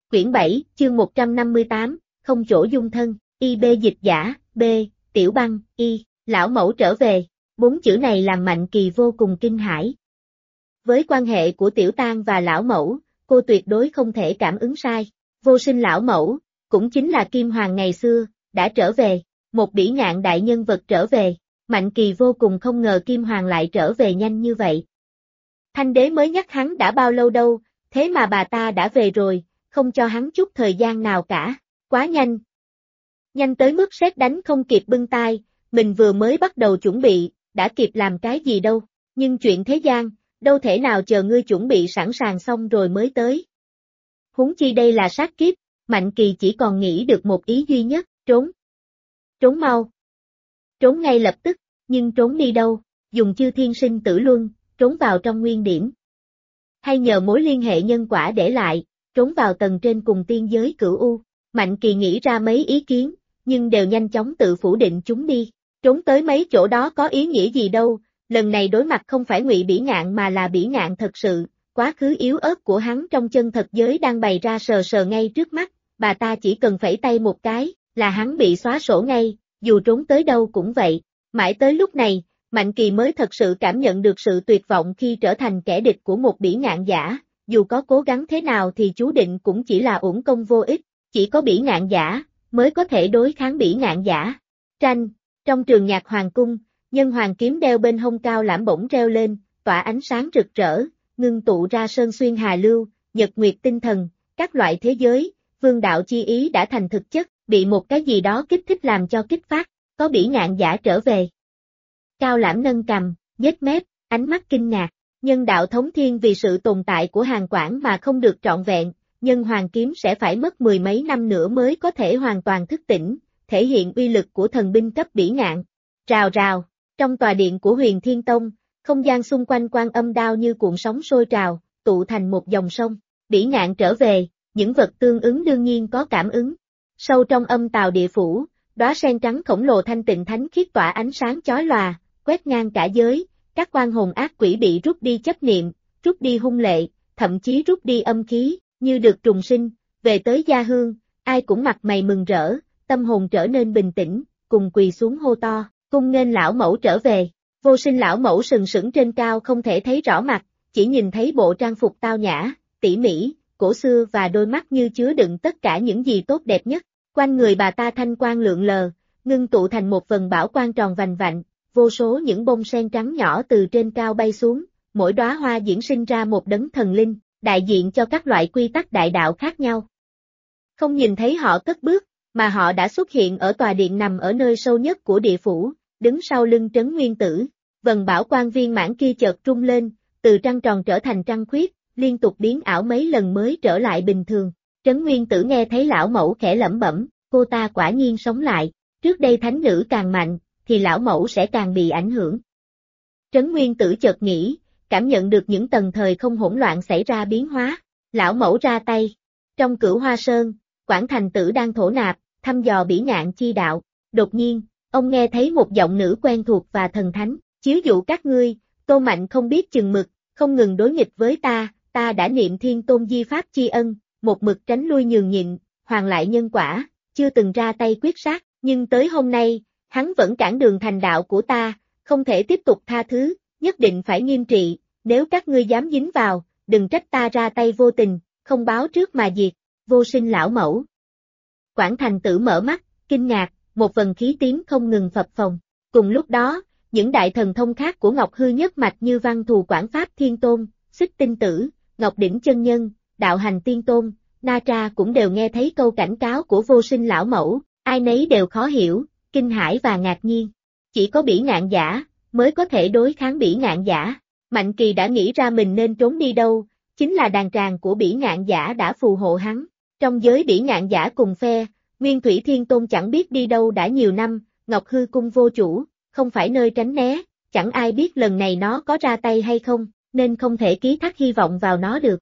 Quyển 7, chương 158, không chỗ dung thân, IB dịch giả, B, Tiểu Băng, Y, lão mẫu trở về, 4 chữ này làm Mạnh Kỳ vô cùng kinh hãi. Với quan hệ của Tiểu Tang và lão mẫu, cô tuyệt đối không thể cảm ứng sai. Vô Sinh lão mẫu, cũng chính là Kim Hoàng ngày xưa, đã trở về, một bỉ ngạn đại nhân vật trở về. Mạnh Kỳ vô cùng không ngờ Kim Hoàng lại trở về nhanh như vậy. Thanh đế mới nhắc hắn đã bao lâu đâu, thế mà bà ta đã về rồi, không cho hắn chút thời gian nào cả, quá nhanh. Nhanh tới mức sét đánh không kịp bưng tai, mình vừa mới bắt đầu chuẩn bị, đã kịp làm cái gì đâu, nhưng chuyện thế gian, đâu thể nào chờ ngươi chuẩn bị sẵn sàng xong rồi mới tới. Huống chi đây là sát kiếp, Mạnh Kỳ chỉ còn nghĩ được một ý duy nhất, trốn. Trốn mau. Trốn ngay lập tức, nhưng trốn đi đâu, dùng chư thiên sinh tử luân, trốn vào trong nguyên điểm. Hay nhờ mối liên hệ nhân quả để lại, trốn vào tầng trên cùng tiên giới cửu u. Mạnh Kỳ nghĩ ra mấy ý kiến, nhưng đều nhanh chóng tự phủ định chúng đi. Trốn tới mấy chỗ đó có ý nghĩa gì đâu, lần này đối mặt không phải Ngụy Bỉ Ngạn mà là Bỉ Ngạn thật sự, quá khứ yếu ớt của hắn trong chân thật giới đang bày ra sờ sờ ngay trước mắt, bà ta chỉ cần phẩy tay một cái, là hắn bị xóa sổ ngay, dù trốn tới đâu cũng vậy. Mãi tới lúc này, Mạnh Kỳ mới thật sự cảm nhận được sự tuyệt vọng khi trở thành kẻ địch của một Bỉ Ngạn giả, dù có cố gắng thế nào thì chú định cũng chỉ là uổng công vô ích, chỉ có Bỉ Ngạn giả mới có thể đối kháng Bỉ Ngạn giả. Tranh, trong trường nhạc hoàng cung, nhân hoàng kiếm đeo bên hông cao lãm bổng treo lên, tỏa ánh sáng rực rỡ, ngưng tụ ra sơn xuyên hà lưu, nhật nguyệt tinh thần, các loại thế giới, vương đạo chi ý đã thành thực chất, bị một cái gì đó kích thích làm cho kích phát, có Bỉ Ngạn giả trở về. Cao lãm nâng cằm, nhếch mép, ánh mắt kinh ngạc, nhân đạo thống thiên vì sự tồn tại của Hàn Quảng mà không được trọn vẹn, nhân hoàng kiếm sẽ phải mất 10 mấy năm nữa mới có thể hoàn toàn thức tỉnh, thể hiện uy lực của thần binh cấp Bỉ Ngạn. Rào rào, trong tòa điện của Huyền Thiên Tông, không gian xung quanh Quan Âm Đao như cuộn sóng sôi trào, tụ thành một dòng sông. Bỉ Ngạn trở về, những vật tương ứng đương nhiên có cảm ứng. Sâu trong âm tào địa phủ, đóa sen trắng khổng lồ thanh tịnh thánh khiết tỏa ánh sáng chói lòa, quét ngang cả giới, các oan hồn ác quỷ bị rút đi chấp niệm, rút đi hung lệ, thậm chí rút đi âm khí, như được trùng sinh, về tới gia hương, ai cũng mặt mày mừng rỡ, tâm hồn trở nên bình tĩnh, cùng quỳ xuống hô to, cung nghênh lão mẫu trở về. Vô Sinh lão mẫu sừng sững trên cao không thể thấy rõ mặt, chỉ nhìn thấy bộ trang phục tao nhã, tỉ mỉ, cổ xưa và đôi mắt như chứa đựng tất cả những gì tốt đẹp nhất. Quanh người bà ta thanh quang lượn lờ, ngưng tụ thành một vần bảo quang tròn vành vạnh, vô số những bông sen trắng nhỏ từ trên cao bay xuống, mỗi đóa hoa diễn sinh ra một đấng thần linh, đại diện cho các loại quy tắc đại đạo khác nhau. Không nhìn thấy họ cất bước, mà họ đã xuất hiện ở tòa điện nằm ở nơi sâu nhất của địa phủ, đứng sau lưng Trấn Nguyên Tử. Vần bảo quang viên mãn kia chợt rung lên, từ trăng tròn trở thành trăng khuyết, liên tục biến ảo mấy lần mới trở lại bình thường. Trấn Nguyên Tử nghe thấy lão mẫu khẽ lẩm bẩm, cô ta quả nhiên sống lại, trước đây thánh nữ càng mạnh, thì lão mẫu sẽ càng bị ảnh hưởng. Trấn Nguyên Tử chợt nghĩ, cảm nhận được những tầng thời không hỗn loạn xảy ra biến hóa, lão mẫu ra tay. Trong Cửu Hoa Sơn, Quảng Thành Tử đang thổ nạp, thăm dò Bỉ Ngạn chi đạo, đột nhiên, ông nghe thấy một giọng nữ quen thuộc và thần thánh, chiếu dụ các ngươi, Tô Mạnh không biết chừng mực, không ngừng đối nghịch với ta đã niệm Thiên Tôn di pháp tri ân, một mực tránh lui nhường nhịn, hoàn lại nhân quả, chưa từng ra tay quyết sát, nhưng tới hôm nay, hắn vẫn cản đường thành đạo của ta, không thể tiếp tục tha thứ, nhất định phải nghiêm trị, nếu các ngươi dám dính vào, đừng trách ta ra tay vô tình, không báo trước mà diệt. Vô Sinh lão mẫu. Quảng Thành Tử mở mắt, kinh ngạc, một vần khí tím không ngừng phập phồng. Cùng lúc đó, những đại thần thông khác của Ngọc Hư nhất mạch như Văn Thù Quảng Pháp Thiên Tôn, Xích Tinh Tử, Ngọc Đỉnh Chân Nhân, Đạo Hành Tiên Tôn, Na Tra cũng đều nghe thấy câu cảnh cáo của Vô Sinh lão mẫu, ai nấy đều khó hiểu, kinh hãi và ngạc nhiên. Chỉ có Bỉ Ngạn giả mới có thể đối kháng Bỉ Ngạn giả. Mạnh Kỳ đã nghĩ ra mình nên trốn đi đâu, chính là đàn tràng của Bỉ Ngạn giả đã phù hộ hắn. Trong giới Bỉ Ngạn giả cùng phe, Nguyên Thủy Thiên Tôn chẳng biết đi đâu đã nhiều năm, Ngọc Hư cung vô chủ, không phải nơi tránh né, chẳng ai biết lần này nó có ra tay hay không, nên không thể ký thác hy vọng vào nó được.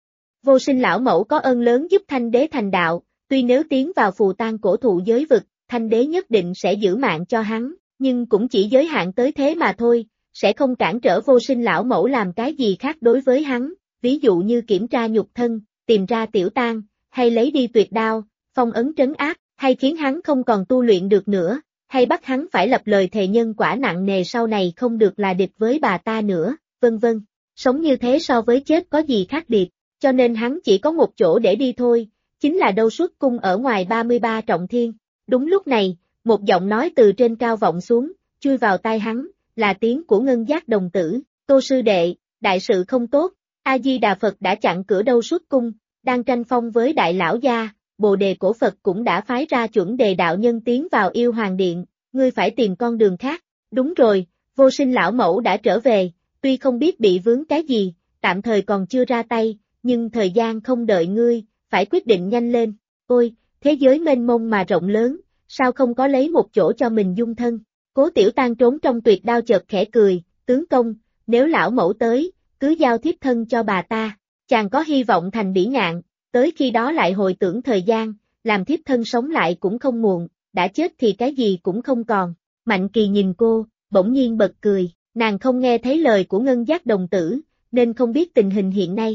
Vô Sinh lão mẫu có ơn lớn giúp Thanh đế thành đạo, tuy nếu tiến vào phù tang cổ thụ giới vực, Thanh đế nhất định sẽ giữ mạng cho hắn, nhưng cũng chỉ giới hạn tới thế mà thôi, sẽ không cản trở Vô Sinh lão mẫu làm cái gì khác đối với hắn, ví dụ như kiểm tra nhục thân, tìm ra Tiểu Tang, hay lấy đi tuyệt đao, phong ấn trấn áp, hay khiến hắn không còn tu luyện được nữa, hay bắt hắn phải lập lời thề nhân quả nặng nề sau này không được là địch với bà ta nữa, vân vân. Sống như thế so với chết có gì khác biệt, cho nên hắn chỉ có một chỗ để đi thôi, chính là Đâu Xuất Cung ở ngoài 33 trọng thiên. Đúng lúc này, một giọng nói từ trên cao vọng xuống, chui vào tai hắn, là tiếng của Ngân Giác đồng tử, Tô sư đệ, đại sự không tốt, A-di-đà Phật đã chặn cửa Đâu Xuất Cung, đang tranh phong với đại lão gia, Bồ Đề Cổ Phật cũng đã phái ra chuẩn đề đạo nhân tiến vào Yêu Hoàng Điện, ngươi phải tìm con đường khác. Đúng rồi, Vô Sinh lão mẫu đã trở về, tuy không biết bị vướng cái gì, tạm thời còn chưa ra tay, nhưng thời gian không đợi ngươi, phải quyết định nhanh lên. Ôi, thế giới mênh mông mà rộng lớn, sao không có lấy một chỗ cho mình dung thân? Cố Tiểu Tan trốn trong tuyệt đao chợt khẽ cười, tướng công, nếu lão mẫu tới, cứ giao thiếp thân cho bà ta, chàng có hy vọng thành bỉ ngạn, tới khi đó lại hồi tưởng thời gian, làm thiếp thân sống lại cũng không muộn, đã chết thì cái gì cũng không còn. Mạnh Kỳ nhìn cô, bỗng nhiên bật cười, nàng không nghe thấy lời của Ngân Giác đồng tử, nên không biết tình hình hiện nay.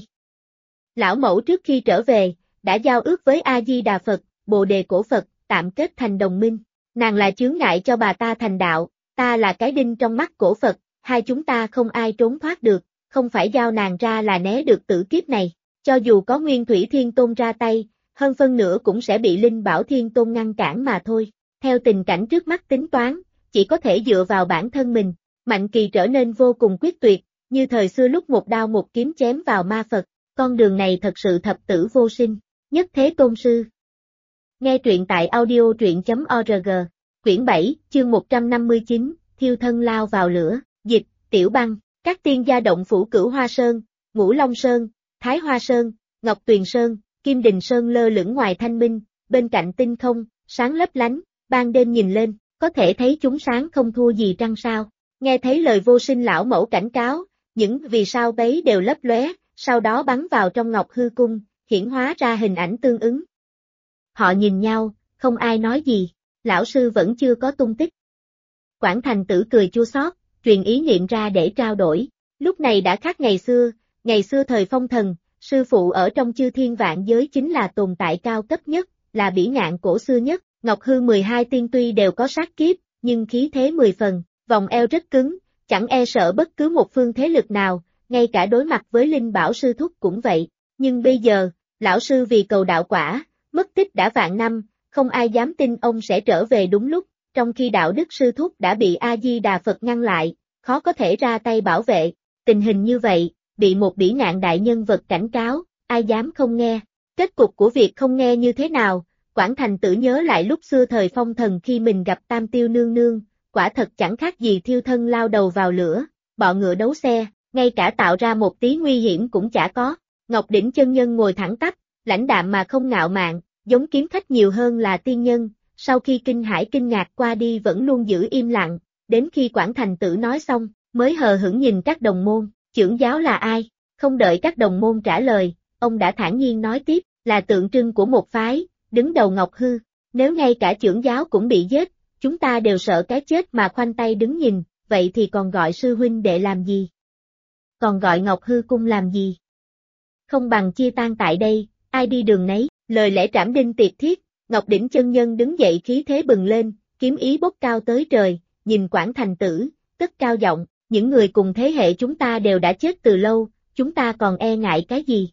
Lão mẫu trước khi trở về, đã giao ước với A-di-đà Phật, Bồ Đề Cổ Phật, tạm kết thành đồng minh. Nàng là chướng ngại cho bà ta thành đạo, ta là cái đinh trong mắt cổ Phật, hai chúng ta không ai trốn thoát được, không phải giao nàng ra là né được tử kiếp này. Cho dù có Nguyên Thủy Thiên Tôn ra tay, hơn phân nửa cũng sẽ bị Linh Bảo Thiên Tôn ngăn cản mà thôi. Theo tình cảnh trước mắt tính toán, chỉ có thể dựa vào bản thân mình. Mạnh Kỳ trở nên vô cùng quyết tuyệt, như thời xưa lúc một đao một kiếm chém vào ma Phật. Con đường này thật sự thập tử vô sinh. Nhất Thế Tôn Sư. Nghe truyện tại audio.org. Quyển 7, chương 159, thiêu thân lao vào lửa. Dịch, Tiểu Băng. Các tiên gia động phủ Cửu Hoa Sơn, Ngũ Long Sơn, Thái Hoa Sơn, Ngọc Tuyền Sơn, Kim Đình Sơn lơ lửng ngoài thanh minh, bên cạnh tinh không, sáng lấp lánh, ban đêm nhìn lên, có thể thấy chúng sáng không thua gì trăng sao. Nghe thấy lời Vô Sinh lão mẫu cảnh cáo, những vì sao bấy đều lấp lóe, sau đó bắn vào trong Ngọc Hư Cung, hiển hóa ra hình ảnh tương ứng. Họ nhìn nhau, không ai nói gì, lão sư vẫn chưa có tung tích. Quảng Thành Tử cười chua xót, truyền ý niệm ra để trao đổi. Lúc này đã khác ngày xưa thời Phong Thần, sư phụ ở trong chư thiên vạn giới chính là tồn tại cao cấp nhất, là bỉ ngạn cổ xưa nhất. Ngọc Hư 12 tiên tuy đều có sát kiếp, nhưng khí thế 10 phần, vòng eo rất cứng, chẳng e sợ bất cứ một phương thế lực nào, ngay cả đối mặt với Linh Bảo sư thúc cũng vậy. Nhưng bây giờ, lão sư vì cầu đạo quả, mất tích đã vạn năm, không ai dám tin ông sẽ trở về đúng lúc, trong khi đạo đức sư thúc đã bị A-di-đà Phật ngăn lại, khó có thể ra tay bảo vệ. Tình hình như vậy, bị một bỉ ngạn đại nhân vật cảnh cáo, ai dám không nghe. Kết cục của việc không nghe như thế nào, Quảng Thành Tử nhớ lại lúc xưa thời Phong Thần khi mình gặp Tam Tiêu nương nương, quả thật chẳng khác gì thiêu thân lao đầu vào lửa, bọ ngựa đấu xe, ngay cả tạo ra một tí nguy hiểm cũng chả có. Ngọc Đỉnh chân nhân ngồi thẳng tắp, lãnh đạm mà không ngạo mạn, giống kiếm khách nhiều hơn là tiên nhân, sau khi kinh hãi kinh ngạc qua đi vẫn luôn giữ im lặng, đến khi Quảng Thành Tử nói xong, mới hờ hững nhìn các đồng môn, trưởng giáo là ai? Không đợi các đồng môn trả lời, ông đã thản nhiên nói tiếp, là tượng trưng của một phái, đứng đầu Ngọc Hư, nếu ngay cả trưởng giáo cũng bị giết, chúng ta đều sợ cái chết mà khoanh tay đứng nhìn, vậy thì còn gọi sư huynh đệ làm gì? Còn gọi Ngọc Hư cung làm gì? Không bằng chia tan tại đây, ai đi đường nấy, lời lẽ trảm đinh tiệp thiết, Ngọc Đỉnh chân nhân đứng dậy khí thế bừng lên, kiếm ý bốc cao tới trời, nhìn Quảng Thành Tử, cất cao giọng, những người cùng thế hệ chúng ta đều đã chết từ lâu, chúng ta còn e ngại cái gì?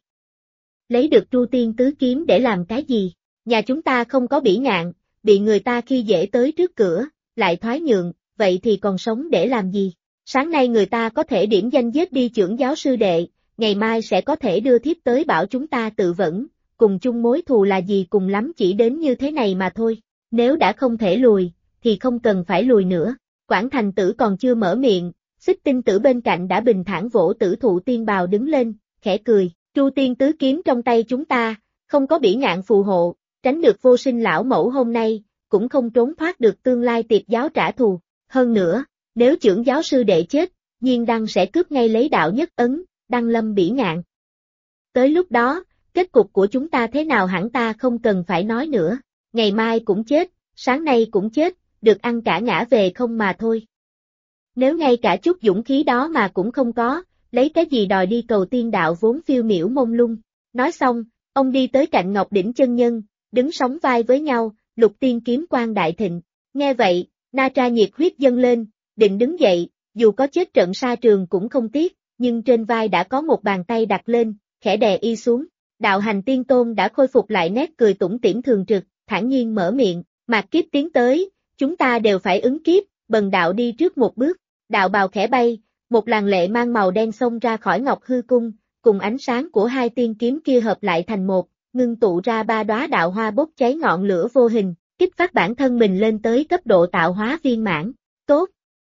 Lấy được Tru Tiên Tứ Kiếm để làm cái gì? Nhà chúng ta không có bỉ ngạn, bị người ta khi dễ tới trước cửa, lại thoái nhượng, vậy thì còn sống để làm gì? Sáng nay người ta có thể điểm danh giết đi trưởng giáo sư đệ, ngày mai sẽ có thể đưa thiếp tới bảo chúng ta tự vẫn, cùng chung mối thù là gì cùng lắm chỉ đến như thế này mà thôi. Nếu đã không thể lùi, thì không cần phải lùi nữa. Quảng Thành Tử còn chưa mở miệng, Xích Tinh Tử bên cạnh đã bình thản vỗ Tử Thụ Tiên bào đứng lên, khẽ cười, Tru Tiên Tứ Kiếm trong tay chúng ta, không có bỉ ngạn phù hộ, tránh được Vô Sinh lão mẫu hôm nay, cũng không trốn thoát được tương lai tiệt giáo trả thù. Hơn nữa, nếu trưởng giáo sư đệ chết, Nhiên Đăng sẽ cướp ngay lấy đạo nhất ấn, đăng lâm bỉ ngạn. Tới lúc đó, kết cục của chúng ta thế nào hẳn ta không cần phải nói nữa, ngày mai cũng chết, sáng nay cũng chết, được ăn cả ngã về không mà thôi. Nếu ngay cả chút dũng khí đó mà cũng không có, lấy cái gì đòi đi cầu tiên đạo vốn phiêu miểu mông lung. Nói xong, Ông đi tới cạnh Ngọc Đỉnh chân nhân, đứng sóng vai với nhau, Lục Tiên kiếm quang đại thịnh. Nghe vậy, Na Tra nhiệt huyết dâng lên, định đứng dậy, dù có chết trận sa trường cũng không tiếc, nhưng trên vai đã có một bàn tay đặt lên, khẽ đè y xuống. Đạo Hành Tiên Tôn đã khôi phục lại nét cười tủm tỉm thường trực, thản nhiên mở miệng, Mạt kiếp tiến tới, chúng ta đều phải ứng kiếp, bần đạo đi trước một bước. Đạo bào khẽ bay, một làn lệ mang màu đen xông ra khỏi Ngọc Hư Cung, cùng ánh sáng của hai tiên kiếm kia hợp lại thành một, ngưng tụ ra ba đóa đạo hoa bốc cháy ngọn lửa vô hình, kích phát bản thân mình lên tới cấp độ tạo hóa viên mãn. Tốt!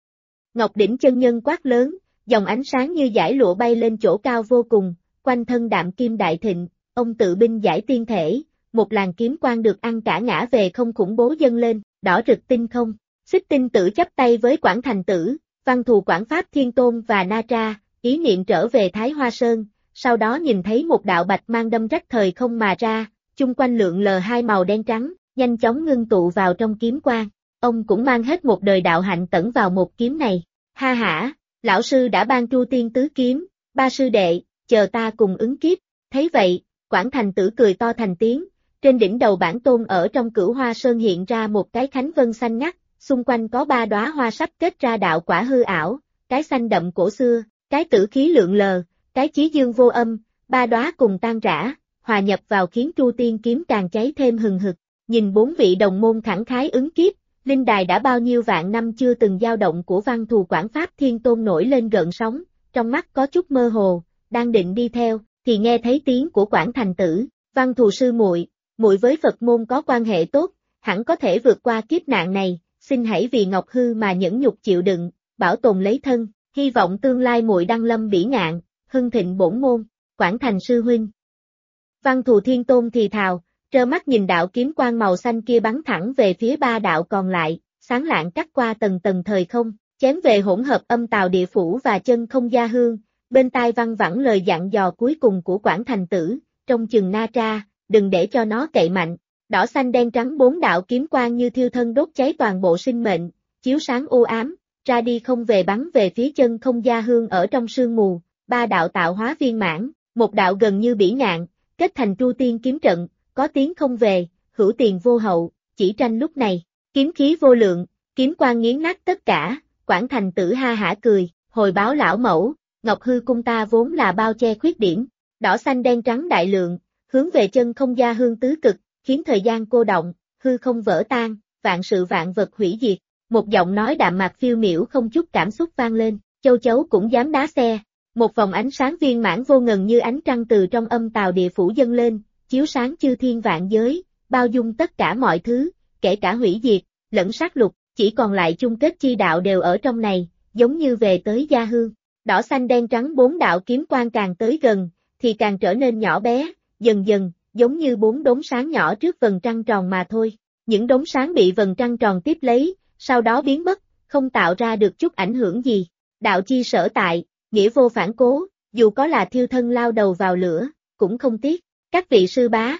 Ngọc Đỉnh chân nhân quát lớn, dòng ánh sáng như dải lụa bay lên chỗ cao vô cùng, quanh thân đạm kim đại thịnh, ông tự binh giải tiên thể, một làn kiếm quang được ăn cả ngã về không khủng bố dâng lên, đỏ rực tinh không. Xích Tinh Tử chắp tay với Quảng Thành Tử, Văn Thù Quảng Pháp Thiên Tôn và Na Tra, ý niệm trở về Thái Hoa Sơn, sau đó nhìn thấy một đạo bạch mang đâm rách thời không mà ra, chung quanh lượn lờ hai màu đen trắng, nhanh chóng ngưng tụ vào trong kiếm quang. Ông cũng mang hết một đời đạo hạnh tẩn vào một kiếm này. Ha hả, lão sư đã ban Tru Tiên tứ kiếm, ba sư đệ, chờ ta cùng ứng kiếp. Thấy vậy, Quảng Thành Tử cười to thành tiếng, trên đỉnh đầu bản tôn ở trong Cửu Hoa Sơn hiện ra một cái khánh vân xanh ngắt, xung quanh có ba đóa hoa sắp kết ra đạo quả hư ảo, cái xanh đậm cổ xưa, cái tử khí lượn lờ, cái chí dương vô âm, ba đóa cùng tan rã, hòa nhập vào khiến Tru Tiên kiếm càng cháy thêm hừng hực. Nhìn bốn vị đồng môn khẳng khái ứng kiếp, linh đài đã bao nhiêu vạn năm chưa từng dao động của Văn Thù Quảng Pháp Thiên Tôn nổi lên gợn sóng, trong mắt có chút mơ hồ, đang định đi theo, thì nghe thấy tiếng của Quảng Thành Tử, Văn Thù sư muội, muội với Phật môn có quan hệ tốt, hẳn có thể vượt qua kiếp nạn này, xin hãy vì Ngọc Hư mà nhẫn nhục chịu đựng, bảo tồn lấy thân, hy vọng tương lai muội đăng lâm bỉ ngạn, hưng thịnh bổn môn. Quảng Thành sư huynh. Văn Thù Thiên Tôn thì thào, trơ mắt nhìn đạo kiếm quang màu xanh kia bắn thẳng về phía ba đạo còn lại, sáng lạng cắt qua tầng tầng thời không, chém về hỗn hợp âm tào địa phủ và chân không gia hương, bên tai văng vẳng lời dặn dò cuối cùng của Quảng Thành Tử, trong chừng Na Tra, đừng để cho nó cậy mạnh. Đỏ xanh đen trắng bốn đạo kiếm quang như thiêu thân đốt cháy toàn bộ sinh mệnh, chiếu sáng u ám, ra đi không về bắn về phía chân không gia hương ở trong sương mù, ba đạo tạo hóa viên mãn, một đạo gần như bỉ ngạn, kết thành Tru Tiên kiếm trận, có tiếng không về, hữu tiền vô hậu, chỉ tranh lúc này, kiếm khí vô lượng, kiếm quang nghiến nát tất cả, Quảng Thành Tử ha hả cười, hồi báo lão mẫu, Ngọc Hư cung ta vốn là bao che khuyết điểm, đỏ xanh đen trắng đại lượng, hướng về chân không gia hương tứ cực, khiến thời gian cô động, hư không vỡ tan, vạn sự vạn vật hủy diệt. Một giọng nói đạm mạc phiêu miểu không chút cảm xúc vang lên, châu chấu cũng dám đá xe. Một vòng ánh sáng viên mãn vô ngần như ánh trăng từ trong âm tào địa phủ dâng lên, chiếu sáng chư thiên vạn giới, bao dung tất cả mọi thứ, kể cả hủy diệt, lẫn sát lục, chỉ còn lại chung kết chi đạo đều ở trong này, giống như về tới gia hương. Đỏ xanh đen trắng bốn đạo kiếm quang càng tới gần, thì càng trở nên nhỏ bé, dần dần, giống như bốn đốm sáng nhỏ trước vầng trăng tròn mà thôi. Những đốm sáng bị vầng trăng tròn tiếp lấy, sau đó biến mất, không tạo ra được chút ảnh hưởng gì. Đạo chi sở tại, nghĩa vô phản cố, dù có là thiêu thân lao đầu vào lửa, cũng không tiếc. Các vị sư bá.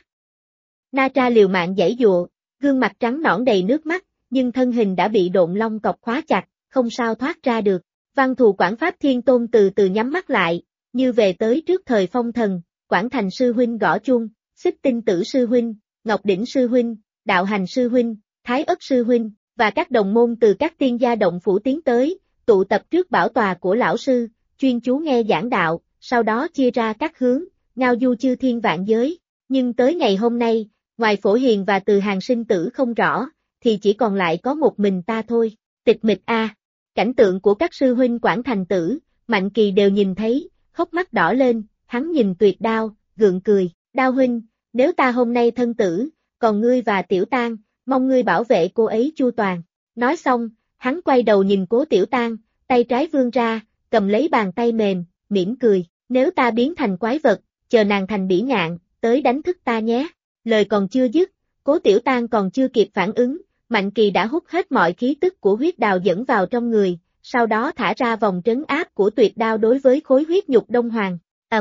Na Tra liều mạng giãy giụa, gương mặt trắng nõn đầy nước mắt, nhưng thân hình đã bị độn long cọc khóa chặt, không sao thoát ra được. Văn Thù Quảng Pháp Thiên Tôn từ từ nhắm mắt lại, như về tới trước thời phong thần, Quảng Thành sư huynh gõ chuông, Xích Tinh Tử sư huynh, Ngọc Đỉnh sư huynh, Đạo Hành sư huynh, Thái Ất sư huynh, và các đồng môn từ các tiên gia động phủ tiến tới, tụ tập trước bảo tòa của lão sư, chuyên chú nghe giảng đạo, sau đó chia ra các hướng, ngao du chư thiên vạn giới. Nhưng tới ngày hôm nay, ngoài Phổ Hiền và Từ Hàng sinh tử không rõ, thì chỉ còn lại có một mình ta thôi. Tịch mịch a. Cảnh tượng của các sư huynh Quảng Thành Tử, Mạnh Kỳ đều nhìn thấy, hốc mắt đỏ lên, hắn nhìn Tuyệt Đao, gượng cười, Đao huynh, nếu ta hôm nay thân tử, còn ngươi và Tiểu Tang, mong ngươi bảo vệ cô ấy chu toàn. Nói xong, hắn quay đầu nhìn Cố Tiểu Tang, tay trái vươn ra, cầm lấy bàn tay mềm, mỉm cười, nếu ta biến thành quái vật, chờ nàng thành bỉ ngạn, tới đánh thức ta nhé. Lời còn chưa dứt, Cố Tiểu Tang còn chưa kịp phản ứng, Mạnh Kỳ đã hút hết mọi khí tức của huyết đào dẫn vào trong người, sau đó thả ra vòng trấn áp của Tuyệt Đao đối với khối huyết nhục Đông Hoàng.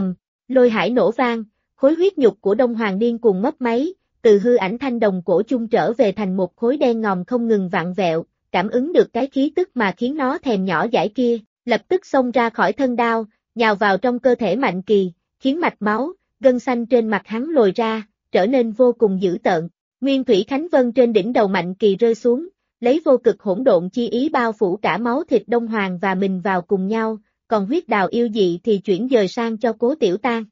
Lôi hải nổ vang, khối huyết nhục của Đông Hoàng điên cuồng mấp máy, từ hư ảnh thanh đồng cổ chung trở về thành một khối đen ngòm không ngừng vặn vẹo, cảm ứng được cái khí tức mà khiến nó thèm nhỏ dãi kia, lập tức xông ra khỏi thân đao, nhào vào trong cơ thể Mạnh Kỳ, khiến mạch máu, gân xanh trên mặt hắn lồi ra, trở nên vô cùng dữ tợn. Nguyên Thủy Khánh Vân trên đỉnh đầu Mạnh Kỳ rơi xuống, lấy vô cực hỗn độn chi ý bao phủ cả máu thịt Đông Hoàng và mình vào cùng nhau, còn huyết đào yêu dị thì chuyển dời sang cho Cố Tiểu Tan.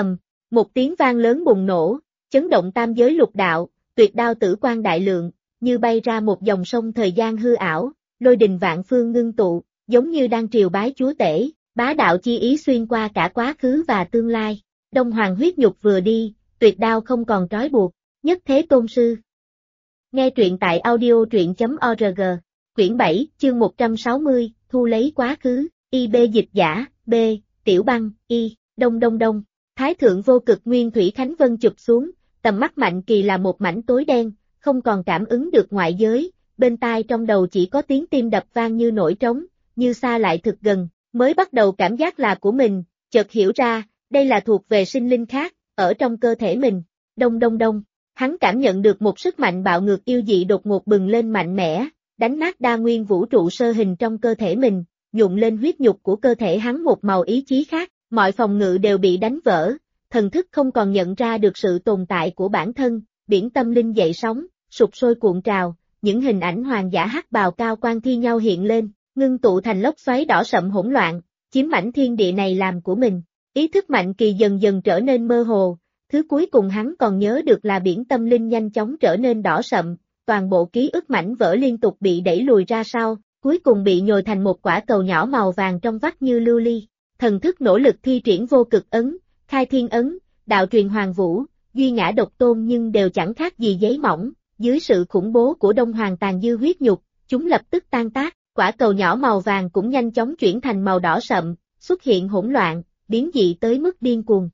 Một tiếng vang lớn bùng nổ, chấn động tam giới lục đạo, tuyệt đao tử quan đại lượng, như bay ra một dòng sông thời gian hư ảo, lôi đình vạn phương ngưng tụ, giống như đang triều bái chúa tể, bá đạo chi ý xuyên qua cả quá khứ và tương lai. Đông Hoàng huyết nhục vừa đi, tuyệt đao không còn trói buộc, nhất thế tôn sư. Nghe truyện tại audio.org, quyển 7, chương 160, thu lấy quá khứ, IB dịch giả, B, Tiểu Băng, Y, đông đông đông. Thái thượng vô cực Nguyên Thủy Khánh Vân chụp xuống, tầm mắt Mạnh Kỳ là một mảnh tối đen, không còn cảm ứng được ngoại giới, bên tai trong đầu chỉ có tiếng tim đập vang như nổi trống, như xa lại thực gần, mới bắt đầu cảm giác là của mình, chợt hiểu ra, đây là thuộc về sinh linh khác, ở trong cơ thể mình. Đông đông đông, hắn cảm nhận được một sức mạnh bạo ngược yêu dị đột ngột bừng lên mạnh mẽ, đánh nát đa nguyên vũ trụ sơ hình trong cơ thể mình, nhuộm lên huyết nhục của cơ thể hắn một màu ý chí khác. Mọi phòng ngự đều bị đánh vỡ, thần thức không còn nhận ra được sự tồn tại của bản thân, biển tâm linh dậy sóng, sục sôi cuộn trào, những hình ảnh hoàng giả hắc bào cao quan thi nhau hiện lên, ngưng tụ thành lốc xoáy đỏ sậm hỗn loạn, chiếm mảnh thiên địa này làm của mình. Ý thức Mạnh Kỳ dần dần trở nên mơ hồ, thứ cuối cùng hắn còn nhớ được là biển tâm linh nhanh chóng trở nên đỏ sậm, toàn bộ ký ức mảnh vỡ liên tục bị đẩy lùi ra sau, cuối cùng bị nhồi thành một quả cầu nhỏ màu vàng trong vắt như lưu ly. Thần thức nỗ lực thi triển vô cực ấn, khai thiên ấn, đạo truyền hoàng vũ, duy ngã độc tôn nhưng đều chẳng khác gì giấy mỏng, dưới sự khủng bố của Đông Hoàng tàn dư huyết nhục, chúng lập tức tan tác, quả cầu nhỏ màu vàng cũng nhanh chóng chuyển thành màu đỏ sậm, xuất hiện hỗn loạn, biến dị tới mức điên cuồng.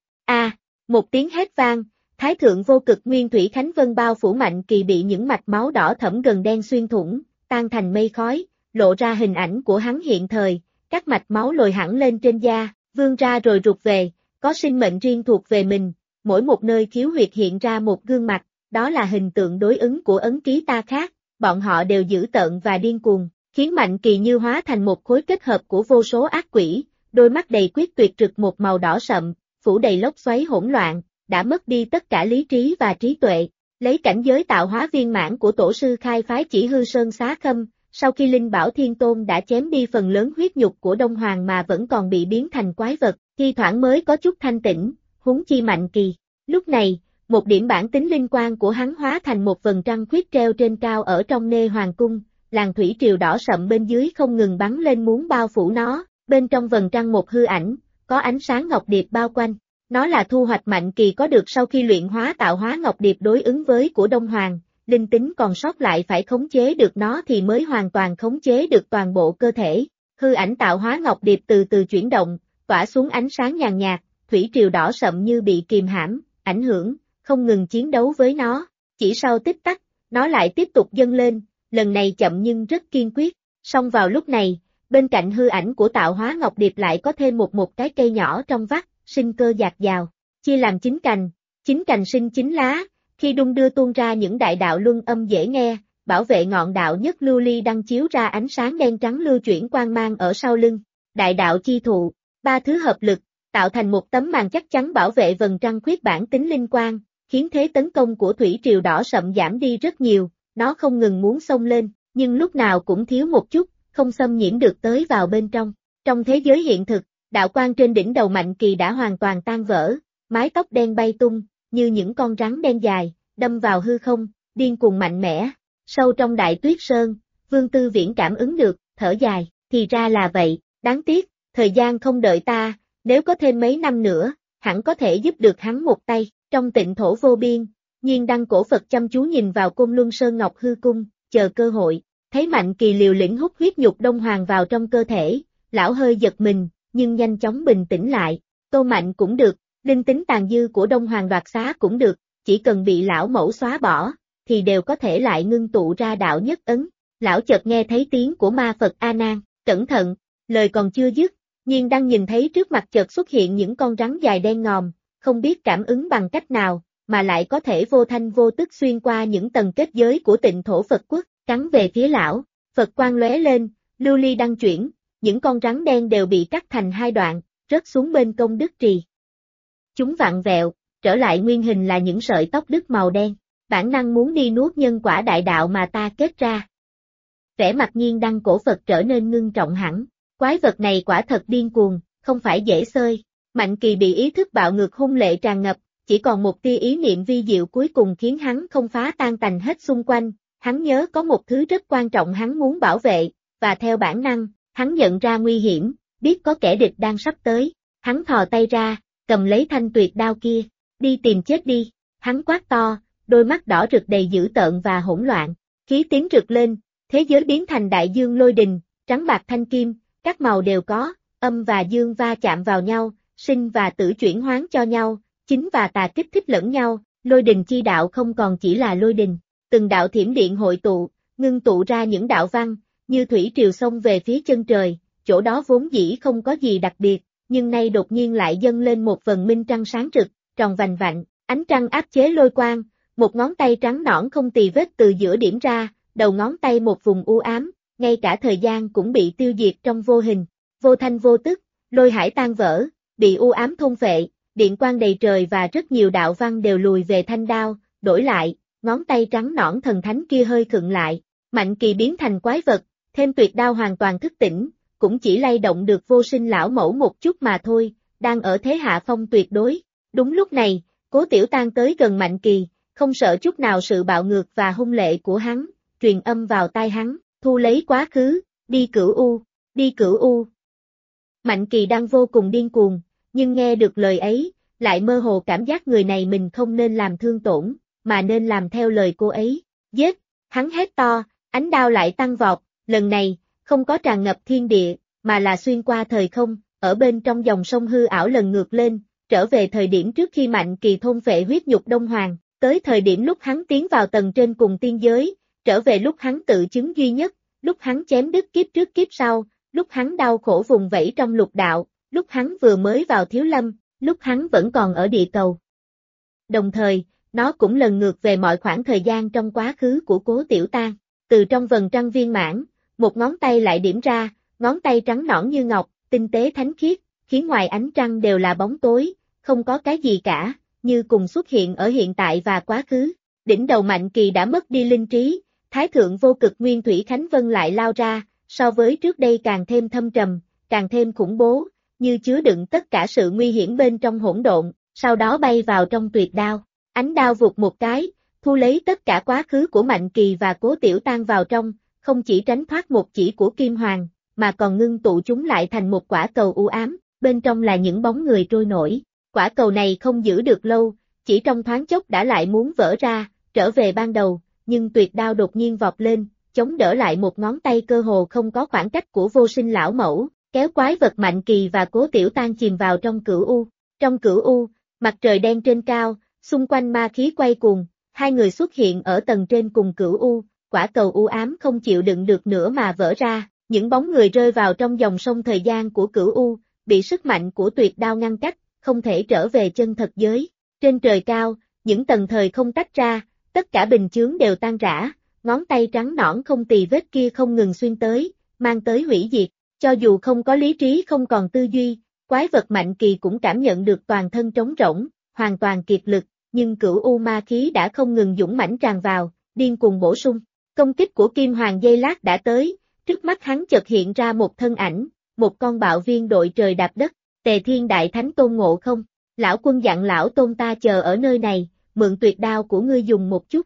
Một tiếng hét vang, Thái thượng vô cực Nguyên Thủy Khánh Vân bao phủ Mạnh Kỳ bị những mạch máu đỏ thẫm gần đen xuyên thủng, tan thành mây khói, lộ ra hình ảnh của hắn hiện thời. Các mạch máu lồi hẳn lên trên da, vươn ra rồi rụt về, có sinh mệnh riêng thuộc về mình, mỗi một nơi khiếu huyệt hiện ra một gương mặt, đó là hình tượng đối ứng của ấn ký ta khác, bọn họ đều dữ tợn và điên cuồng, khiến Mạnh Kỳ như hóa thành một khối kết hợp của vô số ác quỷ, đôi mắt đầy quyết tuyệt rực một màu đỏ sậm, phủ đầy lốc xoáy hỗn loạn, đã mất đi tất cả lý trí và trí tuệ, lấy cảnh giới tạo hóa viên mãn của tổ sư khai phái Chỉ Hư Sơn Xá Khâm. Sau khi Linh Bảo Thiên Tôn đã chém đi phần lớn huyết nhục của Đông Hoàng mà vẫn còn bị biến thành quái vật, thi thoảng mới có chút thanh tĩnh, huống chi Mạnh Kỳ. Lúc này, một điểm bản tính linh quang của hắn hóa thành một vầng trăng khuyết treo trên cao ở trong nê hoàng cung, làn thủy triều đỏ sậm bên dưới không ngừng bắn lên muốn bao phủ nó, bên trong vầng trăng một hư ảnh, có ánh sáng ngọc điệp bao quanh. Nó là thu hoạch Mạnh Kỳ có được sau khi luyện hóa tạo hóa ngọc điệp đối ứng với của Đông Hoàng. Linh tính còn sót lại phải khống chế được nó thì mới hoàn toàn khống chế được toàn bộ cơ thể. Hư ảnh tạo hóa ngọc điệp từ từ chuyển động, tỏa xuống ánh sáng nhàn nhạt, thủy triều đỏ sậm như bị kìm hãm, ảnh hưởng, không ngừng chiến đấu với nó. Chỉ sau tích tắc, nó lại tiếp tục dâng lên, lần này chậm nhưng rất kiên quyết. Song vào lúc này, bên cạnh hư ảnh của tạo hóa ngọc điệp lại có thêm một cái cây nhỏ trong vắt, sinh cơ dạt dào, chia làm 9 cành sinh 9 lá. Khi đung đưa tuôn ra những đại đạo luân âm dễ nghe, bảo vệ ngọn đạo nhất lưu ly đăng chiếu ra ánh sáng đen trắng lưu chuyển quang mang ở sau lưng. Đại đạo chi thụ, 3 thứ hợp lực, tạo thành một tấm màn chắc chắn bảo vệ vầng trăng khuyết bản tính linh quang, khiến thế tấn công của thủy triều đỏ sậm giảm đi rất nhiều, nó không ngừng muốn xông lên, nhưng lúc nào cũng thiếu một chút, không xâm nhiễm được tới vào bên trong. Trong thế giới hiện thực, đạo quang trên đỉnh đầu Mạnh Kỳ đã hoàn toàn tan vỡ, mái tóc đen bay tung, như những con rắn đen dài, đâm vào hư không, điên cuồng mạnh mẽ. Sâu trong Đại Tuyết Sơn, Vương Tư Viễn cảm ứng được, thở dài, thì ra là vậy, đáng tiếc, thời gian không đợi ta, nếu có thêm mấy năm nữa, hẳn có thể giúp được hắn một tay. Trong Tịnh Thổ Vô Biên, Nhiên Đăng cổ Phật chăm chú nhìn vào Côn Luân Sơn Ngọc hư cung, chờ cơ hội, thấy Mạnh Kỳ liều lĩnh hút huyết nhục Đông Hoàng vào trong cơ thể, lão hơi giật mình, nhưng nhanh chóng bình tĩnh lại, Tô Mạnh cũng được, linh tính tàn dư của Đông Hoàng đoạt xá cũng được, chỉ cần bị lão mẫu xóa bỏ, thì đều có thể lại ngưng tụ ra đạo nhất ấn. Lão chợt nghe thấy tiếng của ma Phật A Nan, cẩn thận, lời còn chưa dứt, Nhiên Đăng nhìn thấy trước mặt chợt xuất hiện những con rắn dài đen ngòm, không biết cảm ứng bằng cách nào, mà lại có thể vô thanh vô tức xuyên qua những tầng kết giới của Tịnh Thổ Phật Quốc, cắn về phía lão. Phật quang lóe lên, lưu ly đăng chuyển, những con rắn đen đều bị cắt thành 2 đoạn, rớt xuống bên Công Đức Trì. Chúng vặn vẹo, trở lại nguyên hình là những sợi tóc đứt màu đen. Bản năng muốn đi nuốt nhân quả đại đạo mà ta kết ra. Vẻ mặt Nhiên Đăng cổ Phật trở nên ngưng trọng hẳn. Quái vật này quả thật điên cuồng, không phải dễ xơi. Mạnh Kỳ bị ý thức bạo ngược hung lệ tràn ngập, chỉ còn một tia ý niệm vi diệu cuối cùng khiến hắn không phá tan tành hết xung quanh. Hắn nhớ có một thứ rất quan trọng hắn muốn bảo vệ, và theo bản năng, hắn nhận ra nguy hiểm, biết có kẻ địch đang sắp tới. Hắn thò tay ra, cầm lấy thanh tuyệt đao kia, đi tìm chết đi. Hắn quát to, đôi mắt đỏ rực đầy dữ tợn và hỗn loạn, khí tím rực lên, thế giới biến thành đại dương lôi đình, trắng bạc thanh kim, các màu đều có, âm và dương va chạm vào nhau, sinh và tử chuyển hoán cho nhau, chính và tà kích thích lẫn nhau, lôi đình chi đạo không còn chỉ là lôi đình, từng đạo thiểm điện hội tụ, ngưng tụ ra những đạo văn, như thủy triều xông về phía chân trời, chỗ đó vốn dĩ không có gì đặc biệt, nhưng nay đột nhiên lại dâng lên một vầng minh trăng sáng rực, tròn vành vạnh, ánh trăng áp chế lôi quang, một ngón tay trắng nõn không tì vết từ giữa điểm ra, đầu ngón tay một vùng u ám, ngay cả thời gian cũng bị tiêu diệt trong vô hình, vô thanh vô tức, lôi hải tan vỡ, bị u ám thôn phệ, điện quang đầy trời và rất nhiều đạo văn đều lùi về thanh đao, đổi lại, ngón tay trắng nõn thần thánh kia hơi khựng lại, Mạnh Kỳ biến thành quái vật, thêm tuyệt đao hoàn toàn thức tỉnh, cũng chỉ lay động được Vô Sinh lão mẫu một chút mà thôi, đang ở thế hạ phong tuyệt đối. Đúng lúc này, Cố Tiểu Tan tới gần Mạnh Kỳ, không sợ chút nào sự bạo ngược và hung lệ của hắn, truyền âm vào tai hắn, thu lấy quá khứ, đi Cửu U, đi Cửu U. Mạnh Kỳ đang vô cùng điên cuồng, nhưng nghe được lời ấy, lại mơ hồ cảm giác người này mình không nên làm thương tổn, mà nên làm theo lời cô ấy. Giết, hắn hét to, ánh đao lại tăng vọt, lần này, không có tràn ngập thiên địa, mà là xuyên qua thời không, ở bên trong dòng sông hư ảo lần ngược lên, trở về thời điểm trước khi Mạnh Kỳ thôn phệ huyết nhục Đông Hoàng, tới thời điểm lúc hắn tiến vào tầng trên cùng tiên giới, trở về lúc hắn tự chứng duy nhất, lúc hắn chém đứt kiếp trước kiếp sau, lúc hắn đau khổ vùng vẫy trong lục đạo, lúc hắn vừa mới vào thiếu lâm, lúc hắn vẫn còn ở địa cầu. Đồng thời, nó cũng lần ngược về mọi khoảng thời gian trong quá khứ của Cố Tiểu Tan. Từ trong vầng trăng viên mãn, một ngón tay lại điểm ra, ngón tay trắng nõn như ngọc, tinh tế thánh khiết, khiến ngoài ánh trăng đều là bóng tối, không có cái gì cả, như cùng xuất hiện ở hiện tại và quá khứ. Đỉnh đầu Mạnh Kỳ đã mất đi linh trí, Thái thượng vô cực Nguyên Thủy Khánh Vân lại lao ra, so với trước đây càng thêm thâm trầm, càng thêm khủng bố, như chứa đựng tất cả sự nguy hiểm bên trong hỗn độn, sau đó bay vào trong tuyệt đao. Ánh đao vụt một cái, thu lấy tất cả quá khứ của Mạnh Kỳ và Cố Tiểu Tan vào trong, không chỉ tránh thoát một chỉ của Kim Hoàng, mà còn ngưng tụ chúng lại thành một quả cầu u ám, bên trong là những bóng người trôi nổi. Quả cầu này không giữ được lâu, chỉ trong thoáng chốc đã lại muốn vỡ ra, trở về ban đầu, nhưng tuyệt đao đột nhiên vọt lên, chống đỡ lại một ngón tay cơ hồ không có khoảng cách của Vô Sinh lão mẫu, kéo quái vật Mạnh Kỳ và Cố Tiểu Tan chìm vào trong Cửu U. Trong Cửu U, mặt trời đen trên cao, xung quanh ma khí quay cuồng, hai người xuất hiện ở tầng trên cùng Cửu U, quả cầu u ám không chịu đựng được nữa mà vỡ ra, những bóng người rơi vào trong dòng sông thời gian của Cửu U, bị sức mạnh của tuyệt đao ngăn cách, không thể trở về chân thật giới. Trên trời cao, những tầng thời không tách ra, tất cả bình chướng đều tan rã, ngón tay trắng nõn không tì vết kia không ngừng xuyên tới, mang tới hủy diệt, cho dù không có lý trí không còn tư duy, quái vật Mạnh Kỳ cũng cảm nhận được toàn thân trống rỗng, hoàn toàn kiệt lực, nhưng Cửu U ma khí đã không ngừng dũng mãnh tràn vào, điên cuồng bổ sung. Công kích của Kim Hoàng giây lát đã tới, trước mắt hắn chợt hiện ra một thân ảnh, một con bạo viên đội trời đạp đất, Tề Thiên Đại Thánh Tôn Ngộ Không. Lão quân dặn lão tôn ta chờ ở nơi này, mượn tuyệt đao của ngươi dùng một chút.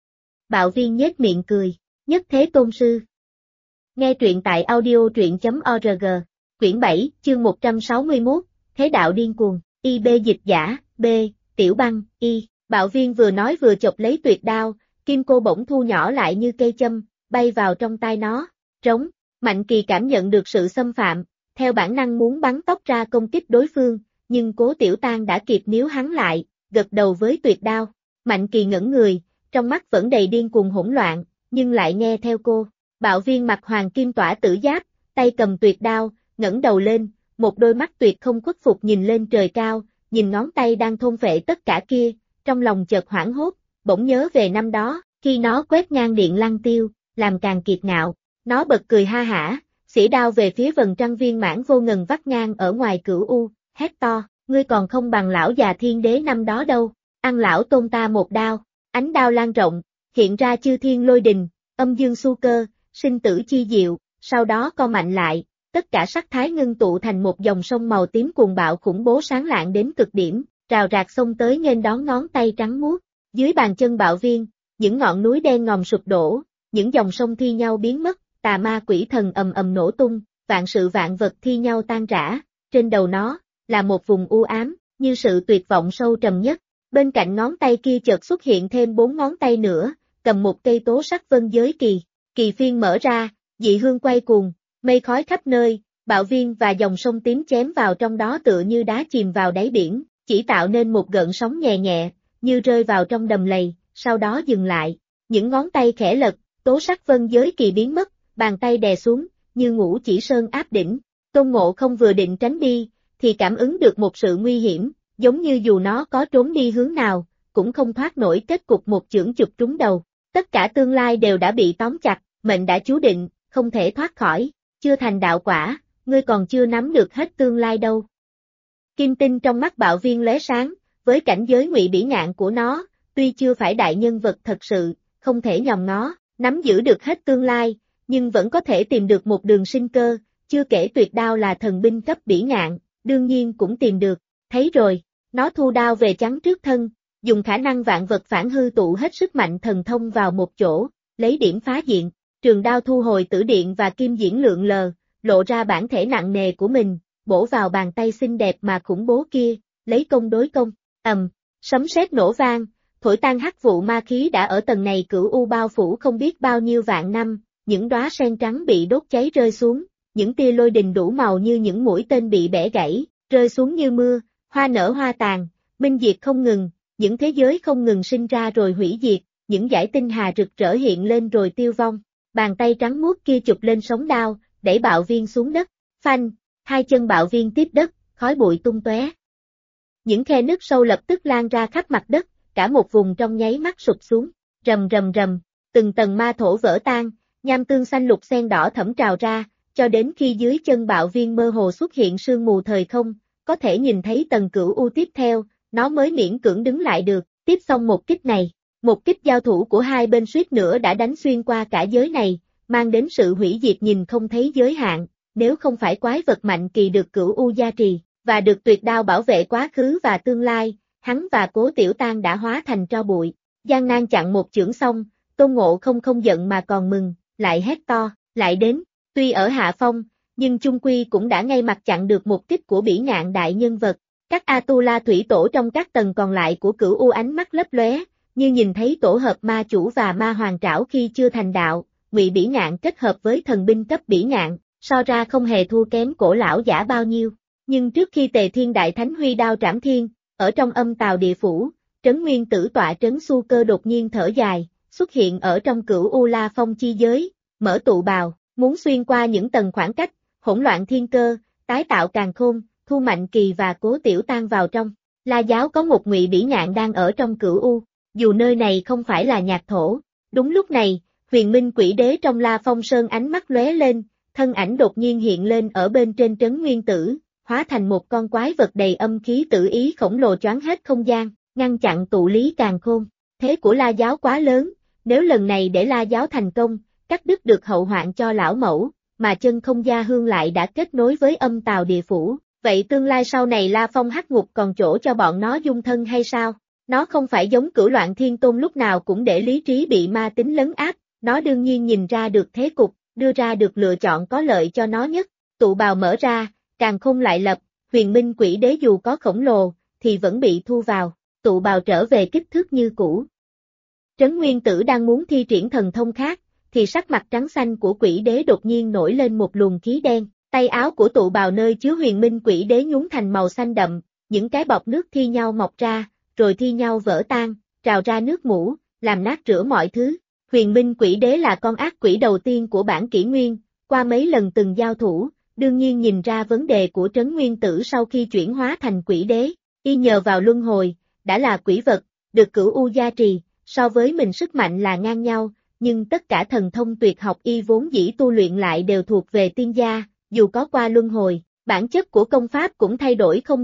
Bạo viên nhếch miệng cười, nhất thế tôn sư. Nghe truyện tại audio truyện.org, quyển 7, chương 161, Thế đạo điên cuồng, IB dịch giả, B, Tiểu Băng, Y. Bạo viên vừa nói vừa chộp lấy tuyệt đao, kim cô bỗng thu nhỏ lại như cây châm, bay vào trong tai nó, trống. Mạnh Kỳ cảm nhận được sự xâm phạm, theo bản năng muốn bắn tóc ra công kích đối phương, nhưng Cố Tiểu Tan đã kịp níu hắn lại, gật đầu với tuyệt đao. Mạnh Kỳ ngẩn người, trong mắt vẫn đầy điên cuồng hỗn loạn, nhưng lại nghe theo cô. Bạo viên mặc hoàng kim tỏa tử giáp, tay cầm tuyệt đao, ngẩng đầu lên, một đôi mắt tuyệt không khuất phục nhìn lên trời cao, nhìn ngón tay đang thôn phệ tất cả kia, trong lòng chợt hoảng hốt, bỗng nhớ về năm đó, khi nó quét ngang điện Lăng Tiêu, làm càng kiệt ngạo, nó bật cười ha hả, xỉ đao về phía vầng trăng viên mãn vô ngần vắt ngang ở ngoài Cửu U, hét to, ngươi còn không bằng lão già thiên đế năm đó đâu, ăn lão tôn ta một đao, ánh đao lan rộng, hiện ra chư thiên lôi đình, âm dương xu cơ, sinh tử chi diệu, sau đó co mạnh lại, tất cả sắc thái ngưng tụ thành một dòng sông màu tím cuồng bạo khủng bố sáng lạng đến cực điểm, rào rạc xông tới nghênh đón ngón tay trắng muốt, dưới bàn chân bạo viên, những ngọn núi đen ngòm sụp đổ, những dòng sông thi nhau biến mất, tà ma quỷ thần ầm ầm nổ tung, vạn sự vạn vật thi nhau tan rã, trên đầu nó, là một vùng u ám, như sự tuyệt vọng sâu trầm nhất, bên cạnh ngón tay kia chợt xuất hiện thêm 4 ngón tay nữa, cầm một cây tố sắc vân giới kỳ, kỳ phiên mở ra, dị hương quay cuồng, mây khói khắp nơi, bạo viên và dòng sông tím chém vào trong đó tựa như đá chìm vào đáy biển, chỉ tạo nên một gợn sóng nhẹ nhẹ, như rơi vào trong đầm lầy, sau đó dừng lại, những ngón tay khẽ lật, tố sắc vân giới kỳ biến mất, bàn tay đè xuống, như ngũ chỉ sơn áp đỉnh, Tôn Ngộ Không vừa định tránh đi, thì cảm ứng được một sự nguy hiểm, giống như dù nó có trốn đi hướng nào, cũng không thoát nổi kết cục một chưởng chụp trúng đầu, tất cả tương lai đều đã bị tóm chặt, mệnh đã chú định, không thể thoát khỏi, chưa thành đạo quả, ngươi còn chưa nắm được hết tương lai đâu. Kim tinh trong mắt bạo viên lóe sáng, với cảnh giới ngụy bỉ ngạn của nó, tuy chưa phải đại nhân vật thật sự, không thể nhòm ngó, nắm giữ được hết tương lai, nhưng vẫn có thể tìm được một đường sinh cơ, chưa kể tuyệt đao là thần binh cấp bỉ ngạn, đương nhiên cũng tìm được, thấy rồi, nó thu đao về chắn trước thân, dùng khả năng vạn vật phản hư tụ hết sức mạnh thần thông vào một chỗ, lấy điểm phá diện, trường đao thu hồi tử điện và kim diễn lượn lờ, lộ ra bản thể nặng nề của mình, bổ vào bàn tay xinh đẹp mà khủng bố kia, lấy công đối công, sấm sét nổ vang, thổi tan hắc vụ ma khí đã ở tầng này cửu u bao phủ không biết bao nhiêu vạn năm, những đóa sen trắng bị đốt cháy rơi xuống, những tia lôi đình đủ màu như những mũi tên bị bẻ gãy, rơi xuống như mưa, hoa nở hoa tàn, minh diệt không ngừng, những thế giới không ngừng sinh ra rồi hủy diệt, những dải tinh hà rực rỡ hiện lên rồi tiêu vong. Bàn tay trắng muốt kia chụp lên sống đao, đẩy bạo viên xuống đất, phanh, hai chân bạo viên tiếp đất, khói bụi tung tóe. Những khe nứt sâu lập tức lan ra khắp mặt đất, cả một vùng trong nháy mắt sụp xuống, rầm rầm rầm, từng tầng ma thổ vỡ tan, nham tương xanh lục xen đỏ thẫm trào ra, cho đến khi dưới chân bạo viên mơ hồ xuất hiện sương mù thời không, có thể nhìn thấy tầng cửu u tiếp theo, nó mới miễn cưỡng đứng lại được, tiếp xong một kích này. Một kích giao thủ của hai bên suýt nữa đã đánh xuyên qua cả giới này, mang đến sự hủy diệt nhìn không thấy giới hạn, nếu không phải quái vật mạnh kỳ được cửu u gia trì, và được tuyệt đao bảo vệ quá khứ và tương lai, hắn và Cố Tiểu Tang đã hóa thành tro bụi. Gian nan chặn một chưởng xong, Tôn Ngộ Không không giận mà còn mừng, lại hét to, lại đến, tuy ở hạ phong, nhưng chung quy cũng đã ngay mặt chặn được một kích của bỉ ngạn đại nhân vật. Các Atula thủy tổ trong các tầng còn lại của cửu u ánh mắt lấp lóe, như nhìn thấy tổ hợp ma chủ và ma hoàng trảo khi chưa thành đạo, ngụy bỉ ngạn kết hợp với thần binh cấp bỉ ngạn, so ra không hề thua kém cổ lão giả bao nhiêu. Nhưng trước khi Tề Thiên Đại Thánh huy đao trảm thiên, ở trong âm tào địa phủ, Trấn Nguyên Tử tọa trấn Xu Cơ đột nhiên thở dài, xuất hiện ở trong cửu u la phong chi giới, mở tụ bào, muốn xuyên qua những tầng khoảng cách, hỗn loạn thiên cơ, tái tạo càn khôn, thu Mạnh Kỳ và Cố Tiểu Tang vào trong. La giáo có một ngụy bỉ ngạn đang ở trong cửu u, dù nơi này không phải là nhạc thổ. Đúng lúc này, Huyền Minh Quỷ Đế trong La Phong Sơn ánh mắt lóe lên, thân ảnh đột nhiên hiện lên ở bên trên Trấn Nguyên Tử, hóa thành một con quái vật đầy âm khí tự ý khổng lồ choáng hết không gian, ngăn chặn tụ lý càn khôn. Thế của La giáo quá lớn, nếu lần này để La giáo thành công, cắt đứt được hậu hoạn cho lão mẫu, mà chân không gia hương lại đã kết nối với âm tào địa phủ, vậy tương lai sau này La Phong hắc ngục còn chỗ cho bọn nó dung thân hay sao? Nó không phải giống Cửu Loạn Thiên Tôn lúc nào cũng để lý trí bị ma tính lấn áp, nó đương nhiên nhìn ra được thế cục, đưa ra được lựa chọn có lợi cho nó nhất. Tụ bào mở ra, càn khôn lại lập, Huyền Minh Quỷ Đế dù có khổng lồ, thì vẫn bị thu vào, tụ bào trở về kích thước như cũ. Trấn Nguyên Tử đang muốn thi triển thần thông khác, thì sắc mặt trắng xanh của Quỷ Đế đột nhiên nổi lên một luồng khí đen, tay áo của tụ bào nơi chứa Huyền Minh Quỷ Đế nhúng thành màu xanh đậm, những cái bọt nước thi nhau mọc ra, rồi thi nhau vỡ tan, trào ra nước mũ, làm nát rửa mọi thứ. Huyền Minh Quỷ Đế là con ác quỷ đầu tiên của bản kỷ nguyên, qua mấy lần từng giao thủ, đương nhiên nhìn ra vấn đề của Trấn Nguyên Tử sau khi chuyển hóa thành quỷ đế, y nhờ vào luân hồi, đã là quỷ vật, được cửu u gia trì, so với mình sức mạnh là ngang nhau, nhưng tất cả thần thông tuyệt học y vốn dĩ tu luyện lại đều thuộc về tiên gia, dù có qua luân hồi, bản chất của công pháp cũng thay đổi không được,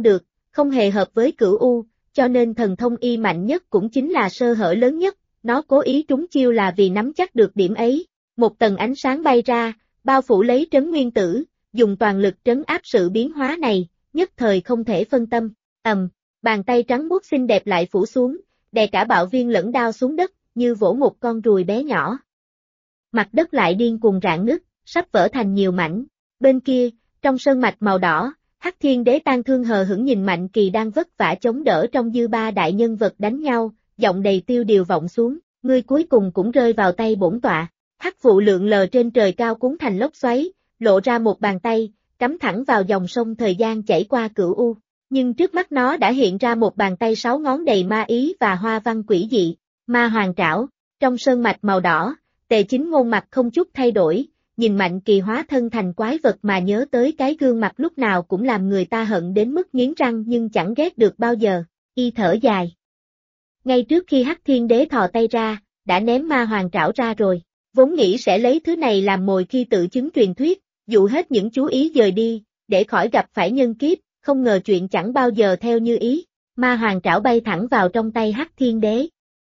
không hề hợp với Cửu U, cho nên thần thông y mạnh nhất cũng chính là sơ hở lớn nhất, nó cố ý trúng chiêu là vì nắm chắc được điểm ấy. Một tầng ánh sáng bay ra, bao phủ lấy Trấn Nguyên Tử, dùng toàn lực trấn áp sự biến hóa này, nhất thời không thể phân tâm. Bàn tay trắng muốt xinh đẹp lại phủ xuống, đè cả bạo viên lẫn đao xuống đất, như vỗ một con ruồi bé nhỏ. Mặt đất lại điên cuồng rạn nứt, sắp vỡ thành nhiều mảnh. Bên kia, trong sơn mạch màu đỏ, Hắc Thiên Đế tang thương hờ hững nhìn Mạnh Kỳ đang vất vả chống đỡ trong dư ba đại nhân vật đánh nhau, giọng đầy tiêu điều vọng xuống, ngươi cuối cùng cũng rơi vào tay bổn tọa. Hắc vụ lượn lờ trên trời cao cuốn thành lốc xoáy, lộ ra một bàn tay, cắm thẳng vào dòng sông thời gian chảy qua Cửu U. Nhưng trước mắt nó đã hiện ra một bàn tay 6 ngón đầy ma ý và hoa văn quỷ dị, ma hoàng trảo. Trong sơn mạch màu đỏ, Tề Chính Ngôn mặt không chút thay đổi, nhìn Mạnh Kỳ hóa thân thành quái vật mà nhớ tới cái gương mặt lúc nào cũng làm người ta hận đến mức nghiến răng nhưng chẳng ghét được bao giờ, y thở dài. Ngay trước khi Hắc Thiên Đế thò tay ra, đã ném ma hoàng trảo ra rồi, vốn nghĩ sẽ lấy thứ này làm mồi khi tự chứng truyền thuyết, dụ hết những chú ý dời đi, để khỏi gặp phải nhân kiếp, không ngờ chuyện chẳng bao giờ theo như ý, ma hoàng trảo bay thẳng vào trong tay Hắc Thiên Đế.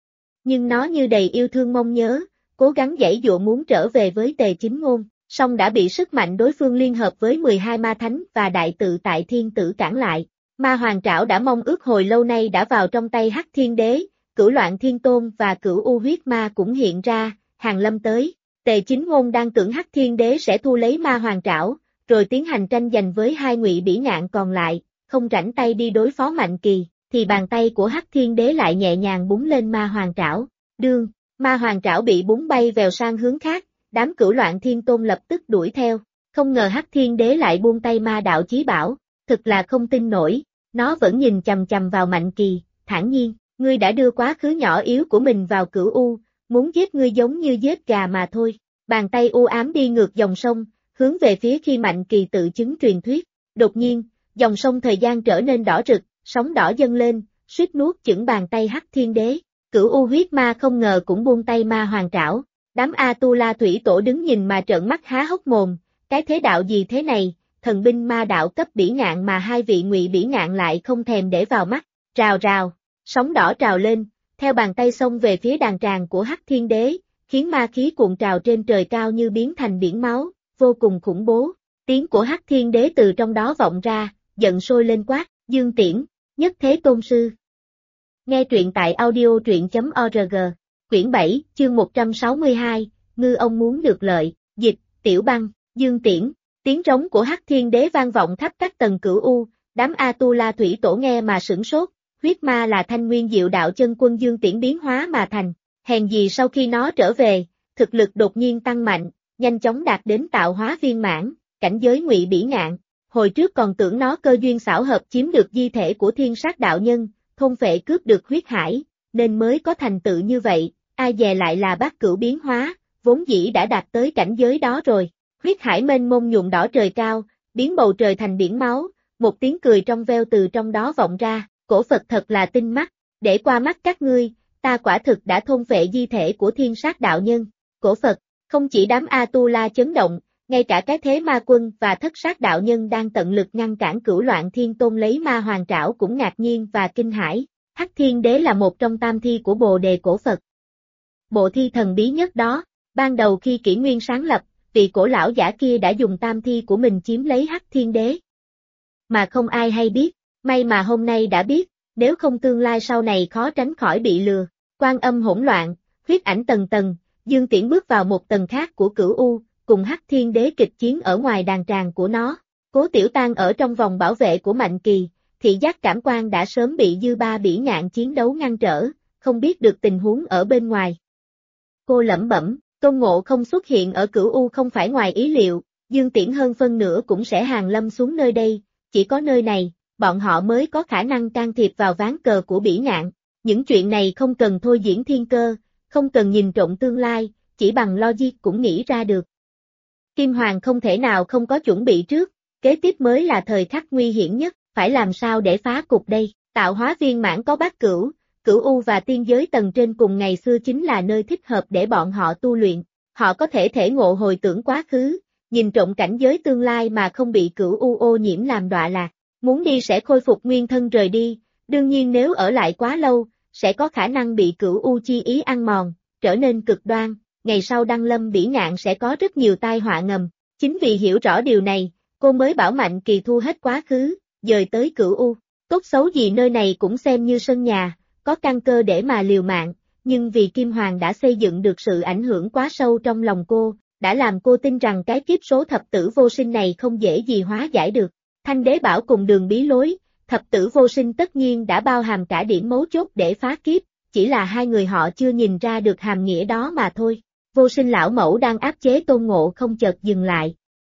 Nhưng nó như đầy yêu thương mong nhớ, cố gắng giãy giụa muốn trở về với Tề Chính Ngôn, song đã bị sức mạnh đối phương liên hợp với 12 ma thánh và đại tự tại thiên tử cản lại. Ma hoàng trảo đã mong ước hồi lâu nay đã vào trong tay Hắc Thiên Đế, Cửu Loạn Thiên Tôn và Cửu U huyết ma cũng hiện ra, hàng lâm tới. Tề Chính Ngôn đang tưởng Hắc Thiên Đế sẽ thu lấy ma hoàng trảo, rồi tiến hành tranh giành với hai Ngụy Bỉ Ngạn còn lại, không rảnh tay đi đối phó Mạnh Kỳ, thì bàn tay của Hắc Thiên Đế lại nhẹ nhàng búng lên ma hoàng trảo. Đương, ma hoàng trảo bị búng bay vèo sang hướng khác, đám Cửu Loạn Thiên Tôn lập tức đuổi theo. Không ngờ Hắc Thiên Đế lại buông tay ma đạo chí bảo, thực là không tin nổi, nó vẫn nhìn chằm chằm vào Mạnh Kỳ, thản nhiên, ngươi đã đưa quá khứ nhỏ yếu của mình vào Cửu U, muốn giết ngươi giống như giết gà mà thôi. Bàn tay u ám đi ngược dòng sông, hướng về phía khi Mạnh Kỳ tự chứng truyền thuyết. Đột nhiên, dòng sông thời gian trở nên đỏ rực, sóng đỏ dâng lên, suýt nuốt chửng bàn tay Hắc Thiên Đế. Cửu U huyết ma không ngờ cũng buông tay ma hoàng trảo. Đám A-tu-la thủy tổ đứng nhìn mà trợn mắt há hốc mồm, cái thế đạo gì thế này, thần binh ma đạo cấp Bỉ Ngạn mà hai vị Ngụy Bỉ Ngạn lại không thèm để vào mắt. Rào rào, sóng đỏ trào lên, theo bàn tay xông về phía đàn tràng của Hắc Thiên Đế, khiến ma khí cuộn trào trên trời cao như biến thành biển máu, vô cùng khủng bố. Tiếng của Hắc Thiên Đế từ trong đó vọng ra, giận sôi lên quát, Dương Tiễn, nhất thế tôn sư. Nghe truyện tại audio truyện.org, quyển 7, chương 162, ngư ông muốn được lợi, dịch, Tiểu Băng, Dương Tiễn. Tiếng trống của Hắc Thiên Đế vang vọng khắp các tầng Cửu U, đám A-tu-la thủy tổ nghe mà sửng sốt, huyết ma là thanh nguyên diệu đạo chân quân Dương Tiễn biến hóa mà thành, hèn gì sau khi nó trở về, thực lực đột nhiên tăng mạnh, nhanh chóng đạt đến tạo hóa viên mãn, cảnh giới Ngụy Bỉ Ngạn. Hồi trước còn tưởng nó cơ duyên xảo hợp chiếm được di thể của Thiên Sát đạo nhân, thôn phệ cướp được huyết hải, nên mới có thành tựu như vậy, ai dè lại là bát cửu biến hóa, vốn dĩ đã đạt tới cảnh giới đó rồi. Huyết hải mênh mông nhuộm đỏ trời cao, biến bầu trời thành biển máu, một tiếng cười trong veo từ trong đó vọng ra, cổ Phật thật là tinh mắt, để qua mắt các ngươi, ta quả thực đã thôn phệ di thể của Thiên Sát đạo nhân. Cổ Phật, không chỉ đám A-tu-la chấn động, ngay cả cái thế ma quân và Thất Sát đạo nhân đang tận lực ngăn cản Cửu Loạn Thiên Tôn lấy ma hoàng trảo cũng ngạc nhiên và kinh hãi. Hắc Thiên Đế là một trong tam thi của Bồ Đề cổ Phật. Bộ thi thần bí nhất đó, ban đầu khi Kỷ Nguyên sáng lập, vị cổ lão giả kia đã dùng tam thi của mình chiếm lấy Hắc Thiên Đế. Mà không ai hay biết, may mà hôm nay đã biết, nếu không tương lai sau này khó tránh khỏi bị lừa. Quan âm hỗn loạn, huyết ảnh tầng tầng, Dương Tiễn bước vào một tầng khác của Cửu U, cùng Hắc Thiên Đế kịch chiến ở ngoài đàn tràng của nó. Cố Tiểu Tang ở trong vòng bảo vệ của Mạnh Kỳ, thị giác cảm quan đã sớm bị dư ba Bỉ Ngạn chiến đấu ngăn trở, không biết được tình huống ở bên ngoài. Cô lẩm bẩm, Tôn Ngộ không xuất hiện ở Cửu U không phải ngoài ý liệu, Dương Tiễn hơn phân nửa cũng sẽ hàng lâm xuống nơi đây, chỉ có nơi này, bọn họ mới có khả năng can thiệp vào ván cờ của Bỉ Ngạn. Những chuyện này không cần thôi diễn thiên cơ, không cần nhìn trộm tương lai, chỉ bằng logic cũng nghĩ ra được. Kim Hoàng không thể nào không có chuẩn bị trước, kế tiếp mới là thời khắc nguy hiểm nhất, phải làm sao để phá cục đây. Tạo hóa viên mãn có bát cửu, Cửu U và tiên giới tầng trên cùng ngày xưa chính là nơi thích hợp để bọn họ tu luyện. Họ có thể thể ngộ hồi tưởng quá khứ, nhìn trộm cảnh giới tương lai mà không bị Cửu U ô nhiễm làm đọa lạc. Muốn đi sẽ khôi phục nguyên thân rời đi, đương nhiên nếu ở lại quá lâu, sẽ có khả năng bị cửu u chi ý ăn mòn, trở nên cực đoan, ngày sau đăng lâm bỉ ngạn sẽ có rất nhiều tai họa ngầm. Chính vì hiểu rõ điều này, cô mới bảo Mạnh Kỳ thu hết quá khứ, dời tới cửu u. Tốt xấu gì nơi này cũng xem như sân nhà, có căn cơ để mà liều mạng, nhưng vì Kim Hoàng đã xây dựng được sự ảnh hưởng quá sâu trong lòng cô, đã làm cô tin rằng cái kiếp số thập tử vô sinh này không dễ gì hóa giải được. Thanh đế bảo cùng đường bí lối, thập tử vô sinh tất nhiên đã bao hàm cả điểm mấu chốt để phá kiếp, chỉ là hai người họ chưa nhìn ra được hàm nghĩa đó mà thôi. Vô sinh lão mẫu đang áp chế Tôn Ngộ Không chợt dừng lại.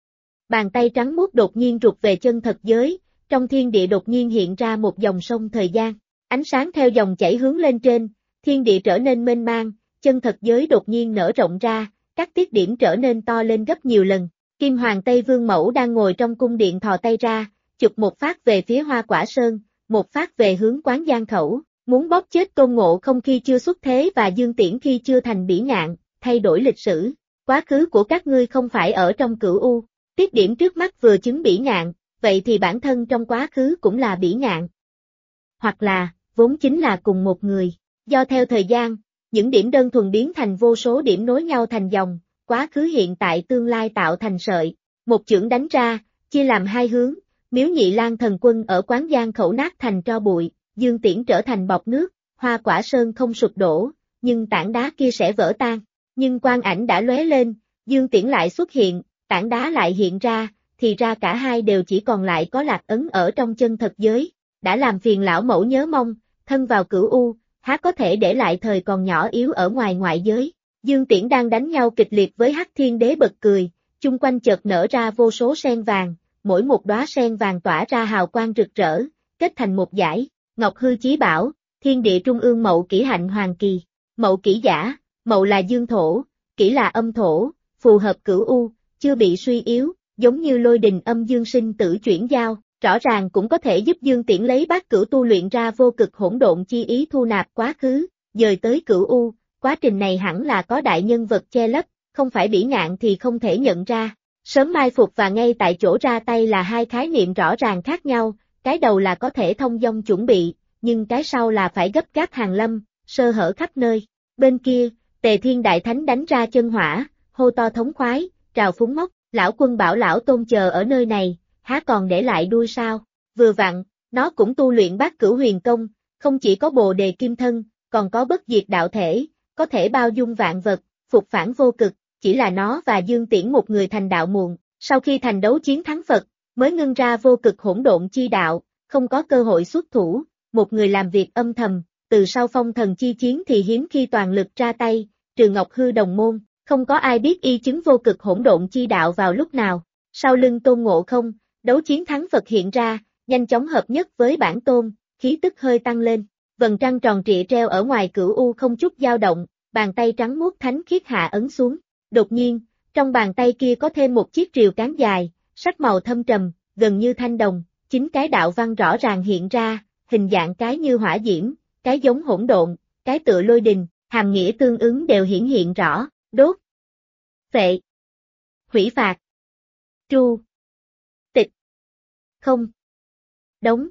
Bàn tay trắng muốt đột nhiên rụt về chân thật giới, trong thiên địa đột nhiên hiện ra một dòng sông thời gian. Ánh sáng theo dòng chảy hướng lên trên, thiên địa trở nên mênh mang, chân thật giới đột nhiên nở rộng ra, các tiết điểm trở nên to lên gấp nhiều lần. Kim Hoàng Tây Vương Mẫu đang ngồi trong cung điện thò tay ra, chụp một phát về phía Hoa Quả Sơn, một phát về hướng Quán Giang Khẩu, muốn bóp chết Tôn Ngộ Không khi chưa xuất thế và Dương Tiễn khi chưa thành bỉ ngạn, thay đổi lịch sử. Quá khứ của các ngươi không phải ở trong cửu u, tiết điểm trước mắt vừa chứng bỉ ngạn, vậy thì bản thân trong quá khứ cũng là bỉ ngạn. Hoặc là, vốn chính là cùng một người. Do theo thời gian, những điểm đơn thuần biến thành vô số điểm nối nhau thành dòng, quá khứ hiện tại tương lai tạo thành sợi. Một chưởng đánh ra, chia làm hai hướng, Miếu Nhị Lang Thần Quân ở Quán Giang Khẩu nát thành tro bụi, Dương Tiễn trở thành bọt nước, Hoa Quả Sơn không sụp đổ, nhưng tảng đá kia sẽ vỡ tan. Nhưng quang ảnh đã lóe lên, Dương Tiễn lại xuất hiện, tảng đá lại hiện ra, thì ra cả hai đều chỉ còn lại có lạc ấn ở trong chân thật giới. Đã làm phiền lão mẫu nhớ mong, thân vào cửu u, há có thể để lại thời còn nhỏ yếu ở ngoài ngoại giới. Dương Tiễn đang đánh nhau kịch liệt với Hắc Thiên Đế bật cười, chung quanh chợt nở ra vô số sen vàng, mỗi một đóa sen vàng tỏa ra hào quang rực rỡ, kết thành một dải, Ngọc Hư Chí Bảo, thiên địa trung ương mậu kỷ hạnh hoàng kỳ. Mậu kỷ giả, mậu là dương thổ, kỷ là âm thổ, phù hợp cửu u, chưa bị suy yếu, giống như lôi đình âm dương sinh tử chuyển giao, rõ ràng cũng có thể giúp Dương Tiễn lấy bát cửu tu luyện ra vô cực hỗn độn chi ý thu nạp quá khứ, dời tới cửu u, quá trình này hẳn là có đại nhân vật che lấp, không phải bỉ ngạn thì không thể nhận ra. Sớm mai phục và ngay tại chỗ ra tay là hai khái niệm rõ ràng khác nhau, cái đầu là có thể thông dong chuẩn bị, nhưng cái sau là phải gấp gáp hàng lâm, sơ hở khắp nơi. Bên kia, Tề Thiên Đại Thánh đánh ra chân hỏa, hô to thống khoái, trào phúng móc, lão quân bảo lão tôn chờ ở nơi này, há còn để lại đuôi sao? Vừa vặn, nó cũng tu luyện bát cửu huyền công, không chỉ có bồ đề kim thân, còn có bất diệt đạo thể, có thể bao dung vạn vật, phục phản vô cực, chỉ là nó và Dương Tiễn một người thành đạo muộn, sau khi thành đấu chiến thắng Phật, mới ngưng ra vô cực hỗn độn chi đạo, không có cơ hội xuất thủ, một người làm việc âm thầm, từ sau phong thần chi chiến thì hiếm khi toàn lực ra tay, trừ Ngọc Hư đồng môn, không có ai biết y chứng vô cực hỗn độn chi đạo vào lúc nào. Sau lưng Tôn Ngộ Không, đấu chiến thắng Phật hiện ra, nhanh chóng hợp nhất với bản tôn, khí tức hơi tăng lên, vầng trăng tròn trịa treo ở ngoài cửu u không chút dao động, bàn tay trắng muốt thánh khiết hạ ấn xuống. Đột nhiên, trong bàn tay kia có thêm một chiếc rìu cán dài, sắc màu thâm trầm, gần như thanh đồng, chính cái đạo văn rõ ràng hiện ra, hình dạng cái như hỏa diễm, cái giống hỗn độn, cái tựa lôi đình, hàm nghĩa tương ứng đều hiển hiện rõ, đốt, phệ, hủy phạt, tru, tịch, không, đóng,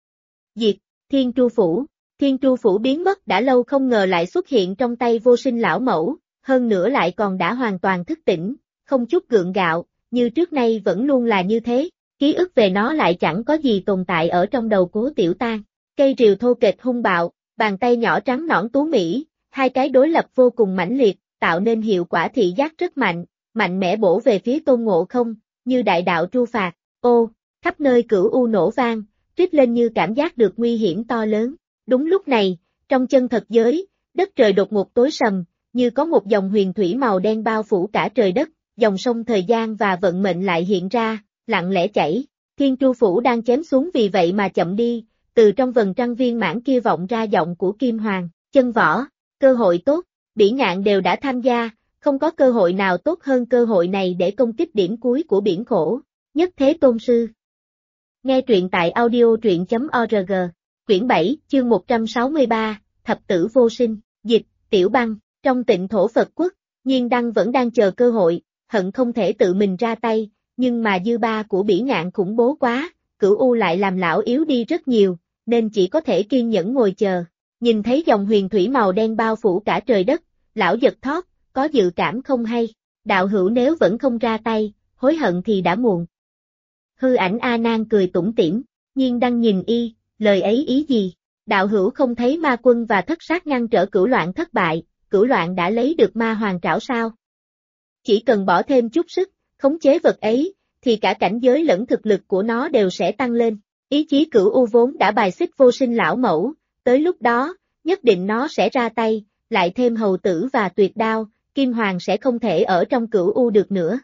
diệt, Thiên Tru Phủ. Thiên Tru Phủ biến mất đã lâu không ngờ lại xuất hiện trong tay vô sinh lão mẫu, hơn nữa lại còn đã hoàn toàn thức tỉnh, không chút gượng gạo, như trước nay vẫn luôn là như thế, ký ức về nó lại chẳng có gì tồn tại ở trong đầu Cố Tiểu Tan. Cây rìu thô kệch hung bạo, bàn tay nhỏ trắng nõn tú mỹ, hai cái đối lập vô cùng mãnh liệt, tạo nên hiệu quả thị giác rất mạnh, mạnh mẽ bổ về phía Tôn Ngộ Không, như đại đạo tru phạt, ô, khắp nơi cửu u nổ vang, trích lên như cảm giác được nguy hiểm to lớn. Đúng lúc này, trong chân thật giới, đất trời đột ngột tối sầm, như có một dòng huyền thủy màu đen bao phủ cả trời đất, dòng sông thời gian và vận mệnh lại hiện ra, lặng lẽ chảy. Thiên Tru Phủ đang chém xuống vì vậy mà chậm đi, từ trong vầng trăng viên mãn kia vọng ra giọng của Kim Hoàng, chân võ, cơ hội tốt, bỉ ngạn đều đã tham gia, không có cơ hội nào tốt hơn cơ hội này để công kích điểm cuối của biển khổ, nhất thế tôn sư. Nghe truyện tại audio truyện.org, quyển 7, chương 163, Thập tử vô sinh, dịch, Tiểu Băng, trong Tịnh Thổ Phật Quốc, Nhiên Đăng vẫn đang chờ cơ hội, hận không thể tự mình ra tay, nhưng mà dư ba của bỉ ngạn khủng bố quá, Cửu U lại làm lão yếu đi rất nhiều, nên chỉ có thể kiên nhẫn ngồi chờ. Nhìn thấy dòng huyền thủy màu đen bao phủ cả trời đất, lão giật thót, có dự cảm không hay. Đạo hữu nếu vẫn không ra tay, hối hận thì đã muộn. Hư ảnh A Nan cười tủm tỉm, Nhiên Đăng nhìn y, lời ấy ý gì? Đạo hữu không thấy ma quân và thất sát ngăn trở Cửu Loạn thất bại, Cửu Loạn đã lấy được ma hoàng trảo sao? Chỉ cần bỏ thêm chút sức, khống chế vật ấy, thì cả cảnh giới lẫn thực lực của nó đều sẽ tăng lên. Ý chí Cửu U vốn đã bài xích vô sinh lão mẫu, tới lúc đó, nhất định nó sẽ ra tay, lại thêm hầu tử và tuyệt đao, Kim Hoàng sẽ không thể ở trong Cửu U được nữa.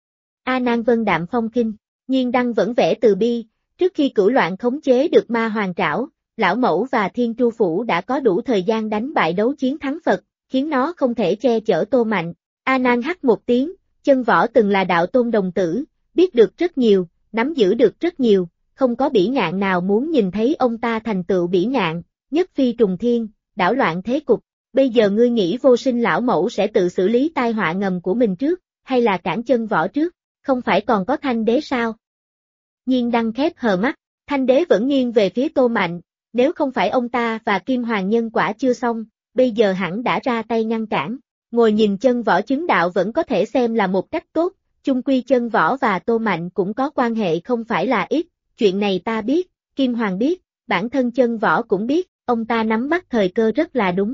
A Nan vân đạm phong khinh, Nhiên Đăng vẫn vẻ từ bi, trước khi Cửu Loạn khống chế được ma hoàng trảo, lão mẫu và Thiên Tru Phủ đã có đủ thời gian đánh bại đấu chiến thắng Phật, khiến nó không thể che chở Tô Mạnh. A Nan hắt một tiếng, Chân Võ từng là đạo tôn đồng tử, biết được rất nhiều, nắm giữ được rất nhiều, không có bỉ ngạn nào muốn nhìn thấy ông ta thành tựu bỉ ngạn, nhất phi trùng thiên, đảo loạn thế cục. Bây giờ ngươi nghĩ vô sinh lão mẫu sẽ tự xử lý tai họa ngầm của mình trước, hay là cản Chân Võ trước, không phải còn có Thanh Đế sao? Nhiên Đăng khép hờ mắt, Thanh Đế vẫn nghiêng về phía Tô Mạnh, nếu không phải ông ta và Kim Hoàng nhân quả chưa xong, bây giờ hẳn đã ra tay ngăn cản. Ngồi nhìn Chân Võ chứng đạo vẫn có thể xem là một cách tốt, chung quy Chân Võ và Tô Mạnh cũng có quan hệ không phải là ít, chuyện này ta biết, Kim Hoàng biết, bản thân Chân Võ cũng biết, ông ta nắm bắt thời cơ rất là đúng.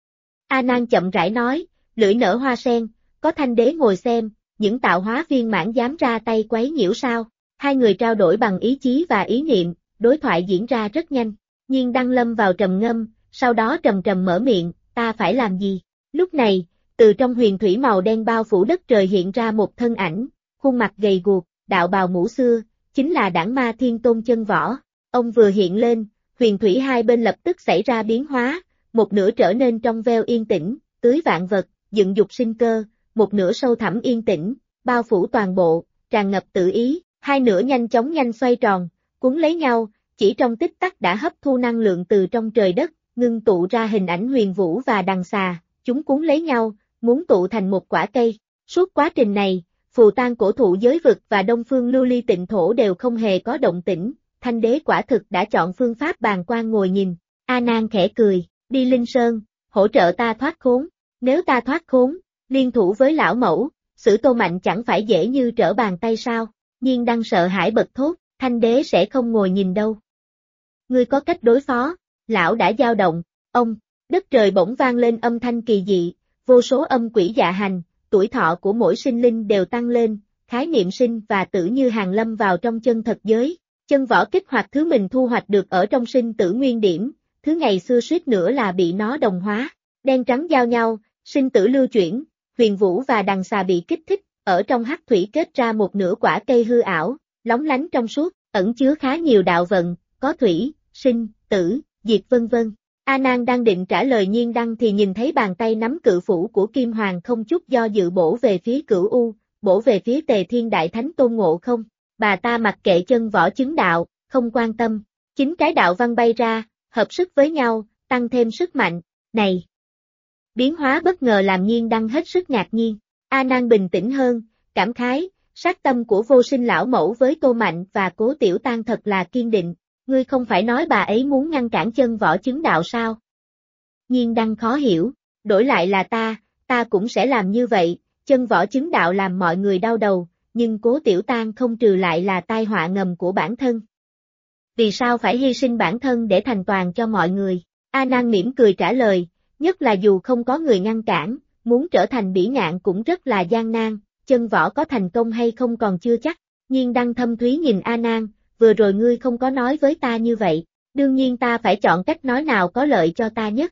A Nan chậm rãi nói, lưỡi nở hoa sen, có Thanh Đế ngồi xem, những tạo hóa viên mãn dám ra tay quấy nhiễu sao? Hai người trao đổi bằng ý chí và ý niệm, đối thoại diễn ra rất nhanh. Nhiên Đăng lâm vào trầm ngâm, sau đó trầm trầm mở miệng, ta phải làm gì? Lúc này, từ trong huyền thủy màu đen bao phủ đất trời hiện ra một thân ảnh, khuôn mặt gầy guộc, đạo bào mũ xưa, chính là Đảng Ma Thiên Tôn Chân Võ. Ông vừa hiện lên, huyền thủy hai bên lập tức xảy ra biến hóa, một nửa trở nên trong veo yên tĩnh, tưới vạn vật, dựng dục sinh cơ, một nửa sâu thẳm yên tĩnh, bao phủ toàn bộ, tràn ngập tự ý, hai nửa nhanh chóng nhanh xoay tròn, cuốn lấy nhau, chỉ trong tích tắc đã hấp thu năng lượng từ trong trời đất, ngưng tụ ra hình ảnh Huyền Vũ và Đằng Xà, chúng cuốn lấy nhau, muốn tụ thành một quả cây. Suốt quá trình này, phù tang cổ thụ giới vực và đông phương lưu ly tịnh thổ đều không hề có động tĩnh, Thanh Đế quả thực đã chọn phương pháp bàng quan ngồi nhìn. A Nan khẽ cười, đi Linh Sơn, hỗ trợ ta thoát khốn, nếu ta thoát khốn, liên thủ với lão mẫu, xử Tô Mạnh chẳng phải dễ như trở bàn tay sao? Nhiên Đăng sợ hãi bật thốt, Thanh Đế sẽ không ngồi nhìn đâu. Ngươi có cách đối phó, lão đã dao động, ông, đất trời bỗng vang lên âm thanh kỳ dị, vô số âm quỷ dạ hành, tuổi thọ của mỗi sinh linh đều tăng lên, khái niệm sinh và tử như hàng lâm vào trong chân thật giới. Chân Võ kích hoạt thứ mình thu hoạch được ở trong sinh tử nguyên điểm, thứ ngày xưa suýt nữa là bị nó đồng hóa, đen trắng giao nhau, sinh tử lưu chuyển, Huyền Vũ và Đằng Xà bị kích thích, ở trong hắc thủy kết ra một nửa quả cây hư ảo, lóng lánh trong suốt, ẩn chứa khá nhiều đạo vận, có thủy, sinh, tử, diệt vân vân. A Nan đang định trả lời Nhiên Đăng thì nhìn thấy bàn tay nắm cự phủ của Kim Hoàng không chút do dự bổ về phía Cửu U, bổ về phía Tề Thiên Đại Thánh Tôn Ngộ Không. Bà ta mặc kệ Chân Võ chứng đạo, không quan tâm, chính cái đạo văn bay ra, hợp sức với nhau, tăng thêm sức mạnh, này. Biến hóa bất ngờ làm Nhiên Đăng hết sức ngạc nhiên. A Nan bình tĩnh hơn, cảm khái, sát tâm của vô sinh lão mẫu với Tô Mạnh và Cố Tiểu Tang thật là kiên định, ngươi không phải nói bà ấy muốn ngăn cản Chân Võ chứng đạo sao? Nhiên Đăng khó hiểu, đổi lại là ta cũng sẽ làm như vậy, Chân Võ chứng đạo làm mọi người đau đầu, nhưng Cố Tiểu Tang không trừ lại là tai họa ngầm của bản thân. Vì sao phải hy sinh bản thân để thành toàn cho mọi người? A Nan mỉm cười trả lời, nhất là dù không có người ngăn cản, muốn trở thành bỉ ngạn cũng rất là gian nan, Chân Võ có thành công hay không còn chưa chắc. Nhiên Đăng thâm thúy nhìn A Nan, vừa rồi ngươi không có nói với ta như vậy, đương nhiên ta phải chọn cách nói nào có lợi cho ta nhất.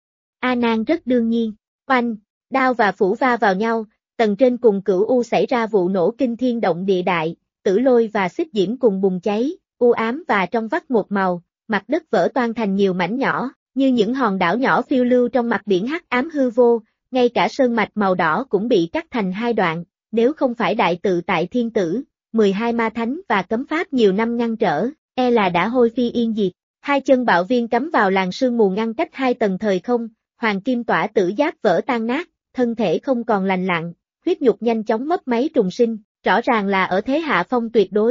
A Nan rất đương nhiên, oanh, đao và phủ va vào nhau, tầng trên cùng Cửu U xảy ra vụ nổ kinh thiên động địa đại, Tử Lôi và Xích Diễm cùng bùng cháy, u ám và trong vắt một màu, mặt đất vỡ toang thành nhiều mảnh nhỏ, như những hòn đảo nhỏ phiêu lưu trong mặt biển hắc ám hư vô, ngay cả sơn mạch màu đỏ cũng bị cắt thành hai đoạn, nếu không phải đại tự tại thiên tử, 12 ma thánh và cấm pháp nhiều năm ngăn trở, e là đã hôi phi yên diệt. Hai chân bạo viên cắm vào làn sương mù ngăn cách hai tầng thời không, hoàng kim tỏa tử giáp vỡ tan nát, thân thể không còn lành lặn, huyết nhục nhanh chóng mất máy trùng sinh, rõ ràng là ở thế hạ phong tuyệt đối,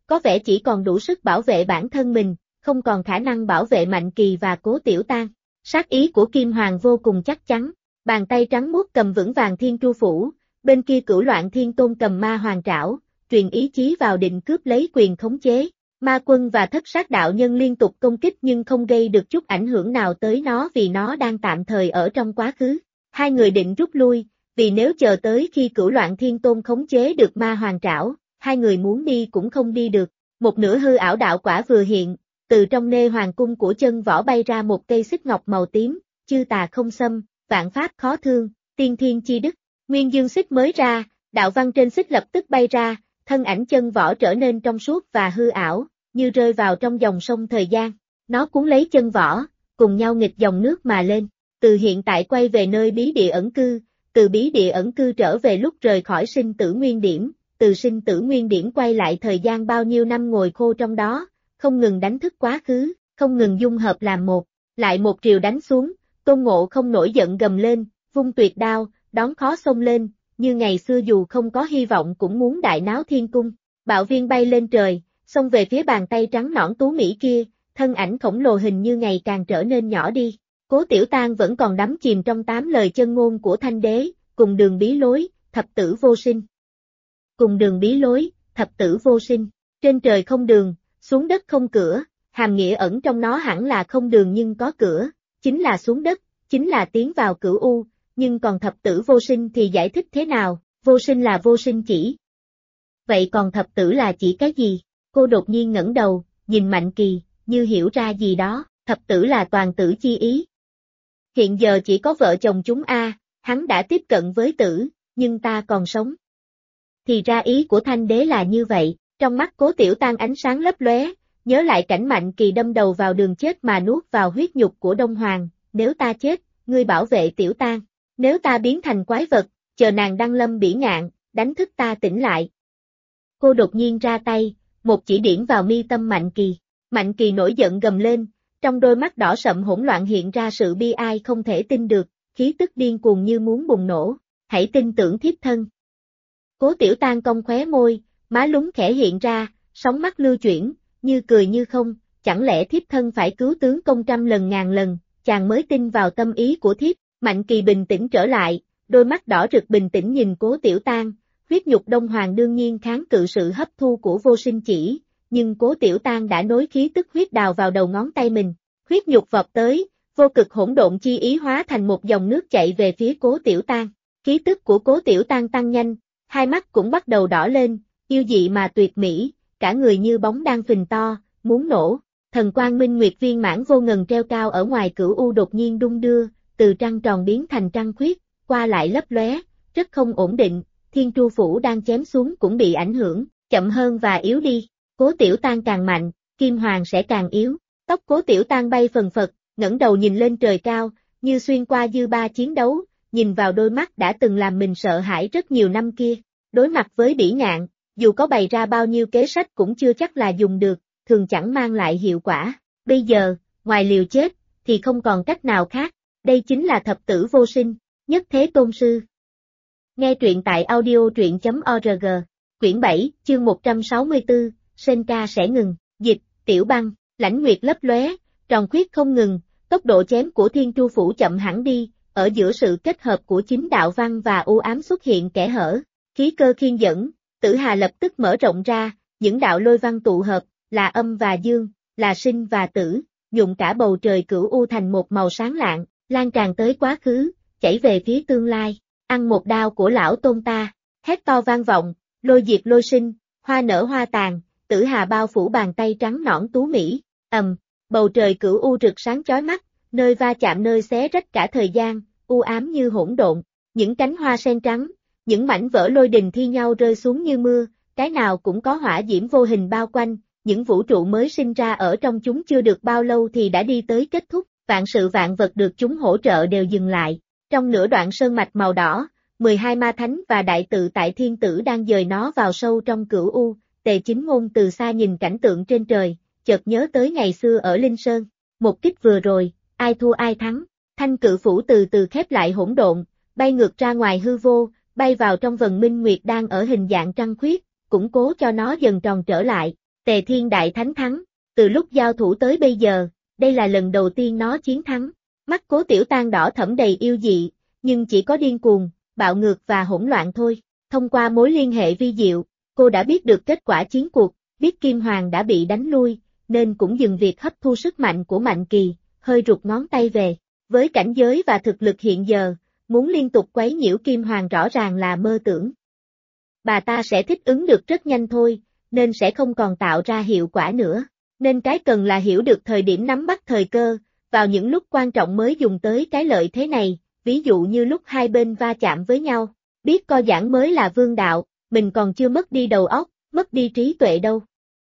có vẻ chỉ còn đủ sức bảo vệ bản thân mình, không còn khả năng bảo vệ Mạnh Kỳ và Cố Tiểu Tang. Sát ý của Kim Hoàng vô cùng chắc chắn, bàn tay trắng muốt cầm vững vàng Thiên Tru Phủ, bên kia Cửu Loạn Thiên Tôn cầm Ma Hoàng Trảo, truyền ý chí vào định cướp lấy quyền khống chế. Ma Quân và Thất Sát Đạo Nhân liên tục công kích nhưng không gây được chút ảnh hưởng nào tới nó vì nó đang tạm thời ở trong quá khứ. Hai người định rút lui, vì nếu chờ tới khi Cửu Loạn Thiên Tôn khống chế được Ma Hoàng Trảo, hai người muốn đi cũng không đi được. Một nửa hư ảo đạo quả vừa hiện, từ trong nê hoàng cung của chân võ bay ra một cây xích ngọc màu tím, chư tà không xâm, vạn pháp khó thương, tiên thiên chi đức. Nguyên dương xích mới ra, đạo văn trên xích lập tức bay ra, thân ảnh chân võ trở nên trong suốt và hư ảo, như rơi vào trong dòng sông thời gian. Nó cuốn lấy chân võ, cùng nhau nghịch dòng nước mà lên, từ hiện tại quay về nơi bí địa ẩn cư, từ bí địa ẩn cư trở về lúc rời khỏi sinh tử nguyên điểm, từ sinh tử nguyên điểm quay lại thời gian bao nhiêu năm ngồi khô trong đó, không ngừng đánh thức quá khứ, không ngừng dung hợp làm một, lại một triều đánh xuống, Tôn Ngộ không nổi giận gầm lên, vung tuyệt đao, đón khó xông lên, như ngày xưa dù không có hy vọng cũng muốn đại náo thiên cung, bạo viên bay lên trời, xông về phía bàn tay trắng nõn tú mỹ kia, thân ảnh khổng lồ hình như ngày càng trở nên nhỏ đi. Cố Tiểu Tang vẫn còn đắm chìm trong 8 lời chân ngôn của Thanh Đế, cùng đường bí lối, thập tử vô sinh. Cùng đường bí lối, thập tử vô sinh, trên trời không đường, xuống đất không cửa, hàm nghĩa ẩn trong nó hẳn là không đường nhưng có cửa, chính là xuống đất, chính là tiến vào cửu u, nhưng còn thập tử vô sinh thì giải thích thế nào, vô sinh là vô sinh chỉ. Vậy còn thập tử là chỉ cái gì? Cô đột nhiên ngẩng đầu, nhìn Mạnh Kỳ, như hiểu ra gì đó, thập tử là toàn tử chi ý. Hiện giờ chỉ có vợ chồng chúng hắn đã tiếp cận với tử, nhưng ta còn sống. Thì ra ý của Thanh Đế là như vậy, trong mắt Cố Tiểu Tang ánh sáng lấp lóe, nhớ lại cảnh Mạnh Kỳ đâm đầu vào đường chết mà nuốt vào huyết nhục của Đông Hoàng, nếu ta chết, ngươi bảo vệ Tiểu Tang, nếu ta biến thành quái vật, chờ nàng đăng lâm bỉ ngạn, đánh thức ta tỉnh lại. Cô đột nhiên ra tay, một chỉ điểm vào mi tâm Mạnh Kỳ nổi giận gầm lên, trong đôi mắt đỏ sậm hỗn loạn hiện ra sự bi ai không thể tin được, khí tức điên cuồng như muốn bùng nổ, hãy tin tưởng thiếp thân. Cố Tiểu Tang cong khóe môi, má lúng khẽ hiện ra, sóng mắt lưu chuyển, như cười như không, chẳng lẽ thiếp thân phải cứu tướng công trăm lần ngàn lần, chàng mới tin vào tâm ý của thiếp. Mạnh Kỳ bình tĩnh trở lại, đôi mắt đỏ rực bình tĩnh nhìn Cố Tiểu Tang, huyết nhục Đông Hoàng đương nhiên kháng cự sự hấp thu của vô sinh chỉ, nhưng Cố Tiểu Tang đã nối khí tức huyết đào vào đầu ngón tay mình, huyết nhục vọt tới, vô cực hỗn độn chi ý hóa thành một dòng nước chạy về phía Cố Tiểu Tang, khí tức của Cố Tiểu Tang tăng nhanh, hai mắt cũng bắt đầu đỏ lên, yêu dị mà tuyệt mỹ, cả người như bóng đang phình to, muốn nổ, thần quang minh nguyệt viên mãn vô ngần treo cao ở ngoài cửu u đột nhiên đung đưa, từ trăng tròn biến thành trăng khuyết, qua lại lấp lóe, rất không ổn định, Thiên Tru Phủ đang chém xuống cũng bị ảnh hưởng, chậm hơn và yếu đi, Cố Tiểu Tang càng mạnh, Kim Hoàng sẽ càng yếu, tóc Cố Tiểu Tang bay phần phật, ngẩng đầu nhìn lên trời cao, như xuyên qua dư ba chiến đấu, nhìn vào đôi mắt đã từng làm mình sợ hãi rất nhiều năm kia, đối mặt với bỉ ngạn, dù có bày ra bao nhiêu kế sách cũng chưa chắc là dùng được, thường chẳng mang lại hiệu quả, bây giờ, ngoài liều chết, thì không còn cách nào khác, đây chính là thập tử vô sinh, nhất thế tôn sư. Nghe truyện tại audio truyện.org, quyển 7, chương 164, Senka sẽ ngừng, dịch, Tiểu Băng, lãnh nguyệt lấp lóe, tròn khuyết không ngừng, tốc độ chém của Thiên Tru Phủ chậm hẳn đi, ở giữa sự kết hợp của chính đạo văn và u ám xuất hiện kẽ hở, khí cơ khiên dẫn, tử hà lập tức mở rộng ra, những đạo lôi văn tụ hợp, là âm và dương, là sinh và tử, nhuộm cả bầu trời cửu u thành một màu sáng lạng, lan tràn tới quá khứ, chảy về phía tương lai, ăn một đao của lão tôn ta, hét to vang vọng, lôi diệt lôi sinh, hoa nở hoa tàn, tử hà bao phủ bàn tay trắng nõn tú mỹ, bầu trời cửu u rực sáng chói mắt, nơi va chạm nơi xé rách cả thời gian, u ám như hỗn độn, những cánh hoa sen trắng, những mảnh vỡ lôi đình thi nhau rơi xuống như mưa, cái nào cũng có hỏa diễm vô hình bao quanh, những vũ trụ mới sinh ra ở trong chúng chưa được bao lâu thì đã đi tới kết thúc, vạn sự vạn vật được chúng hỗ trợ đều dừng lại. Trong nửa đoạn sơn mạch màu đỏ, 12 ma thánh và đại tự tại thiên tử đang dời nó vào sâu trong cửu u, Tề Chính Ngôn từ xa nhìn cảnh tượng trên trời, chợt nhớ tới ngày xưa ở Linh Sơn, một kích vừa rồi, ai thua ai thắng, thanh cự phủ từ từ khép lại hỗn độn, bay ngược ra ngoài hư vô, bay vào trong vần minh nguyệt đang ở hình dạng trăng khuyết, củng cố cho nó dần tròn trở lại, Tề Thiên Đại Thánh thắng, từ lúc giao thủ tới bây giờ, đây là lần đầu tiên nó chiến thắng. Mắt Cố Tiểu Tang đỏ thẫm đầy yêu dị, nhưng chỉ có điên cuồng, bạo ngược và hỗn loạn thôi. Thông qua mối liên hệ vi diệu, cô đã biết được kết quả chiến cuộc, biết Kim Hoàng đã bị đánh lui, nên cũng dừng việc hấp thu sức mạnh của Mạnh Kỳ, hơi rụt ngón tay về. Với cảnh giới và thực lực hiện giờ, muốn liên tục quấy nhiễu Kim Hoàng rõ ràng là mơ tưởng. Bà ta sẽ thích ứng được rất nhanh thôi, nên sẽ không còn tạo ra hiệu quả nữa. Nên cái cần là hiểu được thời điểm nắm bắt thời cơ, vào những lúc quan trọng mới dùng tới cái lợi thế này, ví dụ như lúc hai bên va chạm với nhau. Biết co giãn mới là vương đạo, mình còn chưa mất đi đầu óc, mất đi trí tuệ đâu.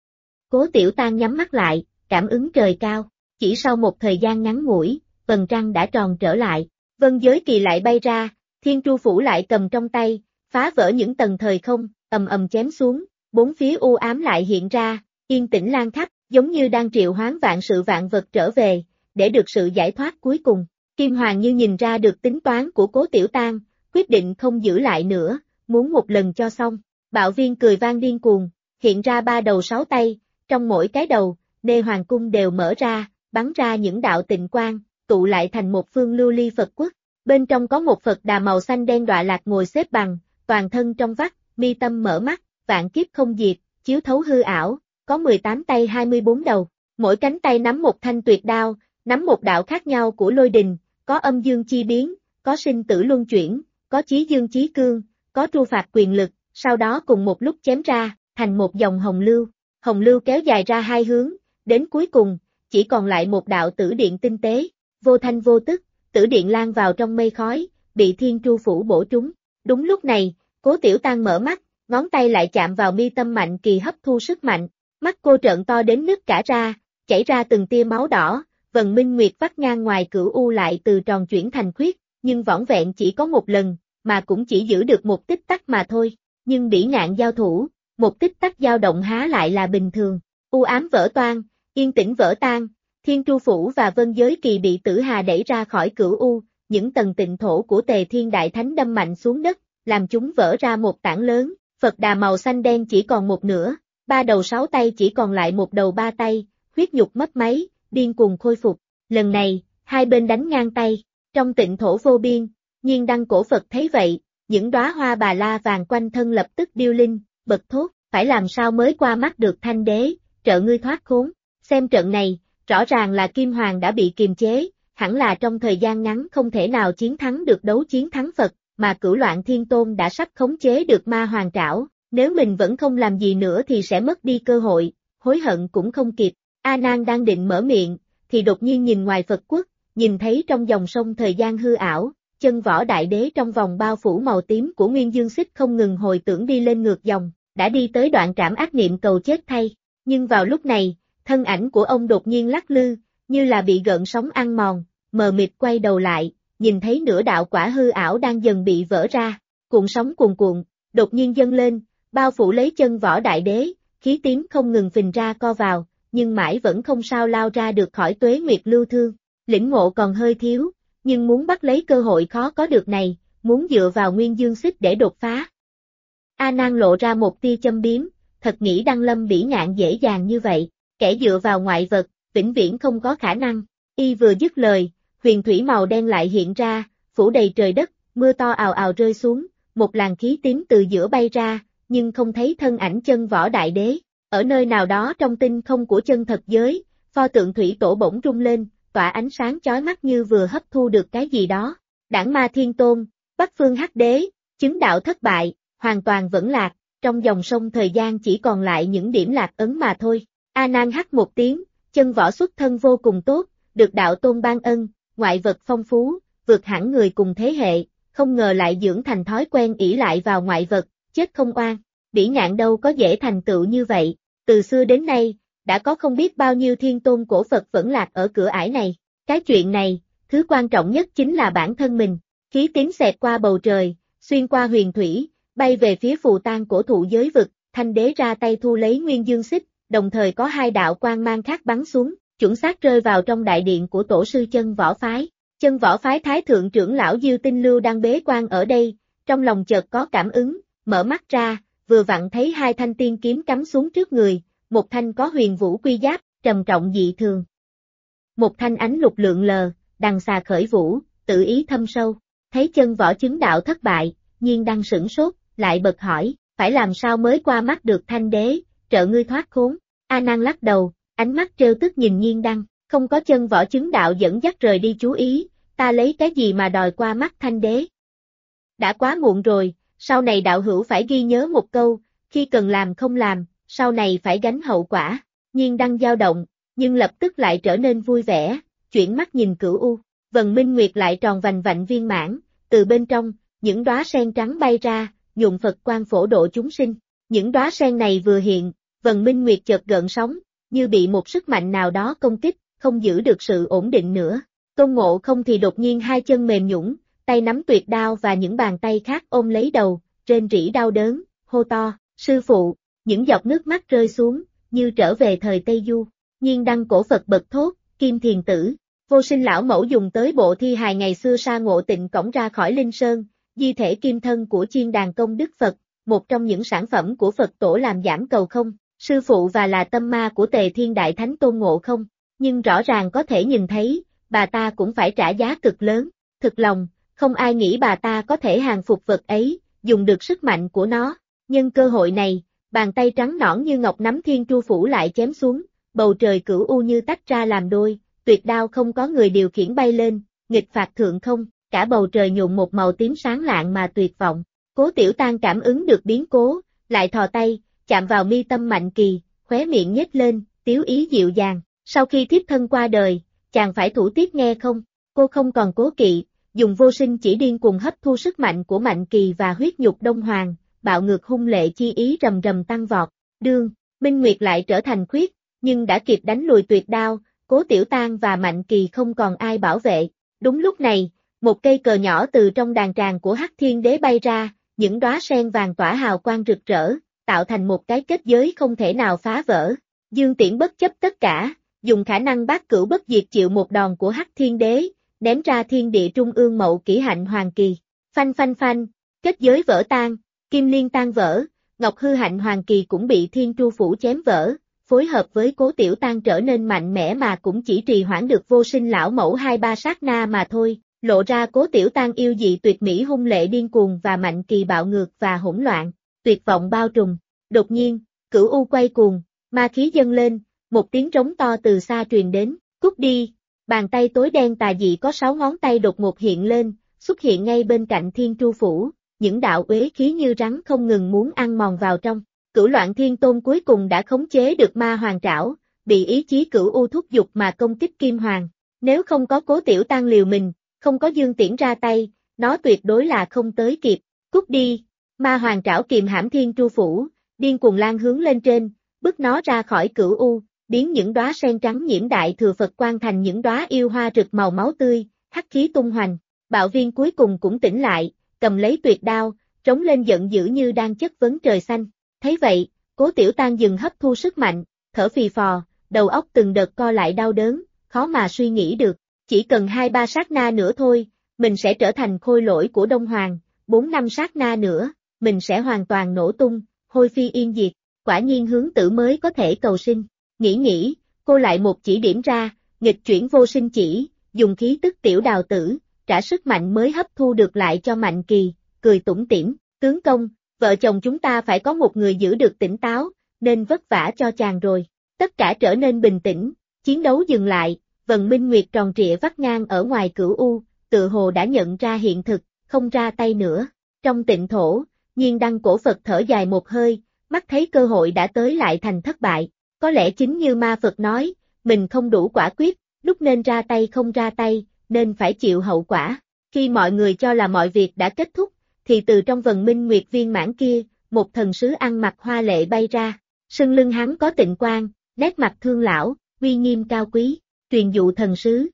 Cố Tiểu Tang nhắm mắt lại, cảm ứng trời cao. Chỉ sau một thời gian ngắn ngủi, vầng trăng đã tròn trở lại. Vân Giới Kỳ lại bay ra, Thiên Tru Phủ lại cầm trong tay, phá vỡ những tầng thời không, ầm ầm chém xuống, bốn phía u ám lại hiện ra, yên tĩnh lan khắp, giống như đang triệu hoán vạn sự vạn vật trở về, để được sự giải thoát cuối cùng. Kim Hoàng như nhìn ra được tính toán của Cố Tiểu Tang, quyết định không giữ lại nữa, muốn một lần cho xong. Bạo Viên cười vang điên cuồng, hiện ra 3 đầu 6 tay, trong mỗi cái đầu, nê hoàng cung đều mở ra, bắn ra những đạo tịnh quang, tụ lại thành một phương lưu ly Phật quốc. Bên trong có một Phật Đà màu xanh đen đọa lạc ngồi xếp bằng, toàn thân trong vắt, mi tâm mở mắt, vạn kiếp không diệt, chiếu thấu hư ảo, có 18 tay 24 đầu, mỗi cánh tay nắm một thanh tuyệt đao, nắm một đạo khác nhau của lôi đình, có âm dương chi biến, có sinh tử luân chuyển, có chí dương chí cương, có tru phạt quyền lực, sau đó cùng một lúc chém ra, thành một dòng hồng lưu kéo dài ra hai hướng, đến cuối cùng, chỉ còn lại một đạo tử điện tinh tế, vô thanh vô tức, tử điện lan vào trong mây khói, bị Thiên Tru Phủ bổ trúng. Đúng lúc này, Cố Tiểu Tang mở mắt, ngón tay lại chạm vào mi tâm Mạnh Kỳ hấp thu sức mạnh, mắt cô trợn to đến nứt cả ra, chảy ra từng tia máu đỏ, vần minh nguyệt vắt ngang ngoài cửu u lại từ tròn chuyển thành khuyết, nhưng vỏn vẹn chỉ có một lần, mà cũng chỉ giữ được một tích tắc mà thôi. Nhưng bỉ ngạn giao thủ, một tích tắc dao động há lại là bình thường, u ám vỡ toang, yên tĩnh vỡ tan, Thiên Tru Phủ và Vân Giới Kỳ bị Tử Hà đẩy ra khỏi cửu u, những tầng tịnh thổ của Tề Thiên Đại Thánh đâm mạnh xuống đất, làm chúng vỡ ra một tảng lớn, Phật Đà màu xanh đen chỉ còn một nửa, 3 đầu 6 tay chỉ còn lại một đầu 3 tay, huyết nhục mấp máy, điên cuồng khôi phục. Lần này, hai bên đánh ngang tay, trong tịnh thổ vô biên, Nhiên Đăng Cổ Phật thấy vậy, những đóa hoa bà la vàng quanh thân lập tức điêu linh, bật thốt, phải làm sao mới qua mắt được Thanh Đế, trợ ngươi thoát khốn. Xem trận này, rõ ràng là Kim Hoàng đã bị kiềm chế, hẳn là trong thời gian ngắn không thể nào chiến thắng được đấu chiến thắng Phật, mà Cửu Loạn Thiên Tôn đã sắp khống chế được ma hoàng trảo, nếu mình vẫn không làm gì nữa thì sẽ mất đi cơ hội, hối hận cũng không kịp. A Nan đang định mở miệng, thì đột nhiên nhìn ngoài Phật quốc, nhìn thấy trong dòng sông thời gian hư ảo, chân võ đại đế trong vòng bao phủ màu tím của Nguyên Dương Xích không ngừng hồi tưởng đi lên ngược dòng, đã đi tới đoạn trảm ác niệm cầu chết thay. Nhưng vào lúc này, thân ảnh của ông đột nhiên lắc lư, như là bị gợn sóng ăn mòn, mờ mịt quay đầu lại, nhìn thấy nửa đạo quả hư ảo đang dần bị vỡ ra, cuộn sóng cuồn cuộn, đột nhiên dâng lên, bao phủ lấy chân võ đại đế, khí tím không ngừng phình ra co vào, nhưng mãi vẫn không sao lao ra được khỏi tuế nguyệt lưu thương. Lĩnh ngộ còn hơi thiếu, nhưng muốn bắt lấy cơ hội khó có được này, muốn dựa vào Nguyên Dương Xích để đột phá. A Nan lộ ra một tia châm biếm, thật nghĩ Đăng Lâm bỉ ngạn dễ dàng như vậy, kẻ dựa vào ngoại vật, vĩnh viễn không có khả năng. Y vừa dứt lời, huyền thủy màu đen lại hiện ra, phủ đầy trời đất, mưa to ào ào rơi xuống, một làn khí tím từ giữa bay ra, nhưng không thấy thân ảnh chân võ đại đế. Ở nơi nào đó trong tinh không của chân thật giới, pho tượng thủy tổ bỗng rung lên, tỏa ánh sáng chói mắt như vừa hấp thu được cái gì đó. Đảng Ma Thiên Tôn, Bắc Phương Hắc Đế, chứng đạo thất bại, hoàn toàn vẫn lạc, trong dòng sông thời gian chỉ còn lại những điểm lạc ấn mà thôi. A Nan hắt một tiếng, chân võ xuất thân vô cùng tốt, được đạo tôn ban ân, ngoại vật phong phú, vượt hẳn người cùng thế hệ, không ngờ lại dưỡng thành thói quen ỷ lại vào ngoại vật, chết không oan. Bỉ ngạn đâu có dễ thành tựu như vậy, từ xưa đến nay, đã có không biết bao nhiêu thiên tôn cổ Phật vẫn lạc ở cửa ải này. Cái chuyện này, thứ quan trọng nhất chính là bản thân mình. Khí tím xẹt qua bầu trời, xuyên qua huyền thủy, bay về phía phù tang cổ thụ giới vực, Thanh Đế ra tay thu lấy Nguyên Dương Xích, đồng thời có hai đạo quang mang khác bắn xuống, chuẩn xác rơi vào trong đại điện của tổ sư chân võ phái. Chân võ phái thái thượng trưởng lão Diêu Tinh Lưu đang bế quan ở đây, trong lòng chợt có cảm ứng, mở mắt ra, vừa vặn thấy hai thanh tiên kiếm cắm xuống trước người, một thanh có huyền vũ quy giáp, trầm trọng dị thường. Một thanh ánh lục lượng lờ, đằng xà khởi vũ, tự ý thâm sâu. Thấy chân võ chứng đạo thất bại, Nhiên Đăng sửng sốt, lại bật hỏi, phải làm sao mới qua mắt được Thanh Đế, trợ ngươi thoát khốn. A Nan lắc đầu, ánh mắt trêu tức nhìn Nhiên Đăng, không có chân võ chứng đạo dẫn dắt rời đi chú ý, ta lấy cái gì mà đòi qua mắt Thanh Đế. Đã quá muộn rồi, sau này đạo hữu phải ghi nhớ một câu, khi cần làm không làm, sau này phải gánh hậu quả. Nhiên Đăng dao động, nhưng lập tức lại trở nên vui vẻ, chuyển mắt nhìn Cửu U, Vân Minh Nguyệt lại tròn vành vạnh viên mãn, từ bên trong, những đóa sen trắng bay ra, nhuộm Phật quang phổ độ chúng sinh. Những đóa sen này vừa hiện, Vân Minh Nguyệt chợt gợn sóng, như bị một sức mạnh nào đó công kích, không giữ được sự ổn định nữa. Tôn Ngộ Không thì đột nhiên hai chân mềm nhũn, tay nắm tuyệt đao và những bàn tay khác ôm lấy đầu, rên rỉ đau đớn, hô to, sư phụ, những giọt nước mắt rơi xuống, như trở về thời Tây Du. Nhiên Đăng cổ Phật bật thốt, Kim Thiền Tử, Vô Sinh lão mẫu dùng tới bộ thi hài ngày xưa sa ngộ tịnh cõng ra khỏi Linh Sơn, di thể kim thân của Chiên Đàn Công Đức Phật, một trong những sản phẩm của Phật tổ làm giảm cầu không, sư phụ và là tâm ma của Tề Thiên Đại Thánh Tôn Ngộ Không, nhưng rõ ràng có thể nhìn thấy, bà ta cũng phải trả giá cực lớn, thực lòng, không ai nghĩ bà ta có thể hàng phục vật ấy, dùng được sức mạnh của nó, nhân cơ hội này, bàn tay trắng nõn như ngọc nắm Thiên Tru Phủ lại chém xuống, bầu trời Cửu U như tách ra làm đôi, tuyệt đao không có người điều khiển bay lên, nghịch phạt thượng không, cả bầu trời nhuộm một màu tím sáng lạng mà tuyệt vọng. Cố Tiểu Tang cảm ứng được biến cố, lại thò tay, chạm vào mi tâm Mạnh Kỳ, khóe miệng nhếch lên, tiếu ý dịu dàng, sau khi thiếp thân qua đời, chàng phải thủ tiếp nghe không? Cô không còn cố kỵ, dùng vô sinh chỉ điên cuồng hấp thu sức mạnh của Mạnh Kỳ và huyết nhục Đông Hoàng, bạo ngược hung lệ chi ý rầm rầm tăng vọt, đương, Minh Nguyệt lại trở thành khuyết, nhưng đã kịp đánh lùi tuyệt đao, Cố Tiểu Tang và Mạnh Kỳ không còn ai bảo vệ. Đúng lúc này, một cây cờ nhỏ từ trong đàn tràng của Hắc Thiên Đế bay ra, những đóa sen vàng tỏa hào quang rực rỡ, tạo thành một cái kết giới không thể nào phá vỡ. Dương Tiễn bất chấp tất cả, dùng khả năng bát cửu bất diệt chịu một đòn của Hắc Thiên Đế, ném ra thiên địa trung ương Mậu Kỷ Hạnh Hoàng Kỳ. Phanh phanh phanh, kết giới vỡ tan, kim liên tan vỡ, Ngọc Hư Hạnh Hoàng Kỳ cũng bị Thiên Tru Phủ chém vỡ, phối hợp với Cố Tiểu Tang trở nên mạnh mẽ mà cũng chỉ trì hoãn được Vô Sinh lão mẫu 2-3 sát na mà thôi, lộ ra Cố Tiểu Tang yêu dị tuyệt mỹ hung lệ điên cuồng và Mạnh Kỳ bạo ngược và hỗn loạn, tuyệt vọng bao trùm. Đột nhiên, Cửu U quay cuồng, ma khí dâng lên, một tiếng trống to từ xa truyền đến, cút đi, bàn tay tối đen tà dị có 6 ngón tay đột ngột hiện lên, xuất hiện ngay bên cạnh Thiên Tru Phủ, những đạo uế khí như rắn không ngừng muốn ăn mòn vào trong. Cửu Loạn Thiên Tôn cuối cùng đã khống chế được ma hoàng trảo, bị ý chí Cửu U thúc giục mà công kích Kim Hoàng. Nếu không có Cố Tiểu Tang liều mình, không có Dương Tiễn ra tay, nó tuyệt đối là không tới kịp. Cút đi, ma hoàng trảo kìm hãm Thiên Tru Phủ, điên cuồng lan hướng lên trên, bức nó ra khỏi Cửu U, biến những đóa sen trắng nhiễm đại thừa Phật quang thành những đóa yêu hoa rực màu máu tươi, hắc khí tung hoành. Bạo Viên cuối cùng cũng tỉnh lại, cầm lấy tuyệt đao, trống lên giận dữ như đang chất vấn trời xanh. Thấy vậy, Cố Tiểu Tang dừng hấp thu sức mạnh, thở phì phò, đầu óc từng đợt co lại đau đớn, khó mà suy nghĩ được, chỉ cần 2-3 sát na nữa thôi, mình sẽ trở thành khôi lỗi của Đông Hoàng, 4-5 sát na nữa, mình sẽ hoàn toàn nổ tung, hôi phi yên diệt, quả nhiên hướng tử mới có thể cầu sinh. Nghĩ, cô lại một chỉ điểm ra, nghịch chuyển vô sinh chỉ, dùng khí tức tiểu đào tử, trả sức mạnh mới hấp thu được lại cho Mạnh Kỳ, cười tủm tỉm, tướng công, vợ chồng chúng ta phải có một người giữ được tỉnh táo, nên vất vả cho chàng rồi. Tất cả trở nên bình tĩnh, chiến đấu dừng lại, Vân Minh Nguyệt tròn trịa vắt ngang ở ngoài Cửu U, tự hồ đã nhận ra hiện thực, không ra tay nữa. Trong tịnh thổ, Nhiên Đăng cổ Phật thở dài một hơi, mắt thấy cơ hội đã tới lại thành thất bại. Có lẽ chính như ma Phật nói, mình không đủ quả quyết, lúc nên ra tay không ra tay, nên phải chịu hậu quả. Khi mọi người cho là mọi việc đã kết thúc, thì từ trong Vân Minh Nguyệt viên mãn kia, một thần sứ ăn mặc hoa lệ bay ra. Sưng lưng hắn có tịnh quang, nét mặt thương lão, uy nghiêm cao quý, truyền dụ thần sứ.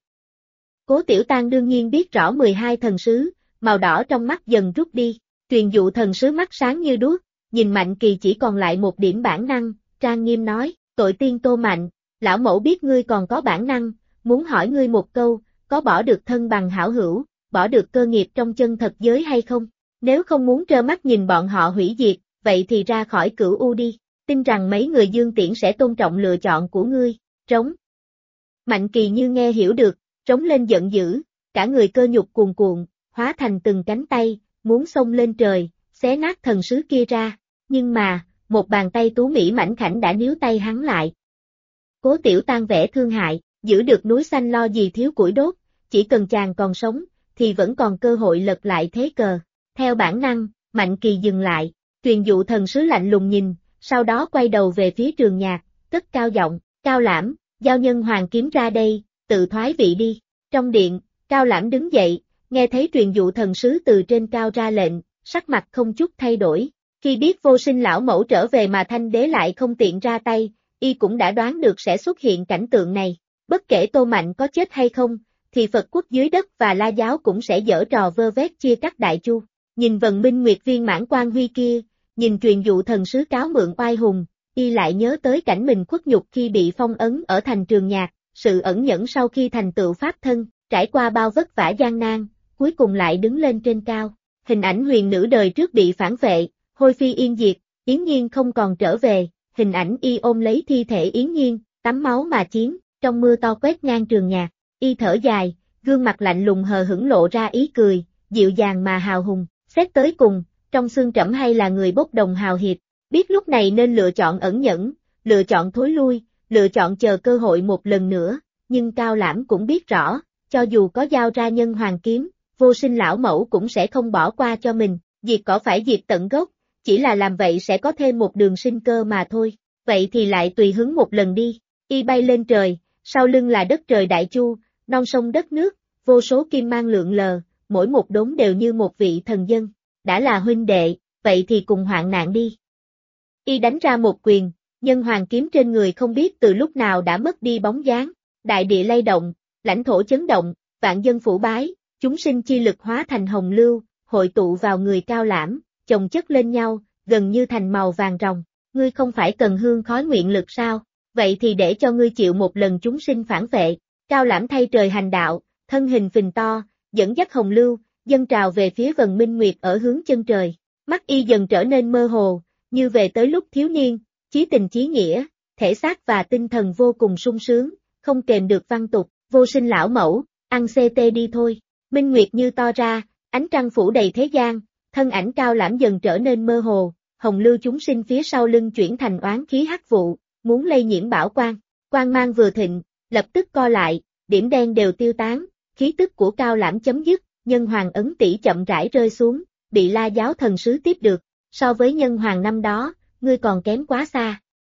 Cố Tiểu Tang đương nhiên biết rõ 12 thần sứ, màu đỏ trong mắt dần rút đi, truyền dụ thần sứ mắt sáng như đuốc, nhìn Mạnh Kỳ chỉ còn lại một điểm bản năng, trang nghiêm nói, tội tiên Tô Mạnh, lão mẫu biết ngươi còn có bản năng, muốn hỏi ngươi một câu, có bỏ được thân bằng hảo hữu, bỏ được cơ nghiệp trong chân thật giới hay không? Nếu không muốn trơ mắt nhìn bọn họ hủy diệt, vậy thì ra khỏi Cửu U đi. tin rằng mấy người Dương Tiễn sẽ tôn trọng lựa chọn của ngươi, trống. Mạnh Kỳ như nghe hiểu được, trống lên giận dữ, cả người cơ nhục cuồn cuộn, hóa thành từng cánh tay, muốn xông lên trời, xé nát thần sứ kia ra, nhưng mà, một bàn tay tú mỹ mảnh khảnh đã níu tay hắn lại. Cố Tiểu Tan vẻ thương hại, giữ được núi xanh lo gì thiếu củi đốt, chỉ cần chàng còn sống, thì vẫn còn cơ hội lật lại thế cờ. Theo bản năng, Mạnh Kỳ dừng lại, Truyền Dụ thần sứ lạnh lùng nhìn, sau đó quay đầu về phía Trường Nhạc, cất cao giọng, Cao Lãm, giao nhân hoàng kiếm ra đây, tự thoái vị đi. Trong điện, Cao Lãm đứng dậy, nghe thấy Truyền Dụ thần sứ từ trên cao ra lệnh, sắc mặt không chút thay đổi. Khi biết Vô Sinh lão mẫu trở về mà Thanh đế lại không tiện ra tay, y cũng đã đoán được sẽ xuất hiện cảnh tượng này. Bất kể Tô Mạnh có chết hay không, thì Phật quốc dưới đất và La giáo cũng sẽ giở trò vơ vét chia cắt đại chu. Nhìn Vần Minh Nguyệt viên mãn quan huy kia, nhìn Truyền Dụ thần sứ cáo mượn oai hùng, y lại nhớ tới cảnh mình khuất nhục khi bị phong ấn ở thành Trường Nhạc, sự ẩn nhẫn sau khi thành tựu pháp thân, trải qua bao vất vả gian nan, cuối cùng lại đứng lên trên cao. Hình ảnh huyền nữ đời trước bị phản vệ, hôi phi yên diệt, Yến Nhiên không còn trở về, hình ảnh y ôm lấy thi thể Yến Nhiên, tắm máu mà chiến, trong mưa to quét ngang Trường Nhạc, y thở dài, gương mặt lạnh lùng hờ hững lộ ra ý cười, dịu dàng mà hào hùng, xét tới cùng, trong xương trẫm hay là người bốc đồng hào hiệp, biết lúc này nên lựa chọn ẩn nhẫn, lựa chọn thối lui, lựa chọn chờ cơ hội một lần nữa, nhưng Cao Lãm cũng biết rõ, cho dù có giao ra nhân hoàng kiếm, Vô Sinh lão mẫu cũng sẽ không bỏ qua cho mình, diệt cỏ phải diệt tận gốc, chỉ là làm vậy sẽ có thêm một đường sinh cơ mà thôi, vậy thì lại tùy hứng một lần đi, y bay lên trời, sau lưng là đất trời đại chu, non sông đất nước, vô số kim mang lượn lờ, mỗi một đốm đều như một vị thần dân, đã là huynh đệ, vậy thì cùng hoạn nạn đi. Y đánh ra một quyền, nhân hoàng kiếm trên người không biết từ lúc nào đã mất đi bóng dáng, đại địa lay động, lãnh thổ chấn động, vạn dân phủ bái, chúng sinh chi lực hóa thành hồng lưu, hội tụ vào người Cao Lãm, chồng chất lên nhau, gần như thành màu vàng ròng. Ngươi không phải cần hương khói nguyện lực sao? Vậy thì để cho ngươi chịu một lần chúng sinh phản vệ. Cao Lãm thay trời hành đạo, thân hình phình to, dẫn dắt hồng lưu, dâng trào về phía Vần Minh Nguyệt ở hướng chân trời. Mắt y dần trở nên mơ hồ, như về tới lúc thiếu niên, chí tình chí nghĩa, thể xác và tinh thần vô cùng sung sướng, không kềm được văn tục, Vô Sinh lão mẫu, ăn CT đi thôi. Minh Nguyệt như to ra, ánh trăng phủ đầy thế gian, thân ảnh Cao Lãm dần trở nên mơ hồ, hồng lưu chúng sinh phía sau lưng chuyển thành oán khí hắc vụ, muốn lây nhiễm bảo quang. Quang mang vừa thịnh, lập tức co lại, điểm đen đều tiêu tán, khí tức của Cao Lãm chấm dứt, nhân hoàng ấn tỷ chậm rãi rơi xuống, bị La giáo thần sứ tiếp được, so với nhân hoàng năm đó, ngươi còn kém quá xa.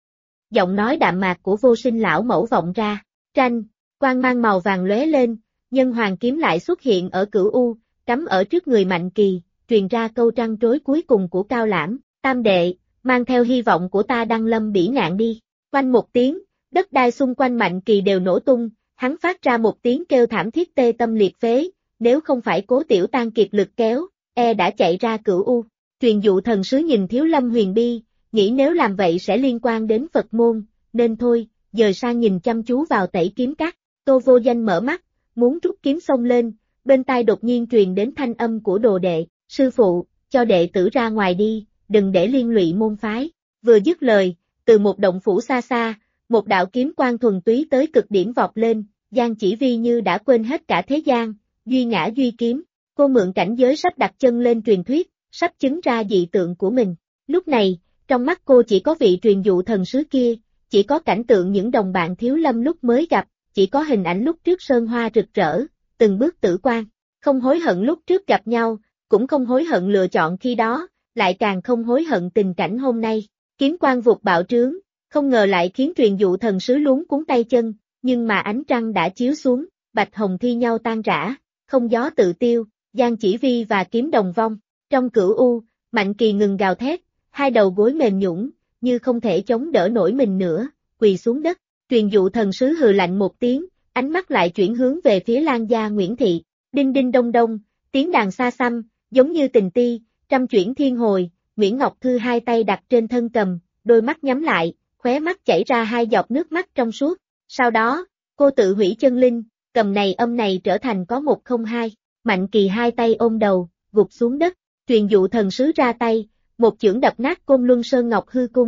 Giọng nói đạm mạc của Vô Sinh lão mẫu vọng ra, tranh, quang mang màu vàng lóe lên, nhân hoàng kiếm lại xuất hiện ở Cửu U, cắm ở trước người Mạnh Kỳ, truyền ra câu trăn trối cuối cùng của Cao Lãm, tam đệ, mang theo hy vọng của ta đăng lâm bỉ ngạn đi. Quanh một tiếng, đất đai xung quanh Mạnh Kỳ đều nổ tung, hắn phát ra một tiếng kêu thảm thiết tê tâm liệt phế, nếu không phải Cố Tiểu Tan kiệt lực kéo, đã chạy ra Cửu U. Truyền Dụ thần sứ nhìn Thiếu Lâm Huyền Bi, nghĩ nếu làm vậy sẽ liên quan đến Phật môn, nên thôi, dời sang nhìn chăm chú vào Tẩy Kiếm Các. Tô Vô Danh mở mắt, muốn rút kiếm xông lên, bên tai đột nhiên truyền đến thanh âm của đồ đệ, sư phụ, cho đệ tử ra ngoài đi, đừng để liên lụy môn phái. Vừa dứt lời, từ một động phủ xa xa, một đạo kiếm quang thuần túy tới cực điểm vọt lên, Giang Chỉ Vi như đã quên hết cả thế gian, duy ngã duy kiếm. Cô mượn cảnh giới sắp đặt chân lên truyền thuyết, sắp chứng ra dị tượng của mình. Lúc này, trong mắt cô chỉ có vị Truyền Dụ thần sứ kia, chỉ có cảnh tượng những đồng bạn Thiếu Lâm lúc mới gặp, chỉ có hình ảnh lúc trước sơn hoa rực rỡ, từng bước tử quan. Không hối hận lúc trước gặp nhau, cũng không hối hận lựa chọn khi đó, lại càng không hối hận tình cảnh hôm nay. Kiếm quang vụt bạo trướng, không ngờ lại khiến Truyền Dụ thần sứ luống cuống tay chân, nhưng mà ánh trăng đã chiếu xuống, bạch hồng thi nhau tan rã, không gió tự tiêu, Giang Chỉ Vi và kiếm đồng vong. Trong Cửu U, Mạnh Kỳ ngừng gào thét, hai đầu gối mềm nhũn, như không thể chống đỡ nổi mình nữa, quỳ xuống đất. Truyền Dụ thần sứ hừ lạnh một tiếng, ánh mắt lại chuyển hướng về phía Lan gia Nguyễn Thị. Đinh đinh đông đông, tiếng đàn xa xăm, giống như tình ti, trăm chuyển thiên hồi. Nguyễn Ngọc Thư hai tay đặt trên thân cầm, đôi mắt nhắm lại, khóe mắt chảy ra hai giọt nước mắt trong suốt. Sau đó, cô tự hủy chân linh, cầm này âm này trở thành có một không hai. Mạnh Kỳ hai tay ôm đầu, gục xuống đất. Truyền Dụ thần sứ ra tay, một chưởng đập nát Côn Luân Sơn Ngọc hư cung,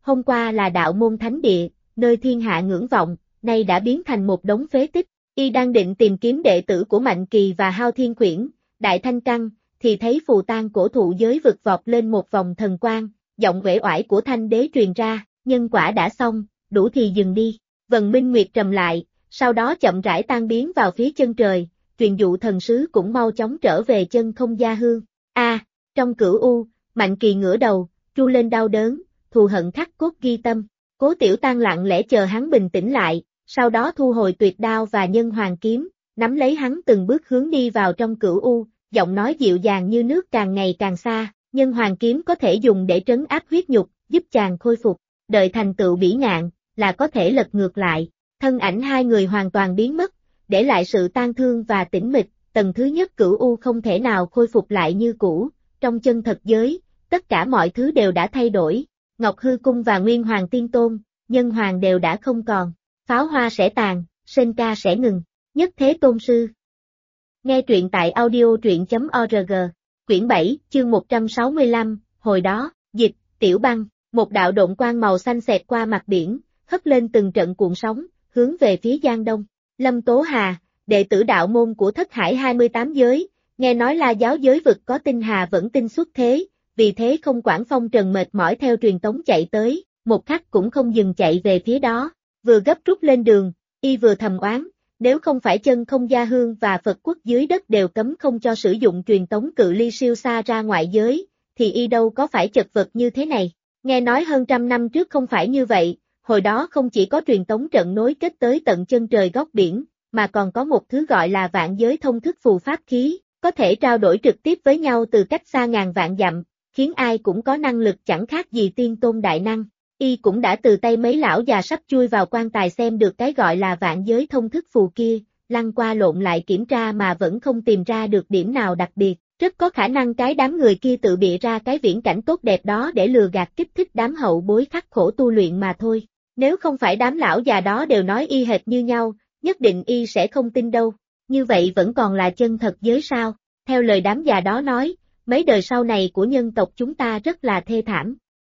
Hôm qua là đạo môn thánh địa, nơi thiên hạ ngưỡng vọng, nay đã biến thành một đống phế tích. Y đang định tìm kiếm đệ tử của Mạnh Kỳ và Hao Thiên Khuyển, Đại Thanh Căng, thì thấy phù tang cổ thụ giới vực vọt lên một vòng thần quang, giọng uể oải của Thanh Đế truyền ra, nhân quả đã xong, đủ thì dừng đi. Vần Minh Nguyệt trầm lại, sau đó chậm rãi tan biến vào phía chân trời, truyền dụ thần sứ cũng mau chóng trở về chân không gia hương. Trong cửu u, Mạnh Kỳ ngửa đầu, tru lên đau đớn, thù hận khắc cốt ghi tâm. Cố Tiểu Tăng lặng lẽ chờ hắn bình tĩnh lại, sau đó thu hồi tuyệt đao và nhân hoàng kiếm, nắm lấy hắn từng bước hướng đi vào trong cửu u, giọng nói dịu dàng như nước càng ngày càng xa, nhân hoàng kiếm có thể dùng để trấn áp huyết nhục, giúp chàng khôi phục, đợi thành tựu bỉ ngạn, là có thể lật ngược lại. Thân ảnh hai người hoàn toàn biến mất, để lại sự tang thương và tĩnh mịch, tầng thứ nhất cửu u không thể nào khôi phục lại như cũ, trong chân thật giới, tất cả mọi thứ đều đã thay đổi, Ngọc Hư Cung và Nguyên Hoàng Tiên Tôn, Nhân Hoàng đều đã không còn, pháo hoa sẽ tàn, sên ca sẽ ngừng, nhất thế tôn sư. Nghe truyện tại audio.org, quyển 7, chương 165, hồi đó, dịch, Tiểu Băng, một đạo độn quang màu xanh xẹt qua mặt biển, hất lên từng trận cuộn sóng, hướng về phía Giang Đông. Lâm Tố Hà, đệ tử đạo môn của Thất Hải 28 giới, nghe nói La giáo giới vực có tinh hà vẫn tinh xuất thế, vì thế không quản phong trần mệt mỏi theo truyền tống chạy tới, một khắc cũng không dừng chạy về phía đó, vừa gấp rút lên đường, y vừa thầm oán, nếu không phải chân không gia hương và Phật quốc dưới đất đều cấm không cho sử dụng truyền tống cự ly siêu xa ra ngoại giới, thì y đâu có phải chật vật như thế này. Nghe nói hơn trăm năm trước không phải như vậy, hồi đó không chỉ có truyền tống trận nối kết tới tận chân trời góc biển, mà còn có một thứ gọi là vạn giới thông thức phù pháp khí, có thể trao đổi trực tiếp với nhau từ cách xa ngàn vạn dặm, khiến ai cũng có năng lực chẳng khác gì tiên tôn đại năng. Y cũng đã từ tay mấy lão già sắp chui vào quan tài xem được cái gọi là vạn giới thông thức phù kia, lăn qua lộn lại kiểm tra mà vẫn không tìm ra được điểm nào đặc biệt, rất có khả năng cái đám người kia tự bịa ra cái viễn cảnh tốt đẹp đó để lừa gạt kích thích đám hậu bối khắc khổ tu luyện mà thôi. Nếu không phải đám lão già đó đều nói y hệt như nhau, nhất định y sẽ không tin đâu. Như vậy vẫn còn là chân thật giới sao? Theo lời đám già đó nói, mấy đời sau này của nhân tộc chúng ta rất là thê thảm.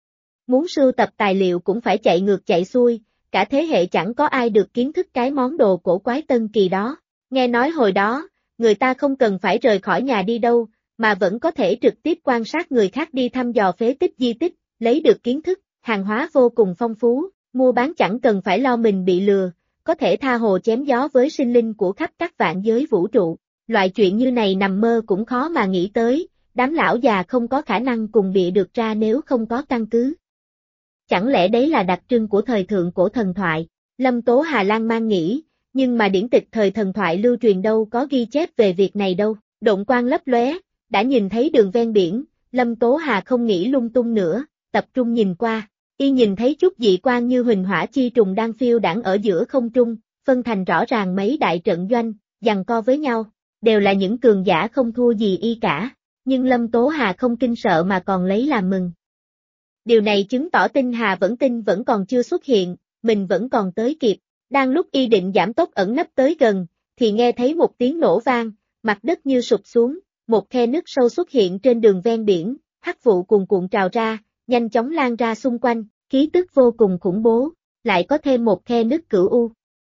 Muốn sưu tập tài liệu cũng phải chạy ngược chạy xuôi, cả thế hệ chẳng có ai được kiến thức cái món đồ cổ quái tân kỳ đó. Nghe nói hồi đó, người ta không cần phải rời khỏi nhà đi đâu, mà vẫn có thể trực tiếp quan sát người khác đi thăm dò phế tích di tích, lấy được kiến thức, hàng hóa vô cùng phong phú, mua bán chẳng cần phải lo mình bị lừa, có thể tha hồ chém gió với sinh linh của khắp các vạn giới vũ trụ. Loại chuyện như này nằm mơ cũng khó mà nghĩ tới, đám lão già không có khả năng cùng bịa được ra nếu không có căn cứ. Chẳng lẽ đấy là đặc trưng của thời thượng cổ thần thoại? Lâm Tố Hà lan man nghĩ, nhưng mà điển tịch thời thần thoại lưu truyền đâu có ghi chép về việc này đâu. Độn quang lấp lóe, đã nhìn thấy đường ven biển, Lâm Tố Hà không nghĩ lung tung nữa, tập trung nhìn qua. Y nhìn thấy chút dị quang như huỳnh hỏa chi trùng đang phiêu đãng ở giữa không trung, phân thành rõ ràng mấy đại trận doanh, giằng co với nhau, đều là những cường giả không thua gì y cả. Nhưng Lâm Tố Hà không kinh sợ mà còn lấy làm mừng. Điều này chứng tỏ tinh hà vẫn còn chưa xuất hiện, mình vẫn còn tới kịp. Đang lúc y định giảm tốc ẩn nấp tới gần, thì nghe thấy một tiếng nổ vang, mặt đất như sụp xuống, một khe nứt sâu xuất hiện trên đường ven biển, hắc vụ cuồn cuộn trào ra, nhanh chóng lan ra xung quanh, khí tức vô cùng khủng bố, lại có thêm một khe nứt cửu u.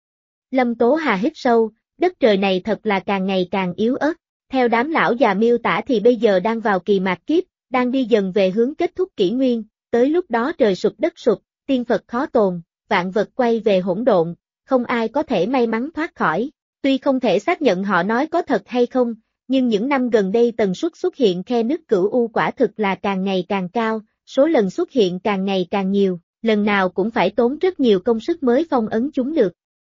Lâm Tố Hà hít sâu, đất trời này thật là càng ngày càng yếu ớt. Theo đám lão già miêu tả thì bây giờ đang vào kỳ mạt kiếp, đang đi dần về hướng kết thúc kỷ nguyên, tới lúc đó trời sụp đất sụp, tiên Phật khó tồn, vạn vật quay về hỗn độn, không ai có thể may mắn thoát khỏi. Tuy không thể xác nhận họ nói có thật hay không, nhưng những năm gần đây tần suất xuất hiện khe nứt cửu u quả thực là càng ngày càng cao, số lần xuất hiện càng ngày càng nhiều, lần nào cũng phải tốn rất nhiều công sức mới phong ấn chúng được.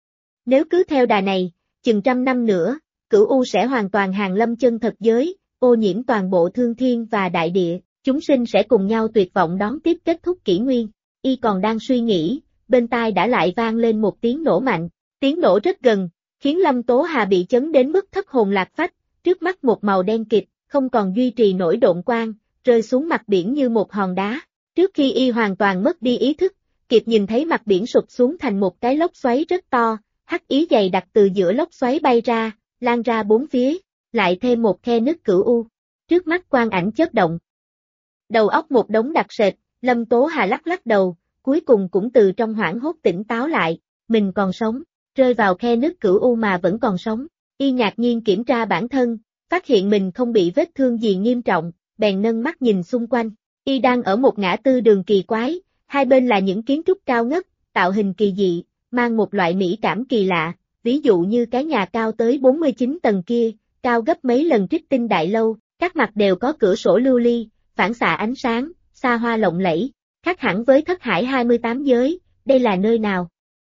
Nếu cứ theo đà này, chừng trăm năm nữa, cửu u sẽ hoàn toàn hàng lâm chân thật giới, ô nhiễm toàn bộ thương thiên và đại địa, chúng sinh sẽ cùng nhau tuyệt vọng đón tiếp kết thúc kỷ nguyên. Y còn đang suy nghĩ, bên tai đã lại vang lên một tiếng nổ mạnh, tiếng nổ rất gần, khiến Lâm Tố Hà bị chấn đến mức thất hồn lạc phách, trước mắt một màu đen kịt, không còn duy trì nổi độn quang, rơi xuống mặt biển như một hòn đá. Trước khi y hoàn toàn mất đi ý thức, kịp nhìn thấy mặt biển sụp xuống thành một cái lốc xoáy rất to, hắc ý dày đặc từ giữa lốc xoáy bay ra, lan ra bốn phía, lại thêm một khe nứt cửu u. Trước mắt quang ảnh chớp động. Đầu óc một đống đặc sệt, Lâm Tố Hà lắc lắc đầu, cuối cùng cũng từ trong hoảng hốt tỉnh táo lại, mình còn sống, rơi vào khe nứt cửu u mà vẫn còn sống. Y ngạc nhiên kiểm tra bản thân, phát hiện mình không bị vết thương gì nghiêm trọng, bèn nâng mắt nhìn xung quanh. Y đang ở một ngã tư đường kỳ quái, hai bên là những kiến trúc cao ngất, tạo hình kỳ dị, mang một loại mỹ cảm kỳ lạ, ví dụ như cái nhà cao tới 49 tầng kia, cao gấp mấy lần Trích Tinh Đại Lâu, các mặt đều có cửa sổ lưu ly, phản xạ ánh sáng, xa hoa lộng lẫy, khác hẳn với Thất Hải 28 giới, đây là nơi nào?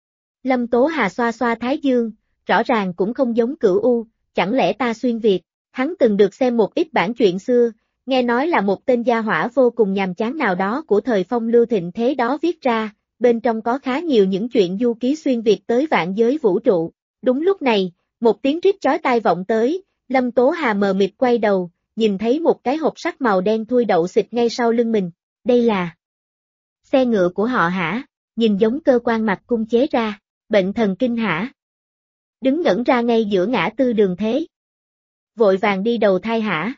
Lâm Tố Hà xoa xoa thái dương, rõ ràng cũng không giống Cửu U, chẳng lẽ ta xuyên Việt, hắn từng được xem một ít bản truyện xưa, nghe nói là một tên gia hỏa vô cùng nhàm chán nào đó của thời phong lưu thịnh thế đó viết ra, bên trong có khá nhiều những chuyện du ký xuyên Việt tới vạn giới vũ trụ. Đúng lúc này, một tiếng rít chói tai vọng tới, Lâm Tố Hà mờ mịt quay đầu, nhìn thấy một cái hộp sắt màu đen thui đậu xịt ngay sau lưng mình, đây là xe ngựa của họ hả, nhìn giống cơ quan mặt cung chế ra, bệnh thần kinh hả? Đứng ngẩn ra ngay giữa ngã tư đường thế. Vội vàng đi đầu thai hả?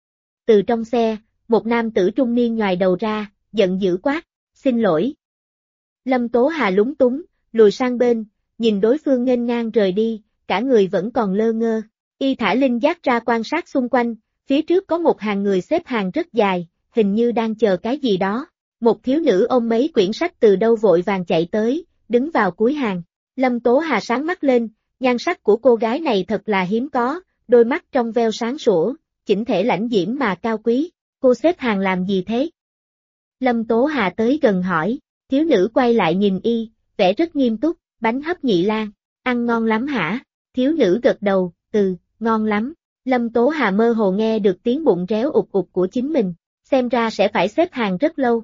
Từ trong xe, một nam tử trung niên ngoài đầu ra, giận dữ quát, xin lỗi. Lâm Tố Hà lúng túng, lùi sang bên, nhìn đối phương nghênh ngang rời đi, cả người vẫn còn lơ ngơ. Y thả linh giác ra quan sát xung quanh, phía trước có một hàng người xếp hàng rất dài, hình như đang chờ cái gì đó. Một thiếu nữ ôm mấy quyển sách từ đâu vội vàng chạy tới, đứng vào cuối hàng. Lâm Tố Hà sáng mắt lên, nhan sắc của cô gái này thật là hiếm có, đôi mắt trong veo sáng sủa, chỉnh thể lãnh diễm mà cao quý. Cô xếp hàng làm gì thế? Lâm Tố Hà tới gần hỏi, thiếu nữ quay lại nhìn y, vẻ rất nghiêm túc, bánh hấp Nhị Lan, ăn ngon lắm hả? Thiếu nữ gật đầu, ngon lắm. Lâm Tố Hà mơ hồ nghe được tiếng bụng réo ụt ụt của chính mình, xem ra sẽ phải xếp hàng rất lâu.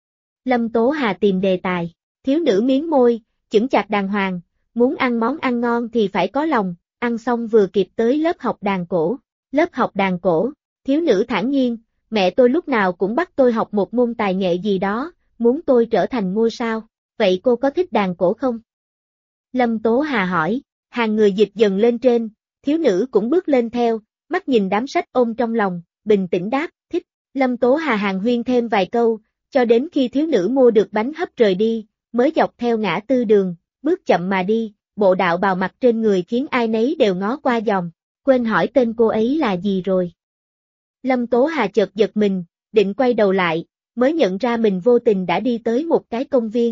Lâm Tố Hà tìm đề tài, thiếu nữ miếm môi, chững chạc đàng hoàng, muốn ăn món ăn ngon thì phải có lòng, ăn xong vừa kịp tới lớp học đàn cổ. Lớp học đàn cổ, thiếu nữ thản nhiên, mẹ tôi lúc nào cũng bắt tôi học một môn tài nghệ gì đó, muốn tôi trở thành ngôi sao, vậy cô có thích đàn cổ không? Lâm Tố Hà hỏi, hàng người dịch dần lên trên, thiếu nữ cũng bước lên theo, mắt nhìn đám sách ôm trong lòng, bình tĩnh đáp, thích. Lâm Tố Hà hàng huyên thêm vài câu, cho đến khi thiếu nữ mua được bánh hấp rời đi, mới dọc theo ngã tư đường, bước chậm mà đi, bộ đạo bào mặt trên người khiến ai nấy đều ngó qua dòm, quên hỏi tên cô ấy là gì rồi. Lâm Tố Hà chợt giật mình, định quay đầu lại, mới nhận ra mình vô tình đã đi tới một cái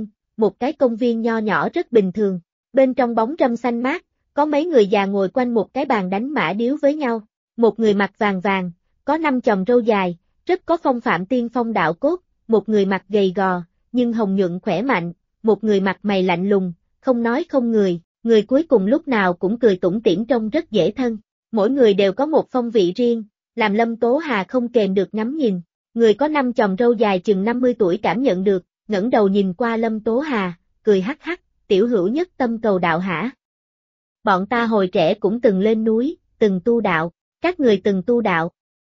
công viên nho nhỏ rất bình thường, bên trong bóng râm xanh mát, có mấy người già ngồi quanh một cái bàn đánh mã điếu với nhau, một người mặc vàng vàng, có 5 chòm râu dài, rất có phong phạm tiên phong đạo cốt, một người mặc gầy gò, nhưng hồng nhuận khỏe mạnh, một người mặt mày lạnh lùng, không nói không người, người cuối cùng lúc nào cũng cười tủm tỉm trông rất dễ thân, mỗi người đều có một phong vị riêng, làm Lâm Tố Hà không kềm được ngắm nhìn, người có 5 chòm râu dài chừng 50 tuổi cảm nhận được, ngẩng đầu nhìn qua Lâm Tố Hà, cười hắc hắc, tiểu hữu nhất tâm cầu đạo hả? Bọn ta hồi trẻ cũng từng lên núi, từng tu đạo, các người từng tu đạo.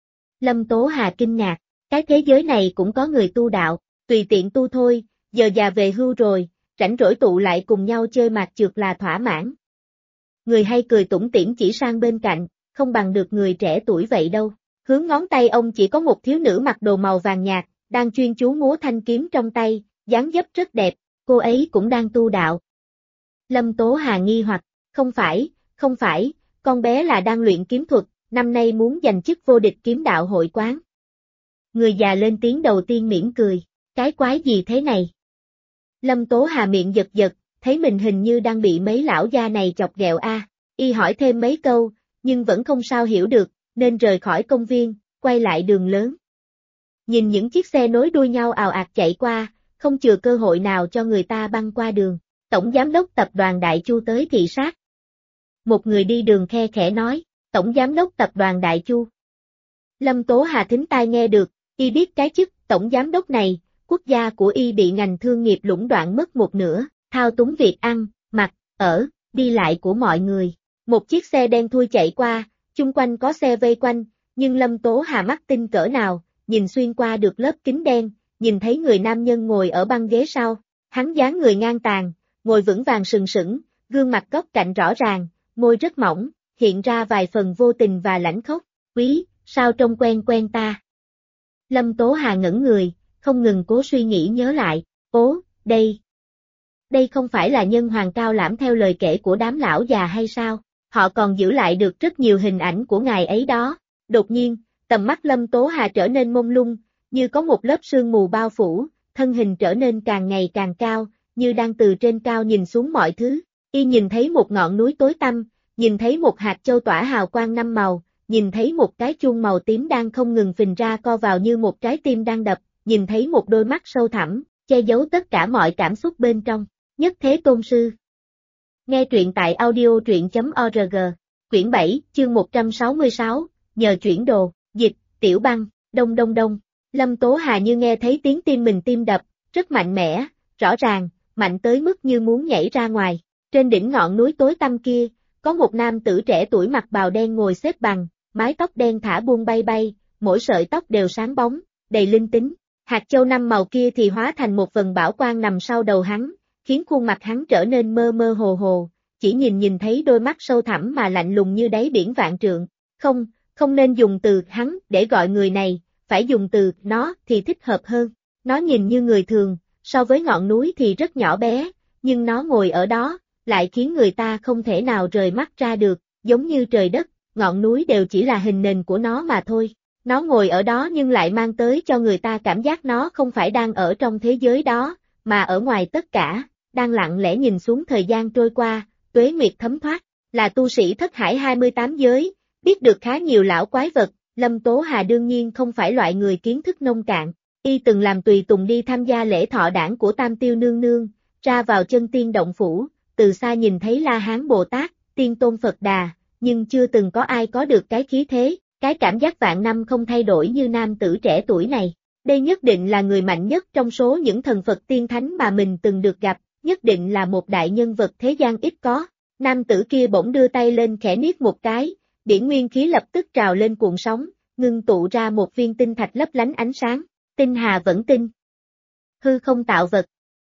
Lâm Tố Hà kinh ngạc, cái thế giới này cũng có người tu đạo, tùy tiện tu thôi, giờ già về hưu rồi, rảnh rỗi tụ lại cùng nhau chơi mạt trượt là thỏa mãn. Người hay cười tủm tỉm chỉ sang bên cạnh, không bằng được người trẻ tuổi vậy đâu. Hướng ngón tay ông chỉ có một thiếu nữ mặc đồ màu vàng nhạt, đang chuyên chú múa thanh kiếm trong tay, dáng dấp rất đẹp, cô ấy cũng đang tu đạo. Lâm Tố Hà nghi hoặc, không phải, con bé là đang luyện kiếm thuật, năm nay muốn giành chức vô địch kiếm đạo hội quán. Người già lên tiếng đầu tiên mỉm cười, cái quái gì thế này? Lâm Tố Hà miệng giật giật, thấy mình hình như đang bị mấy lão gia này chọc ghẹo y hỏi thêm mấy câu, nhưng vẫn không sao hiểu được, nên rời khỏi công viên, quay lại đường lớn. Nhìn những chiếc xe nối đuôi nhau ào ạt chạy qua, không chừa cơ hội nào cho người ta băng qua đường. Tổng giám đốc tập đoàn Đại Chu tới thị sát. Một người đi đường khe khẽ nói, Tổng giám đốc tập đoàn Đại Chu. Lâm Tố Hà thính tai nghe được, y biết cái chức Tổng giám đốc này, quốc gia của y bị ngành thương nghiệp lũng đoạn mất một nửa, thao túng việc ăn, mặc, ở, đi lại của mọi người. Một chiếc xe đen thui chạy qua, chung quanh có xe vây quanh, nhưng Lâm Tố Hà mắt tinh cỡ nào, nhìn xuyên qua được lớp kính đen, nhìn thấy người nam nhân ngồi ở băng ghế sau, hắn dáng người ngang tàn, ngồi vững vàng sừng sững, gương mặt góc cạnh rõ ràng, môi rất mỏng, hiện ra vài phần vô tình và lãnh khốc, quý, sao trông quen quen ta. Lâm Tố Hà ngẩn người, không ngừng cố suy nghĩ nhớ lại, Đây không phải là nhân hoàng cao lãm theo lời kể của đám lão già hay sao? Họ còn giữ lại được rất nhiều hình ảnh của ngài ấy đó. Đột nhiên, tầm mắt Lâm Tố Hà trở nên mông lung, như có một lớp sương mù bao phủ, thân hình trở nên càng ngày càng cao, như đang từ trên cao nhìn xuống mọi thứ. Y nhìn thấy một ngọn núi tối tăm, nhìn thấy một hạt châu tỏa hào quang năm màu, nhìn thấy một cái chuông màu tím đang không ngừng phình ra co vào như một trái tim đang đập, nhìn thấy một đôi mắt sâu thẳm, che giấu tất cả mọi cảm xúc bên trong. Nhất Thế Tôn Sư. Nghe truyện tại audio.org, quyển 7, chương 166, nhờ chuyển đồ, dịch, Tiểu Băng, đông đông đông. Lâm Tố Hà như nghe thấy tiếng tim mình tim đập, rất mạnh mẽ, rõ ràng, mạnh tới mức như muốn nhảy ra ngoài. Trên đỉnh ngọn núi tối tăm kia, có một nam tử trẻ tuổi mặc bào đen ngồi xếp bằng, mái tóc đen thả buông bay bay, mỗi sợi tóc đều sáng bóng, đầy linh tính. Hạt châu năm màu kia thì hóa thành một vần bảo quang nằm sau đầu hắn, khiến khuôn mặt hắn trở nên mơ mơ hồ hồ, chỉ nhìn thấy đôi mắt sâu thẳm mà lạnh lùng như đáy biển vạn trượng. Không nên dùng từ hắn để gọi người này, phải dùng từ nó thì thích hợp hơn. Nó nhìn như người thường, so với ngọn núi thì rất nhỏ bé, nhưng nó ngồi ở đó, lại khiến người ta không thể nào rời mắt ra được, giống như trời đất, ngọn núi đều chỉ là hình nền của nó mà thôi. Nó ngồi ở đó nhưng lại mang tới cho người ta cảm giác nó không phải đang ở trong thế giới đó, mà ở ngoài tất cả, đang lặng lẽ nhìn xuống thời gian trôi qua, tuế nguyệt thấm thoát. Là tu sĩ thất hải 28 giới, biết được khá nhiều lão quái vật, Lâm Tố Hà đương nhiên không phải loại người kiến thức nông cạn. Y từng làm tùy tùng đi tham gia lễ thọ đản của Tam Tiêu Nương Nương, ra vào chân tiên động phủ, từ xa nhìn thấy La Hán Bồ Tát, Tiên Tôn Phật Đà, nhưng chưa từng có ai có được cái khí thế, cái cảm giác vạn năm không thay đổi như nam tử trẻ tuổi này. Đây nhất định là người mạnh nhất trong số những thần Phật tiên thánh mà mình từng được gặp, nhất định là một đại nhân vật thế gian ít có. Nam tử kia bỗng đưa tay lên khẽ niết một cái, biển nguyên khí lập tức trào lên cuộn sóng, ngưng tụ ra một viên tinh thạch lấp lánh ánh sáng. Tinh Hà Vẫn Tinh. Hư không tạo vật.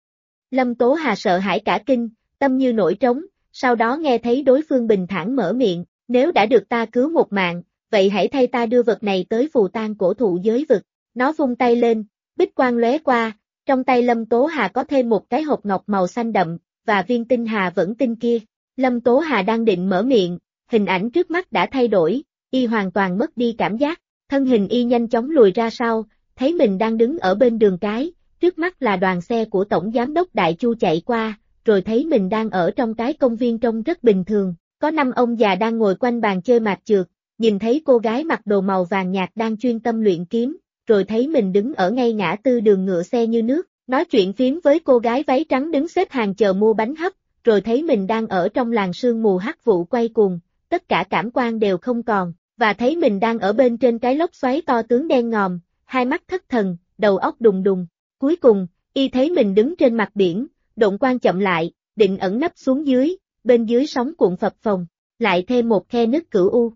Lâm Tố Hà sợ hãi cả kinh, tâm như nổi trống, sau đó nghe thấy đối phương bình thản mở miệng, nếu đã được ta cứu một mạng, vậy hãy thay ta đưa vật này tới phù tang cổ thụ giới vực. Nó vung tay lên, bích quang lóe qua, trong tay Lâm Tố Hà có thêm một cái hộp ngọc màu xanh đậm, và viên Tinh Hà Vẫn Tinh kia. Lâm Tố Hà đang định mở miệng, hình ảnh trước mắt đã thay đổi, y hoàn toàn mất đi cảm giác, thân hình y nhanh chóng lùi ra sau, thấy mình đang đứng ở bên đường cái, trước mắt là đoàn xe của Tổng Giám đốc Đại Chu chạy qua, rồi thấy mình đang ở trong cái công viên trông rất bình thường, có 5 ông già đang ngồi quanh bàn chơi mạt chược, nhìn thấy cô gái mặc đồ màu vàng nhạt đang chuyên tâm luyện kiếm, rồi thấy mình đứng ở ngay ngã tư đường ngựa xe như nước, nói chuyện phím với cô gái váy trắng đứng xếp hàng chờ mua bánh hấp, rồi thấy mình đang ở trong làn sương mù hắc vụ quay cuồng, tất cả cảm quan đều không còn, và thấy mình đang ở bên trên cái lốc xoáy to tướng đen ngòm, hai mắt thất thần, đầu óc đùng đùng. Cuối cùng, y thấy mình đứng trên mặt biển, độn quang chậm lại, định ẩn nấp xuống dưới, bên dưới sóng cuộn phập phồng, lại thêm một khe nứt cửu u.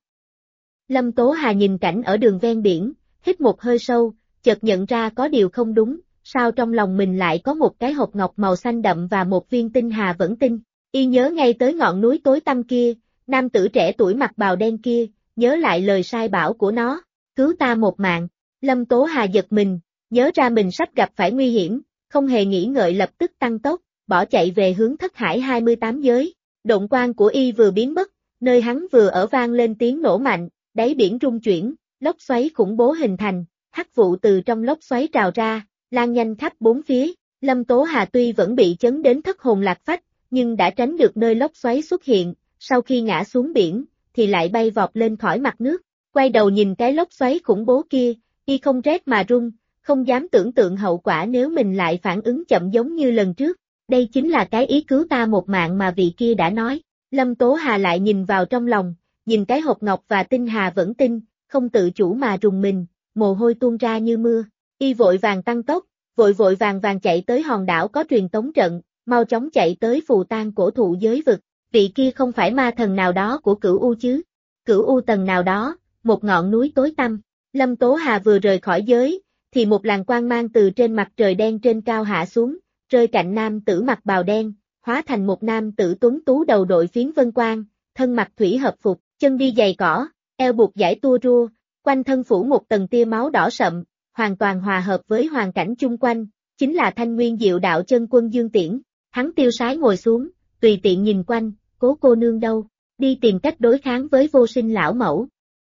Lâm Tố Hà nhìn cảnh ở đường ven biển, hít một hơi sâu, chợt nhận ra có điều không đúng, sao trong lòng mình lại có một cái hộp ngọc màu xanh đậm và một viên Tinh Hà Vẫn Tinh. Y nhớ ngay tới ngọn núi tối tăm kia, nam tử trẻ tuổi mặc bào đen kia, nhớ lại lời sai bảo của nó, cứu ta một mạng. Lâm Tố Hà giật mình, nhớ ra mình sắp gặp phải nguy hiểm, không hề nghĩ ngợi lập tức tăng tốc, bỏ chạy về hướng thất hải 28 giới. Độn quang của y vừa biến mất, nơi hắn vừa ở vang lên tiếng nổ mạnh, đáy biển rung chuyển, lốc xoáy khủng bố hình thành, hắc vụ từ trong lốc xoáy trào ra, lan nhanh khắp bốn phía. Lâm Tố Hà tuy vẫn bị chấn đến thất hồn lạc phách, nhưng đã tránh được nơi lốc xoáy xuất hiện, sau khi ngã xuống biển, thì lại bay vọt lên khỏi mặt nước. Quay đầu nhìn cái lốc xoáy khủng bố kia, y không rét mà run, không dám tưởng tượng hậu quả nếu mình lại phản ứng chậm giống như lần trước. Đây chính là cái ý cứu ta một mạng mà vị kia đã nói. Lâm Tố Hà lại nhìn vào trong lòng, nhìn cái hộp ngọc và Tinh Hà Vẫn Tinh, không tự chủ mà rùng mình, mồ hôi tuôn ra như mưa. Y vội vàng tăng tốc, vội vàng chạy tới hòn đảo có truyền tống trận, mau chóng chạy tới phù tang cổ thụ giới vực. Vị kia không phải ma thần nào đó của Cửu U chứ? Cửu U tầng nào đó, một ngọn núi tối tăm. Lâm Tố Hà vừa rời khỏi giới, thì một làn quang mang từ trên mặt trời đen trên cao hạ xuống, rơi cạnh nam tử mặc bào đen, hóa thành một nam tử tuấn tú đầu đội phiến vân quang, thân mặc thủy hợp phục, chân đi giày cỏ, eo buộc dải tua rua, quanh thân phủ một tầng tia máu đỏ sậm, hoàn toàn hòa hợp với hoàn cảnh chung quanh, chính là Thanh Nguyên Diệu Đạo chân quân Dương Tiễn. Hắn tiêu sái ngồi xuống, tùy tiện nhìn quanh, Cố cô nương đâu, đi tìm cách đối kháng với Vô Sinh lão mẫu.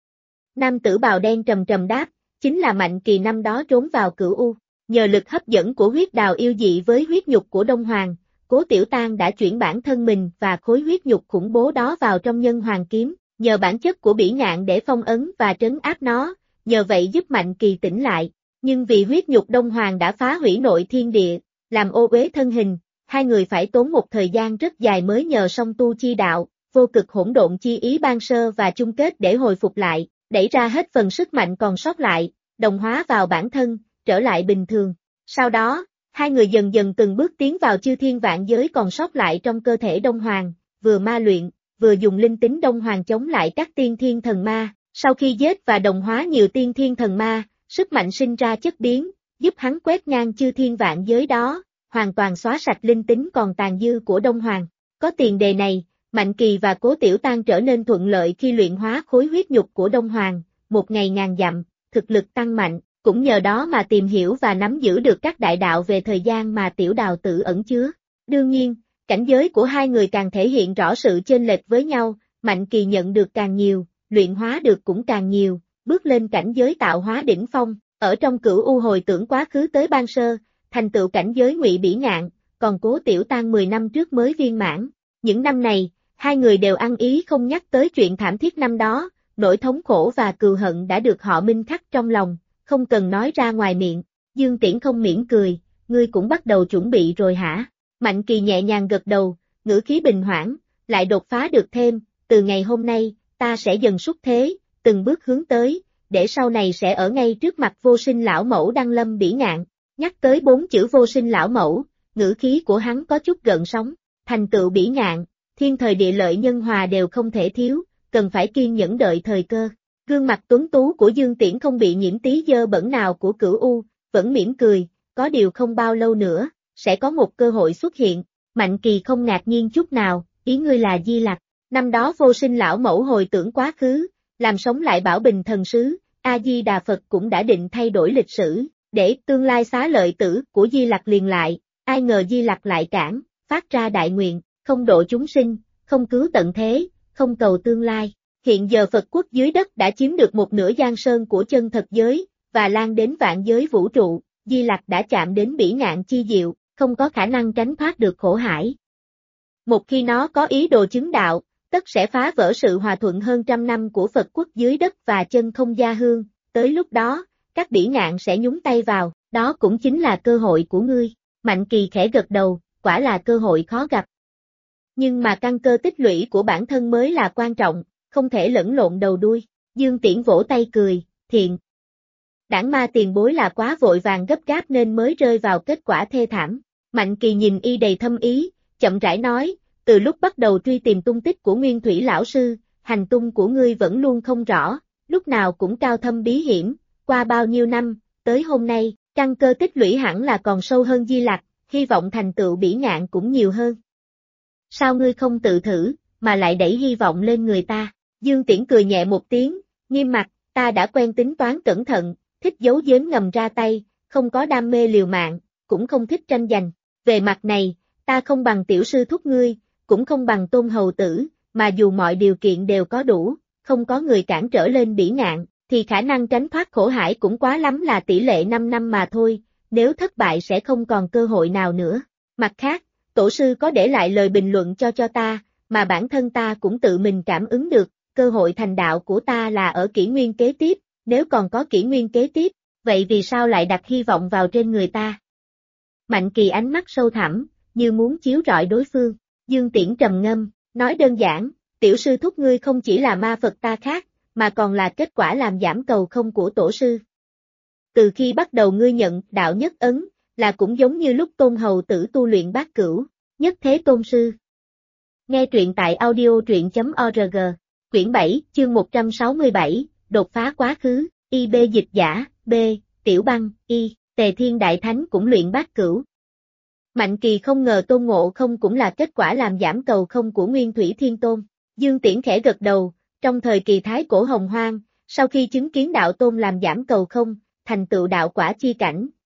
Nam tử bào đen trầm trầm đáp, chính là Mạnh Kỳ năm đó trốn vào Cửu U, nhờ lực hấp dẫn của huyết đào yêu dị với huyết nhục của Đông Hoàng, Cố Tiểu Tang đã chuyển bản thân mình và khối huyết nhục khủng bố đó vào trong Nhân Hoàng kiếm, nhờ bản chất của bỉ ngạn để phong ấn và trấn áp nó, nhờ vậy giúp Mạnh Kỳ tỉnh lại, nhưng vì huyết nhục Đông Hoàng đã phá hủy nội thiên địa, làm ô uế thân hình, hai người phải tốn một thời gian rất dài mới nhờ song tu chi đạo, vô cực hỗn độn chi ý ban sơ và chung kết để hồi phục lại, đẩy ra hết phần sức mạnh còn sót lại, đồng hóa vào bản thân, trở lại bình thường. Sau đó, hai người dần dần từng bước tiến vào chư thiên vạn giới còn sót lại trong cơ thể Đông Hoàng, vừa ma luyện, vừa dùng linh tính Đông Hoàng chống lại các tiên thiên thần ma. Sau khi giết và đồng hóa nhiều tiên thiên thần ma, sức mạnh sinh ra chất biến, giúp hắn quét ngang chư thiên vạn giới đó, hoàn toàn xóa sạch linh tính còn tàn dư của Đông Hoàng. Có tiền đề này, Mạnh Kỳ và Cố Tiểu Tang trở nên thuận lợi khi luyện hóa khối huyết nhục của Đông Hoàng, một ngày ngàn dặm, thực lực tăng mạnh, cũng nhờ đó mà tìm hiểu và nắm giữ được các đại đạo về thời gian mà Tiểu Đào Tử ẩn chứa. Đương nhiên, cảnh giới của hai người càng thể hiện rõ sự chênh lệch với nhau, Mạnh Kỳ nhận được càng nhiều, luyện hóa được cũng càng nhiều, bước lên cảnh giới tạo hóa đỉnh phong, ở trong Cửu U hồi tưởng quá khứ tới ban sơ, thành tựu cảnh giới Ngụy Bỉ Ngạn, còn Cố Tiểu Tang 10 năm trước mới viên mãn. Những năm này, hai người đều ăn ý không nhắc tới chuyện thảm thiết năm đó, nỗi thống khổ và cừu hận đã được họ minh khắc trong lòng, không cần nói ra ngoài miệng. Dương Tiễn không mỉm cười, ngươi cũng bắt đầu chuẩn bị rồi hả? Mạnh Kỳ nhẹ nhàng gật đầu, ngữ khí bình hoãn, lại đột phá được thêm, từ ngày hôm nay, ta sẽ dần xuất thế, từng bước hướng tới, để sau này sẽ ở ngay trước mặt Vô Sinh lão mẫu đăng lâm bỉ ngạn. Nhắc tới 4 chữ Vô Sinh lão mẫu, ngữ khí của hắn có chút gợn sóng, thành tựu bỉ ngạn, thiên thời địa lợi nhân hòa đều không thể thiếu, cần phải kiên nhẫn đợi thời cơ. Gương mặt tuấn tú của Dương Tiễn không bị nhiễm tí dơ bẩn nào của Cửu U, vẫn mỉm cười, có điều không bao lâu nữa, sẽ có một cơ hội xuất hiện. Mạnh Kỳ không ngạc nhiên chút nào, ý ngươi là Di Lặc. Năm đó Vô Sinh lão mẫu hồi tưởng quá khứ, làm sống lại Bảo Bình thần sứ, A-di-đà Phật cũng đã định thay đổi lịch sử, để tương lai xá lợi tử của Di Lặc liền lại, ai ngờ Di Lặc lại cản, phát ra đại nguyện, không độ chúng sinh, không cứu tận thế, không cầu tương lai. Hiện giờ Phật quốc dưới đất đã chiếm được một nửa giang sơn của chân thật giới, và lan đến vạn giới vũ trụ, Di Lặc đã chạm đến bỉ ngạn chi diệu, không có khả năng tránh thoát được khổ hải. Một khi nó có ý đồ chứng đạo, tất sẽ phá vỡ sự hòa thuận hơn trăm năm của Phật quốc dưới đất và chân không gia hương, tới lúc đó, các bỉ ngạn sẽ nhúng tay vào, đó cũng chính là cơ hội của ngươi. Mạnh Kỳ khẽ gật đầu, quả là cơ hội khó gặp. Nhưng mà căn cơ tích lũy của bản thân mới là quan trọng, không thể lẫn lộn đầu đuôi. Dương Tiễn vỗ tay cười, thiện. Đảng ma tiền bối là quá vội vàng gấp gáp nên mới rơi vào kết quả thê thảm. Mạnh Kỳ nhìn y đầy thâm ý, chậm rãi nói, từ lúc bắt đầu truy tìm tung tích của Nguyên Thủy lão sư, hành tung của ngươi vẫn luôn không rõ, lúc nào cũng cao thâm bí hiểm, qua bao nhiêu năm, tới hôm nay, căn cơ tích lũy hẳn là còn sâu hơn Di Lặc, hy vọng thành tựu bỉ ngạn cũng nhiều hơn. Sao ngươi không tự thử, mà lại đẩy hy vọng lên người ta? Dương Tiễn cười nhẹ một tiếng, nghiêm mặt, ta đã quen tính toán cẩn thận, thích giấu giếm ngầm ra tay, không có đam mê liều mạng, cũng không thích tranh giành. Về mặt này, ta không bằng tiểu sư thúc ngươi, cũng không bằng Tôn hầu tử, mà dù mọi điều kiện đều có đủ, không có người cản trở lên bỉ ngạn, thì khả năng tránh thoát khổ hải cũng quá lắm là tỷ lệ 5 năm mà thôi, nếu thất bại sẽ không còn cơ hội nào nữa. Mặt khác, tổ sư có để lại lời bình luận cho ta, mà bản thân ta cũng tự mình cảm ứng được, cơ hội thành đạo của ta là ở kỷ nguyên kế tiếp, nếu còn có kỷ nguyên kế tiếp, vậy vì sao lại đặt hy vọng vào trên người ta? Mạnh Kỳ ánh mắt sâu thẳm, như muốn chiếu rọi đối phương. Dương Tiễn trầm ngâm, nói đơn giản, tiểu sư thúc ngươi không chỉ là ma Phật ta khác, mà còn là kết quả làm giảm cầu không của tổ sư. Từ khi bắt đầu ngươi nhận đạo nhất ấn, là cũng giống như lúc Tôn hầu tử tu luyện bát cửu, nhất thế tôn sư. Nghe truyện tại audio.org, quyển 7, chương 167, đột phá quá khứ, IB dịch giả, B, Tiểu Băng, Y, Tề Thiên Đại Thánh cũng luyện bát cửu. Mạnh Kỳ không ngờ Tôn Ngộ Không cũng là kết quả làm giảm cầu không của Nguyên Thủy Thiên Tôn. Dương Tiễn khẽ gật đầu, trong thời kỳ Thái Cổ Hồng Hoang, sau khi chứng kiến đạo Tôn làm giảm cầu không, thành tựu đạo quả chi cảnh,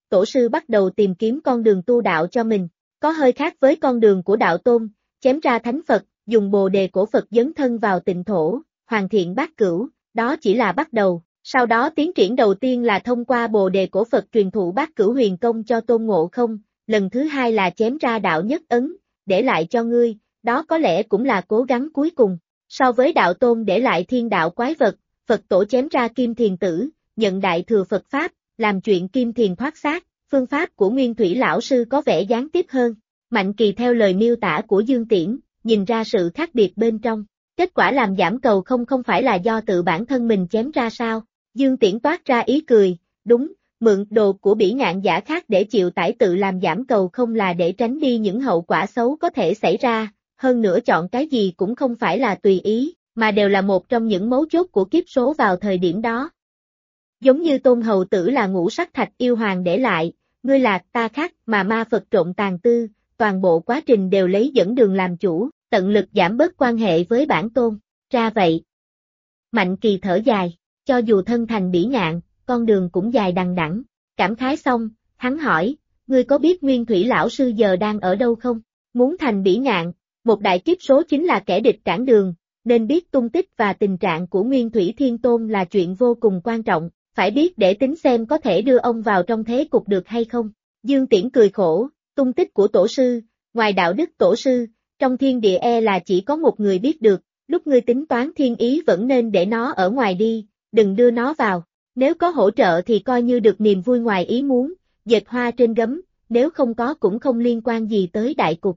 tổ sư bắt đầu tìm kiếm con đường tu đạo cho mình, có hơi khác với con đường của đạo tôn, chém ra thánh Phật, dùng bồ đề cổ Phật dấn thân vào tịnh thổ, hoàn thiện bát cửu, đó chỉ là bắt đầu. Sau đó tiến triển đầu tiên là thông qua bồ đề cổ Phật truyền thụ bát cửu huyền công cho Tôn Ngộ Không, lần thứ hai là chém ra đạo nhất ấn, để lại cho ngươi, đó có lẽ cũng là cố gắng cuối cùng. So với đạo tôn để lại thiên đạo quái vật, Phật tổ chém ra kim thiền tử, nhận đại thừa Phật Pháp, làm chuyện kim thiền thoát xác, phương pháp của Nguyên Thủy Lão Sư có vẻ gián tiếp hơn. Mạnh Kỳ theo lời miêu tả của Dương Tiễn, nhìn ra sự khác biệt bên trong. Kết quả làm giảm cầu không phải là do tự bản thân mình chém ra sao? Dương Tiễn toát ra ý cười, đúng, mượn đồ của bỉ ngạn giả khác để chịu tải tự làm giảm cầu không là để tránh đi những hậu quả xấu có thể xảy ra, hơn nữa chọn cái gì cũng không phải là tùy ý, mà đều là một trong những mấu chốt của kiếp số vào thời điểm đó. Giống như Tôn Hầu Tử là ngũ sắc thạch yêu hoàng để lại, ngươi lạc ta khác mà ma Phật trộn tàn tư, toàn bộ quá trình đều lấy dẫn đường làm chủ, tận lực giảm bớt quan hệ với bản tôn, ra vậy. Mạnh Kỳ thở dài, cho dù thân thành bỉ ngạn, con đường cũng dài đằng đẵng. Cảm khái xong, hắn hỏi, ngươi có biết Nguyên Thủy Lão Sư giờ đang ở đâu không? Muốn thành bỉ ngạn, một đại kiếp số chính là kẻ địch cản đường, nên biết tung tích và tình trạng của Nguyên Thủy Thiên Tôn là chuyện vô cùng quan trọng, phải biết để tính xem có thể đưa ông vào trong thế cục được hay không. Dương Tiễn cười khổ, tung tích của tổ sư, ngoài đạo đức tổ sư, trong thiên địa là chỉ có một người biết được, lúc ngươi tính toán thiên ý vẫn nên để nó ở ngoài đi, đừng đưa nó vào, nếu có hỗ trợ thì coi như được niềm vui ngoài ý muốn, dệt hoa trên gấm, nếu không có cũng không liên quan gì tới đại cục.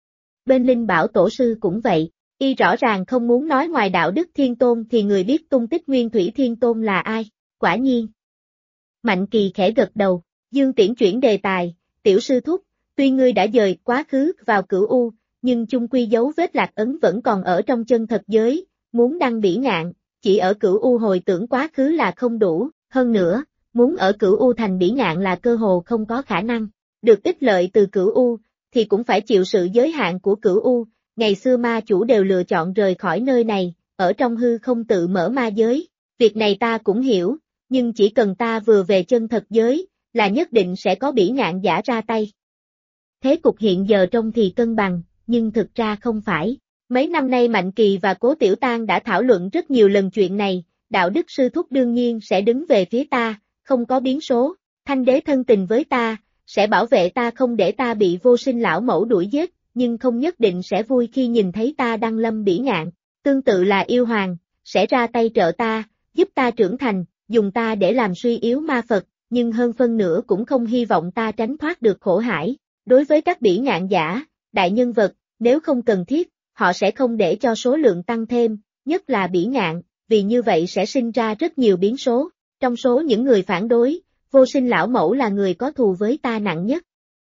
Bên Linh Bảo tổ sư cũng vậy, y rõ ràng không muốn nói ngoài đạo đức thiên tôn thì người biết tung tích Nguyên Thủy Thiên Tôn là ai, quả nhiên. Mạnh Kỳ khẽ gật đầu, Dương Tiễn chuyển đề tài, tiểu sư thúc, tuy ngươi đã dời quá khứ vào Cửu U, nhưng chung quy dấu vết lạc ấn vẫn còn ở trong chân thật giới, muốn đăng bỉ ngạn, chỉ ở Cửu U hồi tưởng quá khứ là không đủ, hơn nữa, muốn ở Cửu U thành bỉ ngạn là cơ hồ không có khả năng, được ích lợi từ Cửu U, thì cũng phải chịu sự giới hạn của Cửu U, ngày xưa ma chủ đều lựa chọn rời khỏi nơi này, ở trong hư không tự mở ma giới, việc này ta cũng hiểu, nhưng chỉ cần ta vừa về chân thật giới, là nhất định sẽ có bỉ ngạn giả ra tay. Thế cục hiện giờ trông thì cân bằng, nhưng thực ra không phải. Mấy năm nay Mạnh Kỳ và Cố Tiểu Tang đã thảo luận rất nhiều lần chuyện này, đạo đức sư thúc đương nhiên sẽ đứng về phía ta, không có biến số, Thanh đế thân tình với ta, sẽ bảo vệ ta không để ta bị Vô Sinh lão mẫu đuổi giết, nhưng không nhất định sẽ vui khi nhìn thấy ta đăng lâm bỉ ngạn, tương tự là yêu hoàng, sẽ ra tay trợ ta, giúp ta trưởng thành, dùng ta để làm suy yếu ma Phật, nhưng hơn phân nửa cũng không hy vọng ta tránh thoát được khổ hải. Đối với các bỉ ngạn giả, đại nhân vật, nếu không cần thiết, họ sẽ không để cho số lượng tăng thêm, nhất là bỉ ngạn, vì như vậy sẽ sinh ra rất nhiều biến số. Trong số những người phản đối, Vô Sinh lão mẫu là người có thù với ta nặng nhất.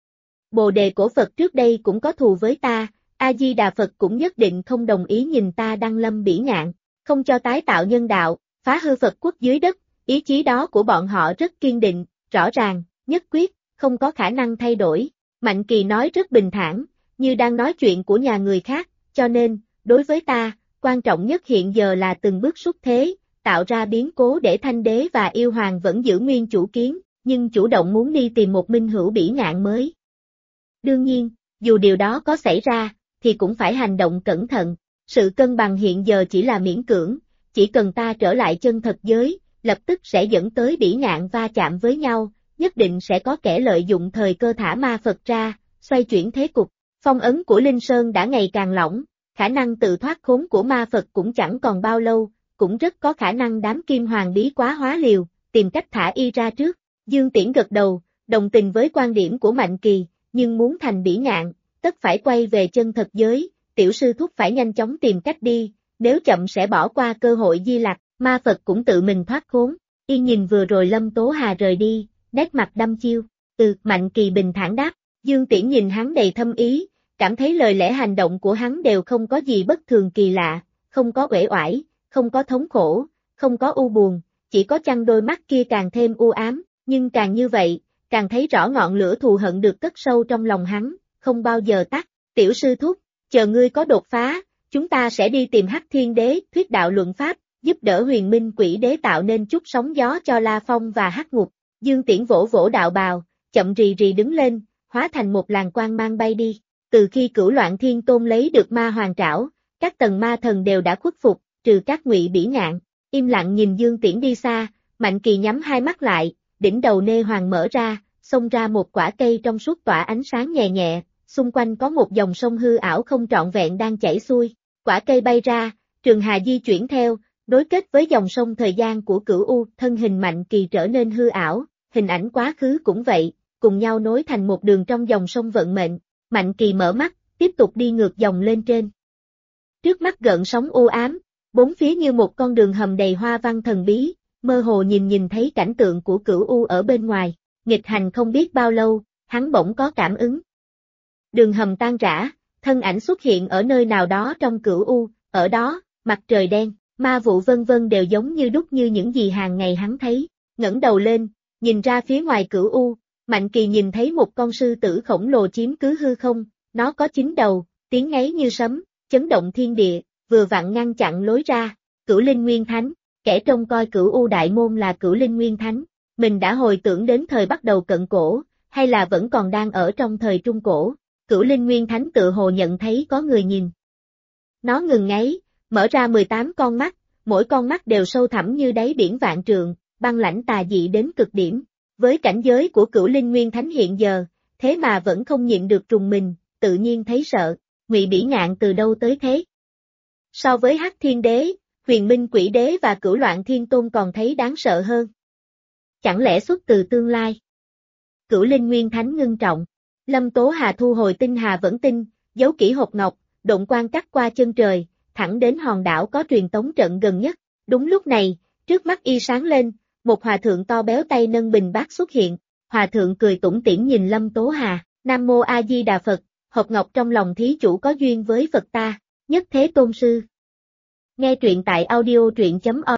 Bồ đề cổ Phật trước đây cũng có thù với ta, A-di-đà Phật cũng nhất định không đồng ý nhìn ta đăng lâm bỉ ngạn, không cho tái tạo nhân đạo, phá hư Phật quốc dưới đất, ý chí đó của bọn họ rất kiên định, rõ ràng, nhất quyết, không có khả năng thay đổi. Mạnh Kỳ nói rất bình thản, như đang nói chuyện của nhà người khác, cho nên, đối với ta, quan trọng nhất hiện giờ là từng bước xuất thế, tạo ra biến cố để Thanh đế và yêu hoàng vẫn giữ nguyên chủ kiến, nhưng chủ động muốn đi tìm một minh hữu bỉ ngạn mới. Đương nhiên, dù điều đó có xảy ra, thì cũng phải hành động cẩn thận, sự cân bằng hiện giờ chỉ là miễn cưỡng, chỉ cần ta trở lại chân thật giới, lập tức sẽ dẫn tới bỉ ngạn va chạm với nhau, nhất định sẽ có kẻ lợi dụng thời cơ thả ma Phật ra, xoay chuyển thế cục. Phong ấn của Linh Sơn đã ngày càng lỏng, khả năng tự thoát khốn của ma Phật cũng chẳng còn bao lâu, cũng rất có khả năng đám kim hoàng bí quá hóa liều, tìm cách thả y ra trước. Dương Tiễn gật đầu, đồng tình với quan điểm của Mạnh Kỳ, nhưng muốn thành bỉ ngạn, tất phải quay về chân thật giới, tiểu sư thúc phải nhanh chóng tìm cách đi, nếu chậm sẽ bỏ qua cơ hội di lặc, ma Phật cũng tự mình thoát khốn. Y nhìn vừa rồi Lâm Tố Hà rời đi, nét mặt đăm chiêu, Mạnh Kỳ bình thản đáp, Dương Tiễn nhìn hắn đầy thâm ý, cảm thấy lời lẽ hành động của hắn đều không có gì bất thường kỳ lạ, không có uể oải, không có thống khổ, không có u buồn, chỉ có chăng đôi mắt kia càng thêm u ám, nhưng càng như vậy, càng thấy rõ ngọn lửa thù hận được cất sâu trong lòng hắn, không bao giờ tắt. Tiểu sư thúc, chờ ngươi có đột phá, chúng ta sẽ đi tìm Hắc Thiên Đế, thuyết đạo luận pháp, giúp đỡ Huyền Minh Quỷ Đế tạo nên chút sóng gió cho La Phong và Hắc Ngục. Dương Tiễn vỗ vỗ đạo bào, chậm rì rì đứng lên, hóa thành một làn quang mang bay đi. Từ khi Cửu Loạn Thiên Tôn lấy được ma hoàng trảo, các tầng ma thần đều đã khuất phục, trừ các Ngụy Bỉ Ngạn, im lặng nhìn Dương Tiễn đi xa, Mạnh Kỳ nhắm hai mắt lại, đỉnh đầu nê hoàng mở ra, xông ra một quả cây trong suốt tỏa ánh sáng nhẹ nhẹ, xung quanh có một dòng sông hư ảo không trọn vẹn đang chảy xuôi, quả cây bay ra, Trường Hà di chuyển theo, nối kết với dòng sông thời gian của Cửu U, thân hình Mạnh Kỳ trở nên hư ảo, hình ảnh quá khứ cũng vậy, cùng nhau nối thành một đường trong dòng sông vận mệnh, Mạnh Kỳ mở mắt, tiếp tục đi ngược dòng lên trên. Trước mắt gợn sóng u ám, bốn phía như một con đường hầm đầy hoa văn thần bí, mơ hồ nhìn thấy cảnh tượng của Cửu U ở bên ngoài, nghịch hành không biết bao lâu, hắn bỗng có cảm ứng. Đường hầm tan rã, thân ảnh xuất hiện ở nơi nào đó trong Cửu U, ở đó, mặt trời đen, ma vụ vân vân đều giống như đúc như những gì hàng ngày hắn thấy, ngẩng đầu lên, nhìn ra phía ngoài Cửu U, Mạnh Kỳ nhìn thấy một con sư tử khổng lồ chiếm cứ hư không, nó có 9 đầu, tiếng ngáy như sấm, chấn động thiên địa, vừa vặn ngăn chặn lối ra, Cửu Linh Nguyên Thánh, kẻ trông coi Cửu U đại môn là Cửu Linh Nguyên Thánh, mình đã hồi tưởng đến thời bắt đầu cận cổ, hay là vẫn còn đang ở trong thời trung cổ, Cửu Linh Nguyên Thánh tự hồ nhận thấy có người nhìn. Nó ngừng ngáy, mở ra 18 con mắt, mỗi con mắt đều sâu thẳm như đáy biển vạn trượng, băng lãnh tà dị đến cực điểm. Với cảnh giới của Cửu Linh Nguyên Thánh hiện giờ, thế mà vẫn không nhịn được trùng mình, tự nhiên thấy sợ, Ngụy Bỉ Ngạn từ đâu tới thế? So với Hắc Thiên Đế, Huyền Minh Quỷ Đế và Cửu Loạn Thiên Tôn còn thấy đáng sợ hơn. Chẳng lẽ xuất từ tương lai? Cửu Linh Nguyên Thánh ngưng trọng. Lâm Tố Hà thu hồi tinh hà vẫn tinh, giấu kỹ hộp ngọc, độn quang cắt qua chân trời, thẳng đến hòn đảo có truyền tống trận gần nhất. Đúng lúc này, trước mắt y sáng lên, một hòa thượng to béo tay nâng bình bát xuất hiện. Hòa thượng cười tủm tỉm nhìn Lâm Tố Hà, Nam Mô A Di Đà Phật, hộp ngọc trong lòng thí chủ có duyên với Phật ta, nhất thế tôn sư. Nghe truyện tại audio truyện.org